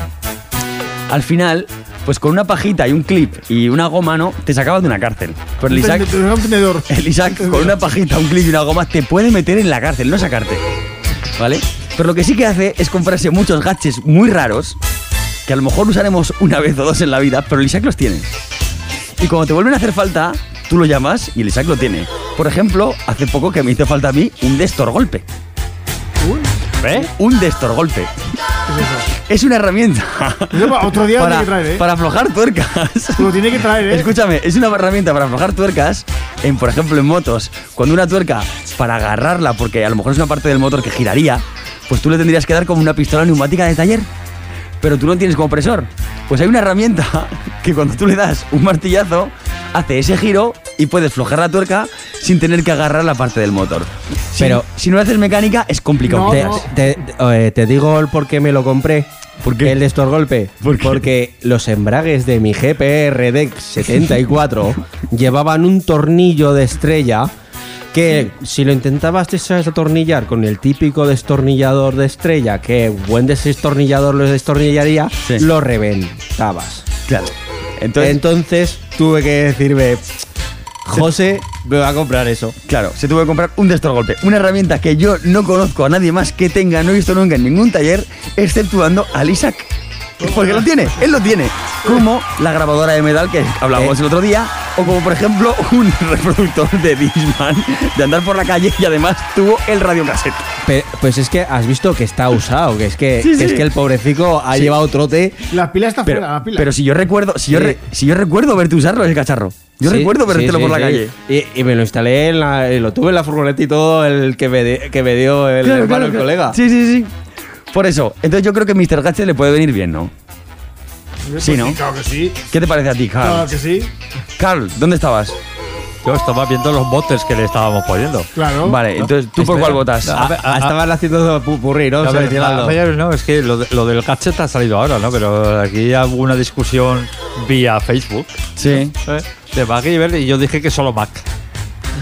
al final, pues con una pajita y un clip y una goma, ¿no? Te sacaba de una cárcel. Pero el Un Isaac, tende- un tenedor. el Isaac con una pajita, un clip y una goma te puede meter en la cárcel, no sacarte. ¿Vale? Pero lo que sí que hace es comprarse muchos gadgets muy raros que a lo mejor usaremos una vez o dos en la vida, pero el Isaac los tiene. Y cuando te vuelven a hacer falta, tú lo llamas y el Isaac lo tiene. Por ejemplo, hace poco que me hizo falta a mí un destorgolpe. ¿Eh? Un destorgolpe. ¿Qué es eso? Es una herramienta Eso pa- otro día lo para, tiene que traer, ¿eh? para aflojar tuercas. Lo tiene que traer, ¿eh? Escúchame, es una herramienta para aflojar tuercas, en, por ejemplo, en motos. Cuando una tuerca, para agarrarla, porque a lo mejor es una parte del motor que giraría, pues tú le tendrías que dar como una pistola neumática de taller, pero tú no tienes compresor. Pues hay una herramienta que cuando tú le das un martillazo, hace ese giro y puedes aflojar la tuerca sin tener que agarrar la parte del motor. Si- Pero- si no haces mecánica, es complicado. No, Te, no. te- te- eh, te digo el por qué me lo compré. ¿Por qué? El de estos golpes. ¿Por qué? Porque los embragues de mi G P R Dex setenta y cuatro llevaban un tornillo de estrella que si lo intentabas desatornillar con el típico destornillador de estrella, que buen destornillador lo destornillaría, Sí. lo reventabas. Claro. Entonces, Entonces tuve que decirme, José, me va a comprar eso. Claro, se tuvo que comprar un destorgolpe. Una herramienta que yo no conozco a nadie más que tenga, no he visto nunca en ningún taller, exceptuando al Isaac. Porque lo tiene, él lo tiene. Como la grabadora de metal que hablábamos Eh. el otro día, o como por ejemplo un reproductor de Discman de andar por la calle y además tuvo el radiocassette. Pe- pues es que has visto que está usado, que es que, Sí, que sí. es que el pobrecico ha Sí. llevado trote. La pila está Pero, fuera, la pila. pero si yo recuerdo, si yo, Sí. re- si yo recuerdo verte usarlo ese cacharro. Yo Sí, recuerdo sí, vértelo sí, por la sí. calle. Y, y me lo instalé, en la, y lo tuve en la furgoneta y todo, el que me, de- que me dio el Claro, hermano, claro, el claro. colega. Sí, sí, sí. Por eso, entonces yo creo que míster Gadget le puede venir bien, ¿no? Pues sí, ¿no? Claro que sí. ¿Qué te parece a ti, Carl? Claro que sí. Carl, ¿dónde estabas? Yo estaba viendo los botes que le estábamos poniendo. Claro. Vale, entonces, ¿tú por Espera. cuál votas? A ver, Ah, estaban haciendo pupurrí, ¿no? A ver, Seleccionando. a ver, no, es que lo, de- lo del gadget ha salido ahora, ¿no? Pero aquí hubo una discusión vía Facebook, Sí. ¿eh? De MacGyver y yo dije que solo Mac.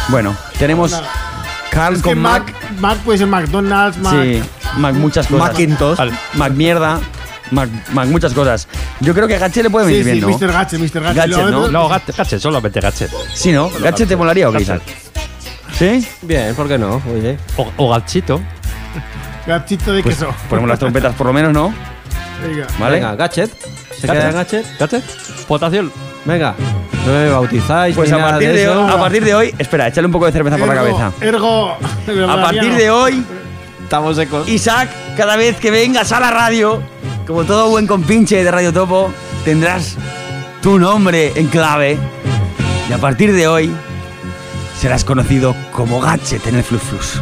Bueno, tenemos Carl Es con que Mac. Mac, Mac puede ser McDonald's, Mac. Sí, Mac muchas cosas. Macintosh. Mac mierda. Mac, Mac muchas cosas. Yo creo que Gadget le puede venir Sí, sí, bien, ¿no? mister Gadget, mister Gadget. Gadget, Lo- ¿no? No, Gadget, Gadget, solamente Gadget. Sí, ¿no? ¿Gadget te molaría o qué, Isaac? ¿Sí? Bien, ¿por qué no? Oye. O, o Gachito. Gachito de Pues queso. ponemos las trompetas por lo menos, ¿no? Venga. ¿Vale? Venga, Gadget. ¿Se Gadget. queda Gadget? Gadget. Potación. Venga. No me bautizáis. Pues ni a nada partir de, eso. hoy, a partir de hoy, espera, échale un poco de cerveza por la Ergo, cabeza. Ergo. A partir de hoy, Estamos secos. Isaac, cada vez que vengas a la radio, como todo buen compinche de Radio Topo, tendrás tu nombre en clave. Y a partir de hoy, serás conocido como Gadget en el Flux Flux.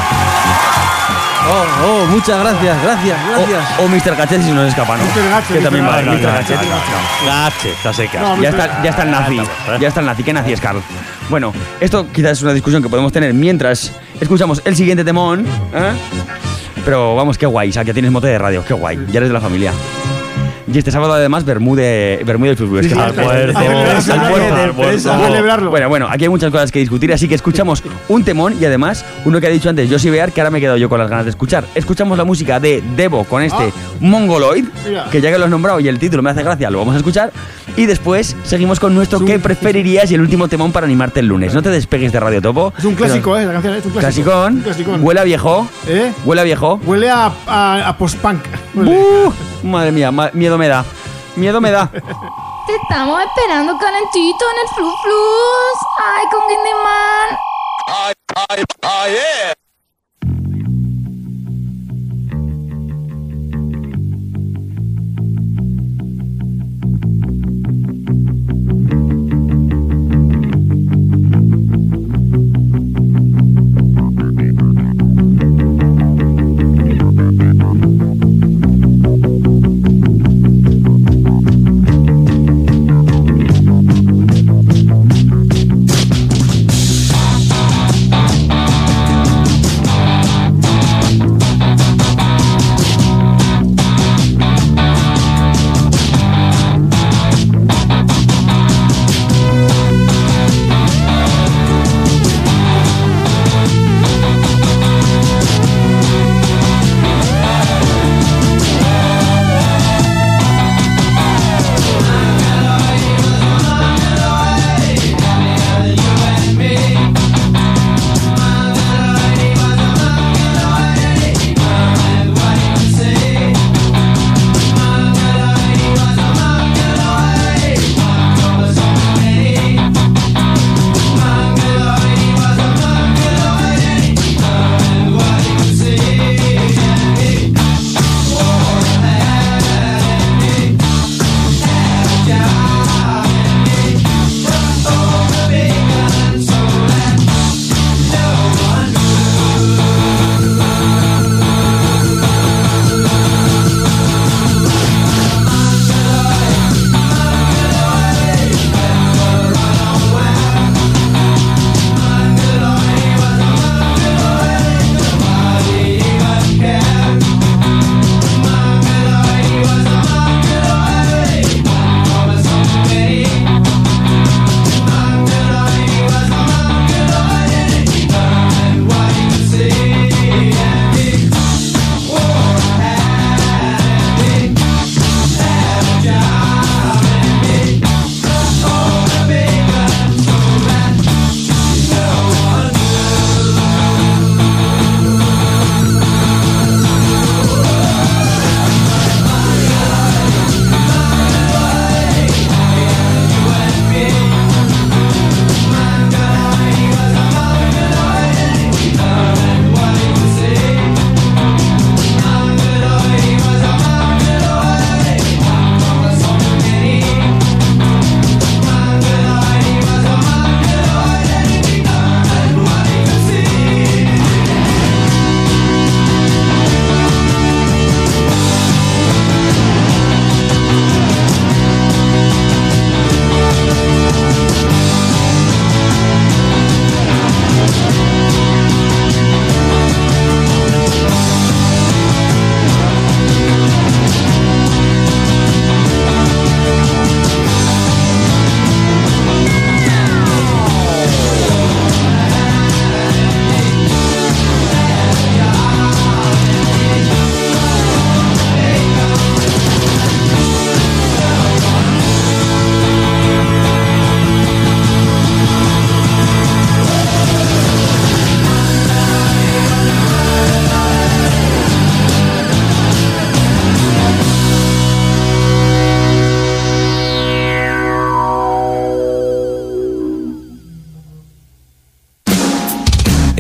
Oh, oh, muchas gracias, gracias, gracias. O, o mister Gadget si se nos escapa, ¿no? mister Gadget, Que también mister vale, mister Gadget. Gadget. Gadget, está seca. No, Ya está, ya está el nazi. Ya está el nazi. ¿Qué nazi es, Carl? Bueno, esto quizás es una discusión que podemos tener mientras escuchamos el siguiente temón. ¿eh? Pero vamos, qué guay, Isaac, ya tienes mote de radio. Qué guay, ya eres de la familia. Y este sábado además Bermude, Bermude del Flux. Sí, sí, Al puerto. Al puerto. Al puerto. A celebrarlo. Bueno, bueno, aquí hay muchas cosas que discutir, así que escuchamos un temón y además uno que ha dicho antes Josie Bear, que ahora me he quedado yo con las ganas de escuchar. Escuchamos la música de Devo con este Mongoloid, Mira. que ya que lo has nombrado y el título me hace gracia, lo vamos a escuchar. Y después seguimos con nuestro ¿qué preferirías? Y el último temón para animarte el lunes. No te despegues de Radio Topo. Es un clásico, ¿eh? La canción es un clásico. Clasicón. Un clasicón. Huele a viejo. ¿Eh? Huele a viejo. Huele a, a, a post-punk. Huele. ¡Uh! Madre mía, ma- miedo me da. Miedo me da. Te estamos esperando calentito en el Flux Flux. Ay, con Candyman.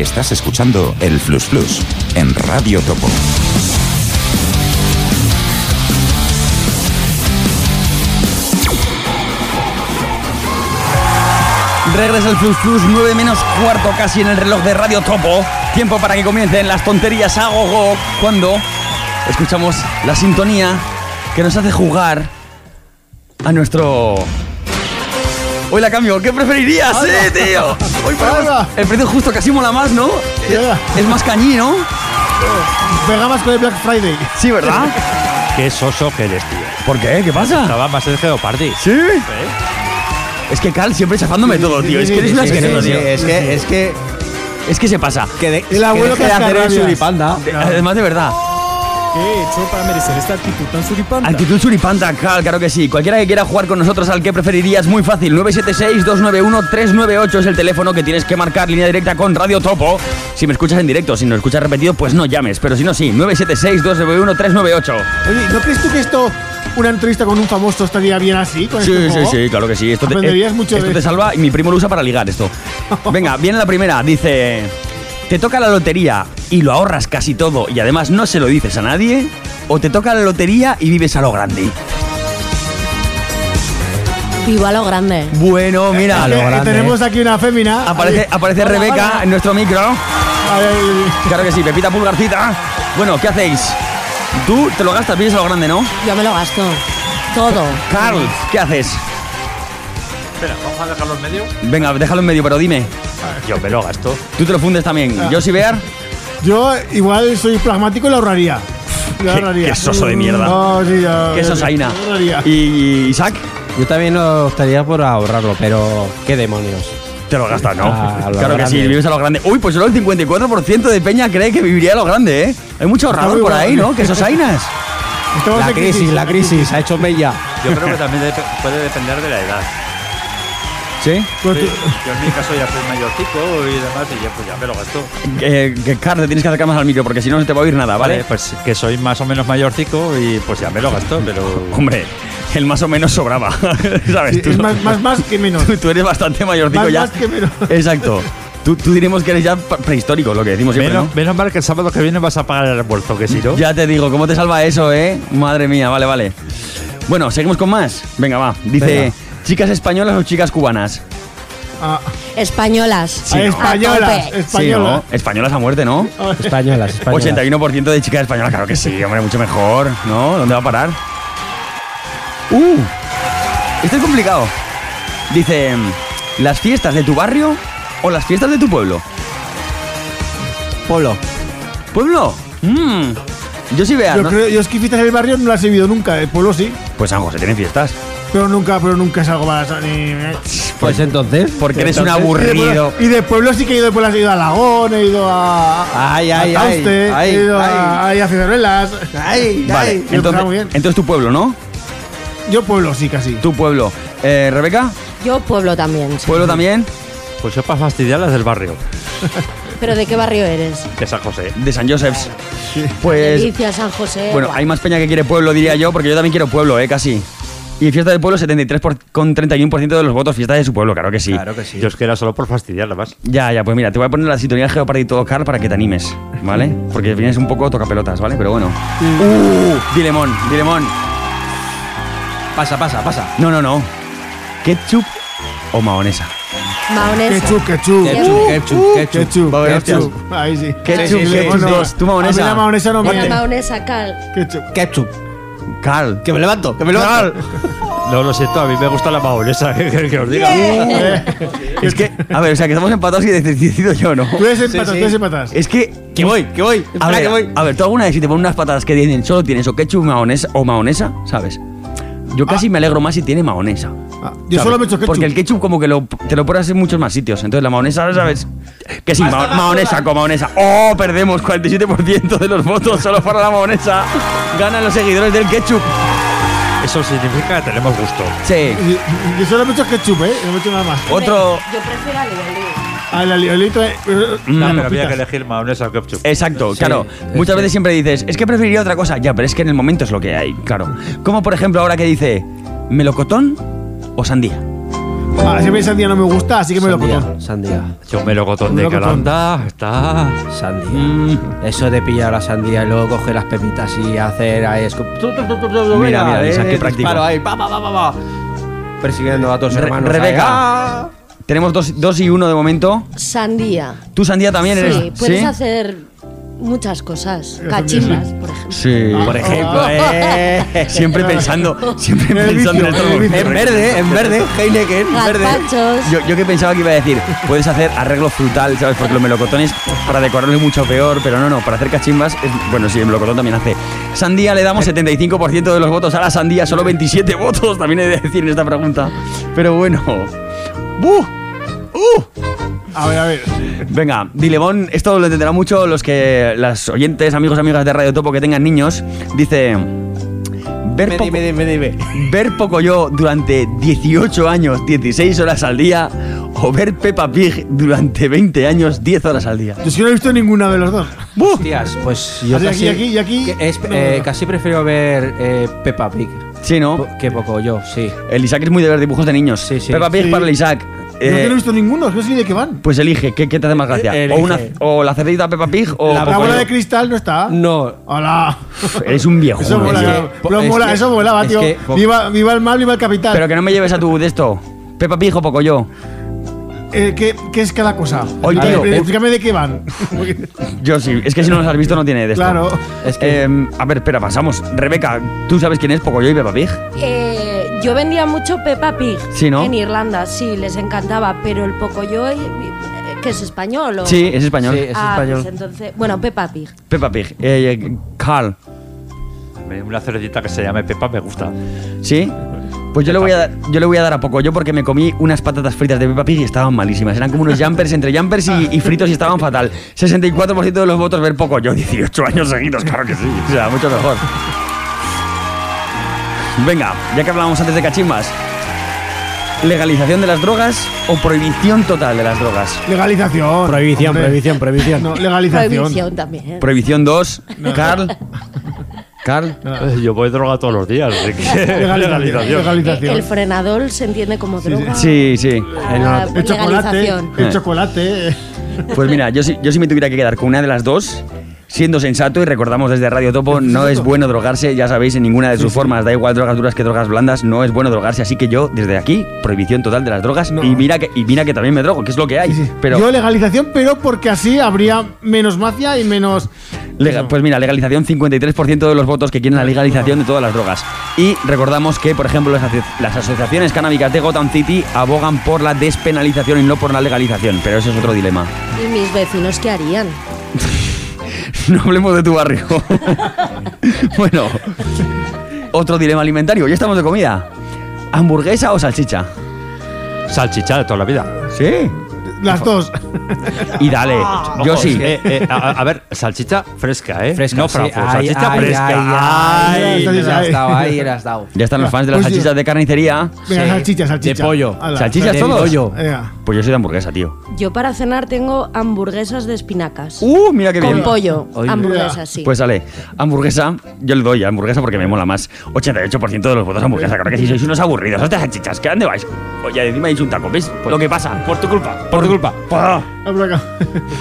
Estás escuchando el Flus Flus en Radio Topo. Regresa el Flus Flus, nueve menos cuarto casi en el reloj de Radio Topo. Tiempo para que comiencen las tonterías a gogo cuando escuchamos la sintonía que nos hace jugar a nuestro... Hoy la cambio, ¿qué preferirías, eh, tío? Hoy ponemos el precio justo, casi mola más, ¿no? Es más cañí, ¿no? Pega más con el Black Friday. Sí, ¿verdad? Qué soso que eres, tío. ¿Por qué? ¿Qué pasa? Estaba más en Geoparty. ¿Sí? ¿Sí? Es que Cal siempre chafándome todo, tío. Es que eres una asqueroso, tío. Es que, es que... Es que se pasa. Que de, el abuelo que, que hacer el rabias. suripanda. De- Además, de verdad. ¿Qué he hecho para merecer esta actitud tan suripanta? Actitud suripanta, Cal, claro que sí. Cualquiera que quiera jugar con nosotros al que preferirías, muy fácil. nueve siete seis, dos nueve uno, tres nueve ocho es el teléfono que tienes que marcar, línea directa con Radio Topo. Si me escuchas en directo, si no escuchas repetido, pues no llames. Pero si no, sí, nueve siete seis, dos nueve uno, tres nueve ocho. Oye, ¿no crees tú que esto, una entrevista con un famoso estaría bien así? Con Sí, este sí, juego? sí, claro que sí. Esto te, Aprenderías eh, mucho esto de- te salva y mi primo lo usa para ligar esto. Venga, viene la primera. Dice, ¿te toca la lotería y lo ahorras casi todo y además no se lo dices a nadie? ¿O te toca la lotería y vives a lo grande? Vivo a lo grande. Bueno, mira. Es que, que tenemos aquí una fémina. Aparece, Ahí. aparece Hola, Rebeca hola. en nuestro micro. Ay, ay, ay. Claro que sí, Pepita Pulgarcita. Bueno, ¿qué hacéis? Tú te lo gastas, vives a lo grande, ¿no? Yo me lo gasto. Todo. Carl, ¿qué haces? Espera, vamos a dejarlo en medio. Venga, déjalo en medio, pero dime. Yo me lo gasto. ¿Tú te lo fundes también? Ah. ¿Yo, Bear? Yo igual soy pragmático y lo ahorraría. Lo Qué- ahorraría. qué soso de mierda. No, sí, ya. ¿Qué sosaina? Lo ahorraría. ¿Y Isaac? Yo también optaría por ahorrarlo, pero qué demonios. Te lo gastas, ¿no? Ah, a lo claro que grande. sí, vives a lo grande. Uy, pues solo el cincuenta y cuatro por ciento de Peña cree que viviría a lo grande, ¿eh? Hay mucho ahorrador muy por bueno. ahí, ¿no? Que sosainas. Estamos La de crisis, la crisis, ha hecho mella. Yo creo que también dep- puede depender de la edad. ¿Sí? Pues Sí, tú- yo en mi caso ya soy mayorcico y demás y ya, pues ya me lo gasto. Eh, que Carl, te tienes que acercar más al micro porque si no no te va a oír nada, ¿vale? Vale, pues que soy más o menos mayorcico y pues ya me lo gasto, pero... Hombre, el más o menos sobraba, ¿sabes? sí, Tú, es más, más, más que menos. tú, tú eres bastante mayorcico Más, ya. más que menos. Exacto. Tú, tú diremos que eres ya pa- prehistórico, lo que decimos siempre, Menos, ¿no? menos mal que el sábado que viene vas a pagar el reembolso, que si no... Ya te digo, ¿cómo te salva eso, eh? Madre mía, vale, vale. Bueno, seguimos con más. Venga, va. Dice, Venga. ¿chicas españolas o chicas cubanas? Ah, Españolas. ah, españolas, A tope. españolas. Sí, ¿no? Españolas a muerte, ¿no? Españolas, españolas. ochenta y uno por ciento de chicas españolas, claro que sí, hombre, mucho mejor, ¿no? ¿Dónde va a parar? ¡Uh! Esto es complicado. Dice, ¿las fiestas de tu barrio o las fiestas de tu pueblo? Polo. ¿Pueblo? Mmm. Yo sí vea, Yo, ¿no? creo, yo es que fiestas del barrio no las he vivido nunca. El pueblo sí. Pues San José tiene fiestas. Pero nunca, pero nunca es algo más. Ni... Pues entonces. Porque eres entonces- un aburrido. Y de pueblo sí que he ido de pueblo, he ido a Lagón, he ido a. Ay, ay, a ay, Tauste, ay, he ido ay. a, ahí a Ciruelas. Ay, Vale, ay. Me entonces, pasa muy bien. entonces tu pueblo, ¿no? Yo pueblo sí, casi. Tu pueblo. Eh, ¿Rebeca? Yo pueblo también. sí. ¿Pueblo también? Pues yo para fastidiar las del barrio, ¿Pero de qué barrio eres? de San José. De San Joseph's. Pues, Delicia, San José. bueno, Buah. hay más peña que quiere pueblo, diría yo, porque yo también quiero pueblo, ¿eh? Casi. Y fiesta del pueblo, setenta y tres por, con treinta y uno por ciento de los votos, fiesta de su pueblo, claro que sí. Claro que sí. Yo es que era solo por fastidiar, más. Ya, ya, pues mira, te voy a poner la sintonía de Geopardy y todo, Carl, para que te animes, ¿vale? Porque vienes un poco tocapelotas, ¿vale? Pero bueno. Uh, Dilemón, Dilemón. Pasa, pasa, pasa. No, no, no. ¿Ketchup o mahonesa? Maonesa. Ketchup, ketchup. Ketchup, ketchup, ketchup. Ketchup, Va a haber ketchup. Ahí sí. Ketchup, Sí, sí, sí, ketchup, bueno, dos. ¿Tú mahonesa? A mí la mahonesa no Venga, me. maonesa, Cal. Ketchup. Ketchup. Carl. Que me levanto, que me levanto. No, lo siento, a mí me gusta la mahonesa, que, que- que os diga. Es que, a ver, o sea, que estamos empatados y decidido yo, ¿no? Tú eres empatas, sí. tú eres empatas. Es que... Que voy, que voy. A Espera, ver, que voy. a ver, tú alguna vez si te ponen unas patatas que tienen, solo tienes o ketchup mahonesa, o mahonesa, ¿sabes? Yo casi me alegro más si tiene mahonesa. Ah, yo ¿sabes? solo me echo ketchup. Porque el ketchup como que lo, te lo pones en muchos más sitios. Entonces la mahonesa, ¿sabes? Que sí, ma- mahonesa con mahonesa. ¡Oh, perdemos! cuarenta y siete por ciento de los votos solo para la mahonesa. Ganan los seguidores del ketchup. Eso significa que tenemos gusto. Sí. Yo solo me echo ketchup, ¿eh? No me echo nada más. Otro... Yo prefiero alioli. Al aliolito. eh, Mm. No, pero había papitas. que elegir mahonesa o ketchup. Exacto, Sí, claro. es Muchas que- veces siempre dices, es que preferiría otra cosa. Ya, pero es que en el momento es lo que hay, claro. Como por ejemplo ahora que dice, ¿melocotón o sandía? Ah, siempre sandía no me gusta, así que me lo cotón. Sandía. Yo melocotón de Melocotón. Calanda está. Sandía. Mm. Eso de pillar la sandía y luego coger las pepitas y hacer ahí. Es como- tu, tu, tu, tu, tu, Mira, venga, mira, eh, Lisa, qué práctico. disparo ahí, pa, pa, pa, pa, pa. Persiguiendo a tus Re- hermanos. Rebeca. ahí. ¡Ah! Tenemos dos, dos y uno de momento. Sandía. ¿Tú, Sandía, también eres? Sí, puedes hacer muchas cosas. Cachimbas, por ejemplo. Sí. Por ejemplo, eh. Siempre pensando, siempre pensando en esto. En verde, en verde, Heineken, en verde. Gazpachos. Yo, yo que pensaba que iba a decir, puedes hacer arreglo frutal, ¿sabes? Porque los melocotones para decorarlo es mucho peor, pero no, no, para hacer cachimbas, es, bueno, sí, el melocotón también hace. Sandía le damos setenta y cinco por ciento de los votos a la sandía, solo veintisiete votos, también he de decir en esta pregunta. Pero bueno. ¡Buh! ¡Uh! A ver, a ver. Venga, Dilemón, esto lo entenderán mucho los que, las oyentes, amigos, amigas de Radio Topo que tengan niños. Dice, ver, Me poco, dime, dime, dime. ver Pocoyo durante dieciocho años, dieciséis horas al día, o ver Peppa Pig durante veinte años, diez horas al día. Yo es que no he visto ninguna de los dos. Hostias, pues yo Así, casi, aquí, aquí, y aquí. que es- no, eh, no. casi prefiero ver eh, Peppa Pig. Sí, ¿no? Que poco yo, sí. El Isaac es muy de ver dibujos de niños. Sí, sí. Peppa Pig Sí. para el Isaac. Yo Eh, que no he visto ninguno, no sé ni de qué van. pues elige, ¿qué, qué te hace más gracia? Eh, O, una, elige. o la cerdita Peppa Pig o La Pocoyo. bola de cristal no está. No. Hola. Eres un viejo. Eso mola, es que- claro. Pero es mola, que- eso mola, es tío. que- Viva, viva el mal, viva el capitán. Pero que no me lleves a tu de esto. Peppa Pig o Pocoyo. Eh, ¿qué, ¿Qué es cada cosa? Oye, A ver, tío, explícame de qué van. Yo sí, es que si no los has visto no tiene de esto. Claro. Es que Eh, a ver, espera, pasamos. Rebeca, ¿tú sabes quién es Pocoyo y Peppa Pig? Eh, yo vendía mucho Peppa Pig Sí, ¿no? en Irlanda, sí, les encantaba, pero el Pocoyo, eh, que es español o... Sí, es español. Sí, es ah, español. pues entonces, bueno, Peppa Pig. Peppa Pig. Eh, eh, Carl, Una cerdita que se llame Pepa me gusta. ¿sí? Pues yo le voy a dar, yo le voy a dar a Pocoyo porque me comí unas patatas fritas de Peppa Pig y estaban malísimas. Eran como unos jumpers entre jumpers y, y fritos y estaban fatal. sesenta y cuatro por ciento de los votos ver Pocoyo. dieciocho años seguidos, claro que sí. O sea, mucho mejor. Venga, ya que hablábamos antes de cachimbas. ¿Legalización de las drogas o prohibición total de las drogas? Legalización. Prohibición, hombre. prohibición, prohibición. No, legalización. Prohibición también. Prohibición dos. Carl. Carl. Eh, Yo voy droga todos los días, así que Legalización. Eh, Legalización. el frenador se entiende como droga. Sí, sí. Ah, El chocolate. legalización. El chocolate. Pues mira, yo, si- yo sí me tuviera que quedar con una de las dos, siendo sensato, y recordamos desde Radio Topo, no es bueno drogarse, ya sabéis, en ninguna de sus formas, da igual drogas duras que drogas blandas, no es bueno drogarse, así que yo, desde aquí, prohibición total de las drogas, No. y mira que y mira que también me drogo, que es lo que hay. Sí, sí. Pero Yo legalización, pero porque así habría menos mafia y menos. lega- pues mira, legalización, cincuenta y tres por ciento de los votos que quieren la legalización de todas las drogas. Y recordamos que, por ejemplo, las, aso- las asociaciones canábicas de Gotham City abogan por la despenalización y no por la legalización, pero ese es otro dilema. ¿Y mis vecinos qué harían? No hablemos de tu barrio. Bueno, otro dilema alimentario. Ya estamos de comida. ¿Hamburguesa o salchicha? Salchicha de toda la vida. Sí. Las dos. Y dale, yo Ojo, sí. eh, eh, a, a ver, salchicha fresca, ¿eh? Fresca, no sí. Frankfurt, Ay, salchicha ay, fresca. ay, ay, Ay, le has ay. dado, ahí le has dado. Ya están los fans de las Pues sí. salchichas de carnicería. Venga, Sí. salchicha, salchicha. De pollo. Ala. ¿Salchichas De todos? pollo. Venga. Pues yo soy de hamburguesa, tío. Yo para cenar tengo hamburguesas de espinacas. Uh, mira qué Con bien. pollo. Oye. Hamburguesas, sí. Pues sale, hamburguesa, yo le doy a hamburguesa porque me mola más. ochenta y ocho por ciento de los votos hamburguesa, creo que sí, sois unos aburridos. Estas salchichas, ¿qué dónde vais? Oye, encima hay un taco, ¿ves? Lo que pasa. Por tu culpa. Por tu culpa. Pa. Ah, por acá.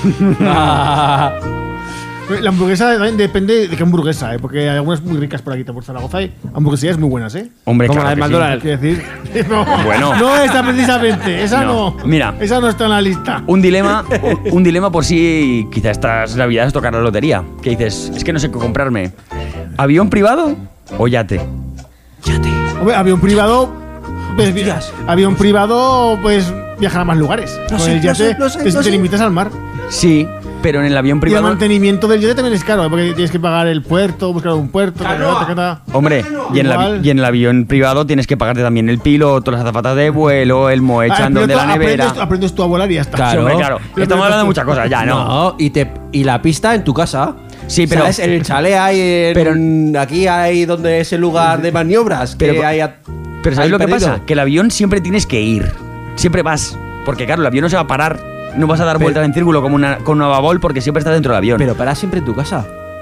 La hamburguesa también depende de qué hamburguesa, ¿eh? Porque hay algunas muy ricas por aquí, por Zaragoza. Hay hamburguesillas muy buenas, ¿eh? Hombre, Como claro la de que sí. McDonald's. Quiero decir. No, Bueno. no esa precisamente. Esa No. no. Mira. Esa no está en la lista. Un dilema, un, un dilema por si quizá estas navidades tocar la lotería. Que dices, es que no sé qué comprarme. ¿Avión privado o yate? Hombre, avión privado. Pues, vi- avión privado, pues viajar a más lugares. No Con sé, el no yate sé, no sé, te, no te sé. limitas al mar. Sí, pero en el avión Y el privado... mantenimiento del yate también es caro, ¿eh? Porque tienes que pagar el puerto, buscar un puerto. Canoa. ta, ta, ta, ta. Hombre, y en, el avi- Igual. y en el avión privado tienes que pagarte también el piloto, las azafatas de vuelo, el moe Ah, echando el de la piloto nevera. Aprendes, aprendes tú a volar y ya está. Sí, Claro. hombre, claro. Estamos hablando de muchas cosas, ya, ¿no? No, y, te, y la pista en tu casa. Sí, pero- ¿Sabes? En el chalet hay. En, Pero- aquí hay donde es el lugar de maniobras. Pero- que hay a- Pero ¿sabes ahí lo que perdido. pasa? Que el avión siempre tienes que ir. Siempre vas. Porque claro, el avión no se va a parar. No vas a dar Pero- vueltas en círculo como una, con una babol porque siempre estás dentro del avión. Pero para siempre en tu casa.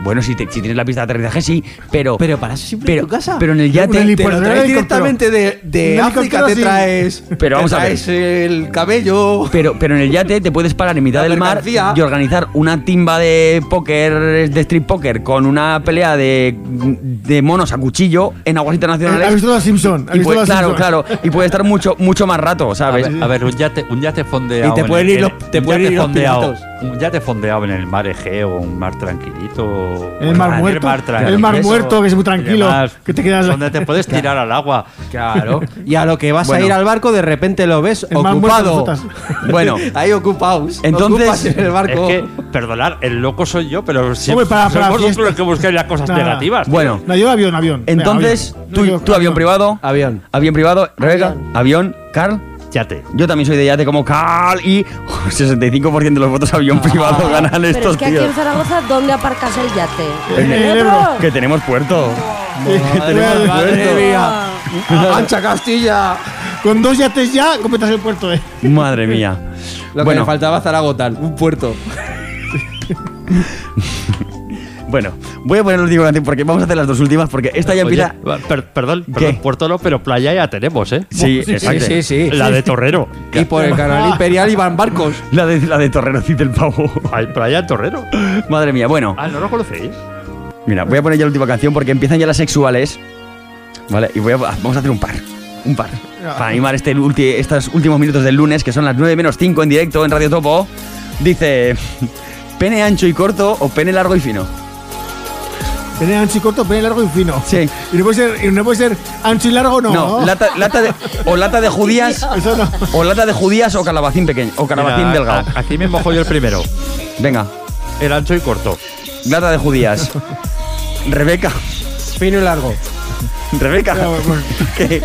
Bueno, si, te- si tienes la pista de aterrizaje, sí, pero. Pero para eso siempre pero, en tu casa. Pero en el yate. Te Pues lo traes directamente de, de Un África, helicóptero te así. traes. Pero vamos te a ver. traes el cabello. Pero, pero en el yate te puedes parar en mitad La del mar mercancía. y organizar una timba de póker, de street poker, con una pelea de, de monos a cuchillo en aguas internacionales. ¿Has visto los Simpson? ¿Has Y visto puede- los claro, Simpson? claro. Y puede estar mucho, mucho más rato, A ¿sabes? ver, a ver, un yate, un yate fondeado. Y te en pueden el- ir los- en- te un pueden yate ir los fondeado- piratas. Un yate fondeado en el mar Egeo, un mar tranquilito. En el mar Ah, muerto. tranquilo, El mar eso, muerto, que es muy tranquilo. y demás, Que te quedas. donde te puedes tirar al agua. Claro. Y a lo que vas Bueno. a ir al barco, de repente lo ves El mar ocupado. muerto de frutas. Bueno, Ahí ocupados. Entonces- Ocupas en el barco. Es que, perdonad, el loco soy yo, pero si Hombre, para- para sois vosotros fiesta. los que buscáis las cosas Nada. negativas. bueno. No, yo avión, avión. Venga, Entonces, avión. tú, Yo- tú avión privado. Avión. Avión privado. Rebeca, avión. Carl. Yate. Yo también soy de yate como Carl y oh, sesenta y cinco por ciento de los votos avión privado ganan Pero estos es que aquí tíos. en Zaragoza, ¿dónde aparcas el yate? En el metro? Ebro. Que tenemos puerto. Madre, madre puerto. mía. Ancha Castilla. Con dos yates ya completas el puerto, eh. Madre mía. Lo que Bueno. me faltaba Zaragoza, un puerto. Bueno, voy a poner la última canción porque vamos a hacer las dos últimas porque esta ya Oye, empieza. va, per- perdón, ¿Qué? perdón, Puerto no, pero playa ya tenemos, ¿eh? Sí, Sí, exacto. sí, sí. La de Torrero. Y por el canal Imperial iban barcos. La de, la de Torrero Cid del Pavo. Hay playa en Torrero. Madre mía, bueno. Ah, ¿no lo conocéis? Mira, voy a poner ya la última canción porque empiezan ya las sexuales. Vale, y voy a, vamos a hacer un par. Un par. Para animar este ulti- estos últimos minutos del lunes, que son las nueve menos cinco en directo en Radio Topo. Dice: ¿pene ancho y corto o pene largo y fino? Pene ancho y corto, pene largo y fino. Sí. Y no puede ser, y no puede ser ancho y largo, no. No, lata, lata de, o lata de judías. Eso no. O lata de judías o calabacín pequeño. O calabacín Mira, delgado. a- Aquí me mojo yo el primero. Venga, El ancho y corto. lata de judías. Rebeca. Fino y largo. Rebeca. Ya, bueno, ¿Qué?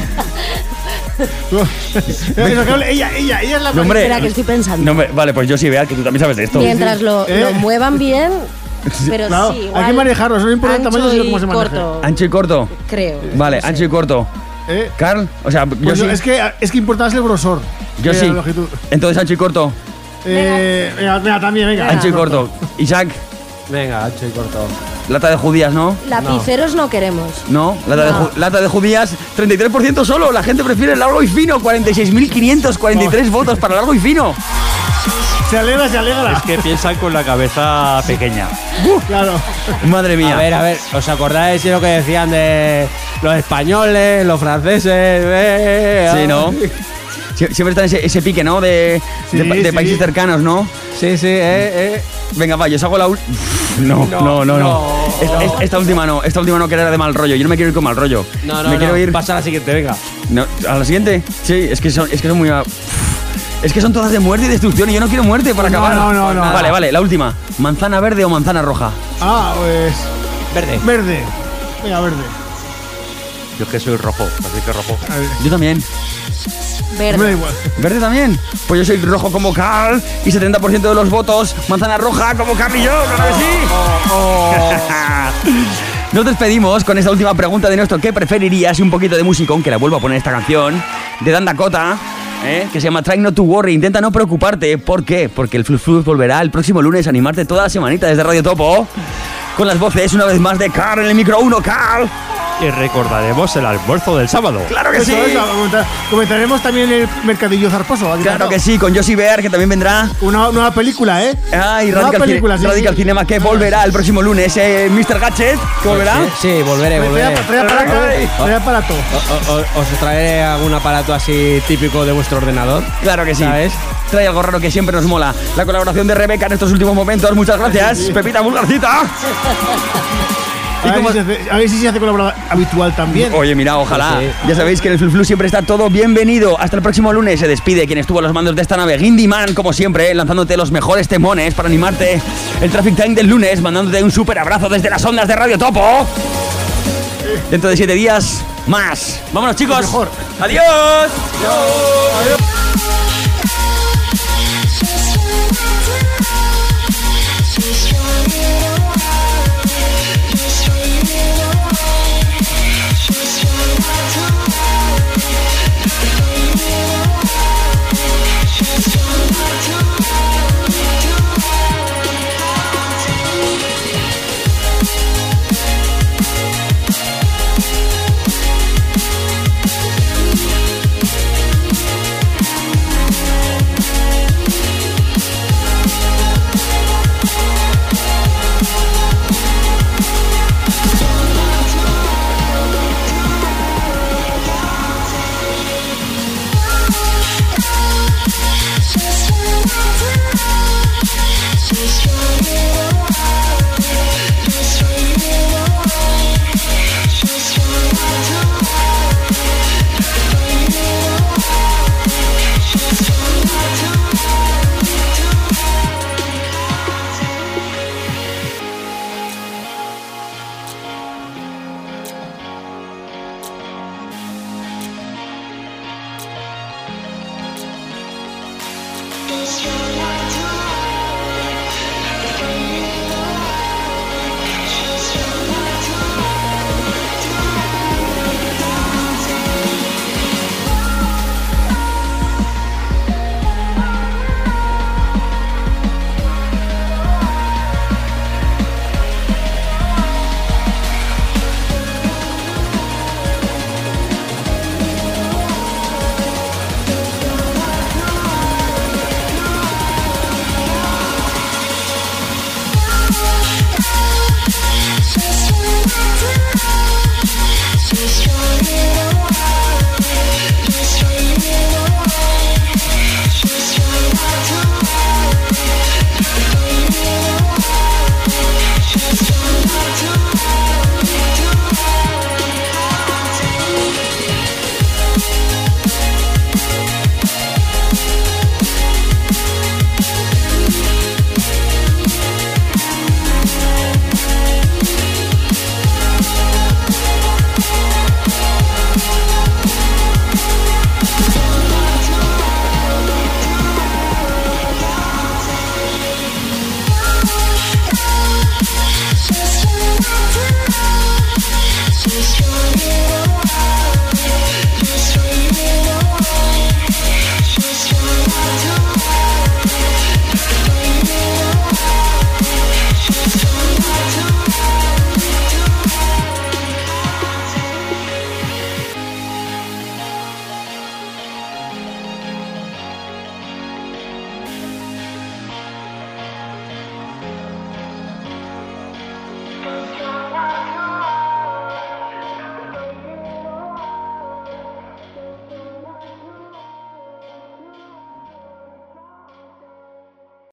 Eso que hable ella, ella, ella es la No, hombre. Espera, que estoy pensando. No, hombre, vale, pues yo sí, vea que tú también sabes de esto. Mientras lo, ¿Eh? lo muevan bien, pero Claro, sí, hay igual que manejarlo, no importa el ancho tamaño, sino y cómo se maneje. corto, Ancho y corto. creo. Vale, no sé. ancho y corto. ¿Eh? Carl, o sea, yo Pues sí. es que es que importa más el grosor. Yo que sí. la longitud. Entonces ancho y corto. Eh, venga, venga, también, venga. Ancho y corto. Isaac, Venga, ancho y corto. lata de judías, ¿no? Lapiceros no queremos. No, lata, De, No. ju- lata de judías, treinta y tres por ciento solo. La gente prefiere largo y fino, cuarenta y seis mil quinientos cuarenta y tres votos para largo y fino. Se alegra, se alegra. Es que piensan con la cabeza pequeña. Claro. Madre mía. A ver, a ver, ¿os acordáis de lo que decían de los españoles, los franceses? Eh, Sí, ¿no? Sie- Siempre está ese, ese pique, ¿no? De, Sí, de, pa- de sí. países cercanos, ¿no? Sí, sí, eh, eh. Venga, va, yo os hago la última. No, no, no, no. no, Es- no. es- esta última no, esta última no que era de mal rollo. Yo no me quiero ir con mal rollo. No, no, me quiero no. ir. Pasa a la siguiente, venga. No, ¿a la siguiente? Sí, es que son, es que son muy. Es que son todas de muerte y destrucción y yo no quiero muerte para No, acabar. no, no, no. Vale, vale, la última. ¿Manzana verde o manzana roja? Ah, pues. Verde. Verde. Venga, verde. Yo es que soy rojo, así que rojo. A ver. Yo también. Me da Verde. igual. ¿Verde también? Pues yo soy rojo como Carl y setenta por ciento de los votos. Manzana roja como Carl y yo, claro que sí. Nos despedimos con esta última pregunta de nuestro ¿qué preferirías? Y un poquito de música, aunque la vuelvo a poner esta canción de Dan Dakota, ¿eh? Que se llama Try Not to Worry. Intenta no preocuparte. ¿Por qué? Porque el Flux Flux volverá el próximo lunes a animarte toda la semanita desde Radio Topo. Con las voces una vez más de Carl en el micro uno, Carl. Y recordaremos el almuerzo del sábado. ¡Claro que Eso, sí! eso, comentar- comentaremos también el mercadillo zarposo. aquí Claro tanto. que sí, con Josie Bear, que también vendrá. Una nueva película, ¿eh? Ah, y Nueva Radical, película, Cine- sí, Radical sí. Cinema, que volverá el próximo lunes. Eh, mister Gadget, que volverá. Sí, sí, volveré, Trae volveré. trae aparato. Ay. Trae aparato. O- o- ¿Os traeré algún aparato así típico de vuestro ordenador? Claro que sí. ¿Sabes? Trae algo raro que siempre nos mola. La colaboración de Rebeca en estos últimos momentos. Muchas gracias, Sí, sí. Pepita Vulgarcita. A ver, como- si se hace, a ver si se hace colaborador habitual también. Oye, mira, ojalá. Sí. Ya sabéis que en el Flu Flu siempre está todo bienvenido. Hasta el próximo lunes. Se despide quien estuvo a los mandos de esta nave, Guindy Man, como siempre, lanzándote los mejores temones para animarte el Traffic Time del lunes, mandándote un súper abrazo desde las ondas de Radio Topo. Dentro de siete días, más. Vámonos, chicos. Mejor. Adiós. Yo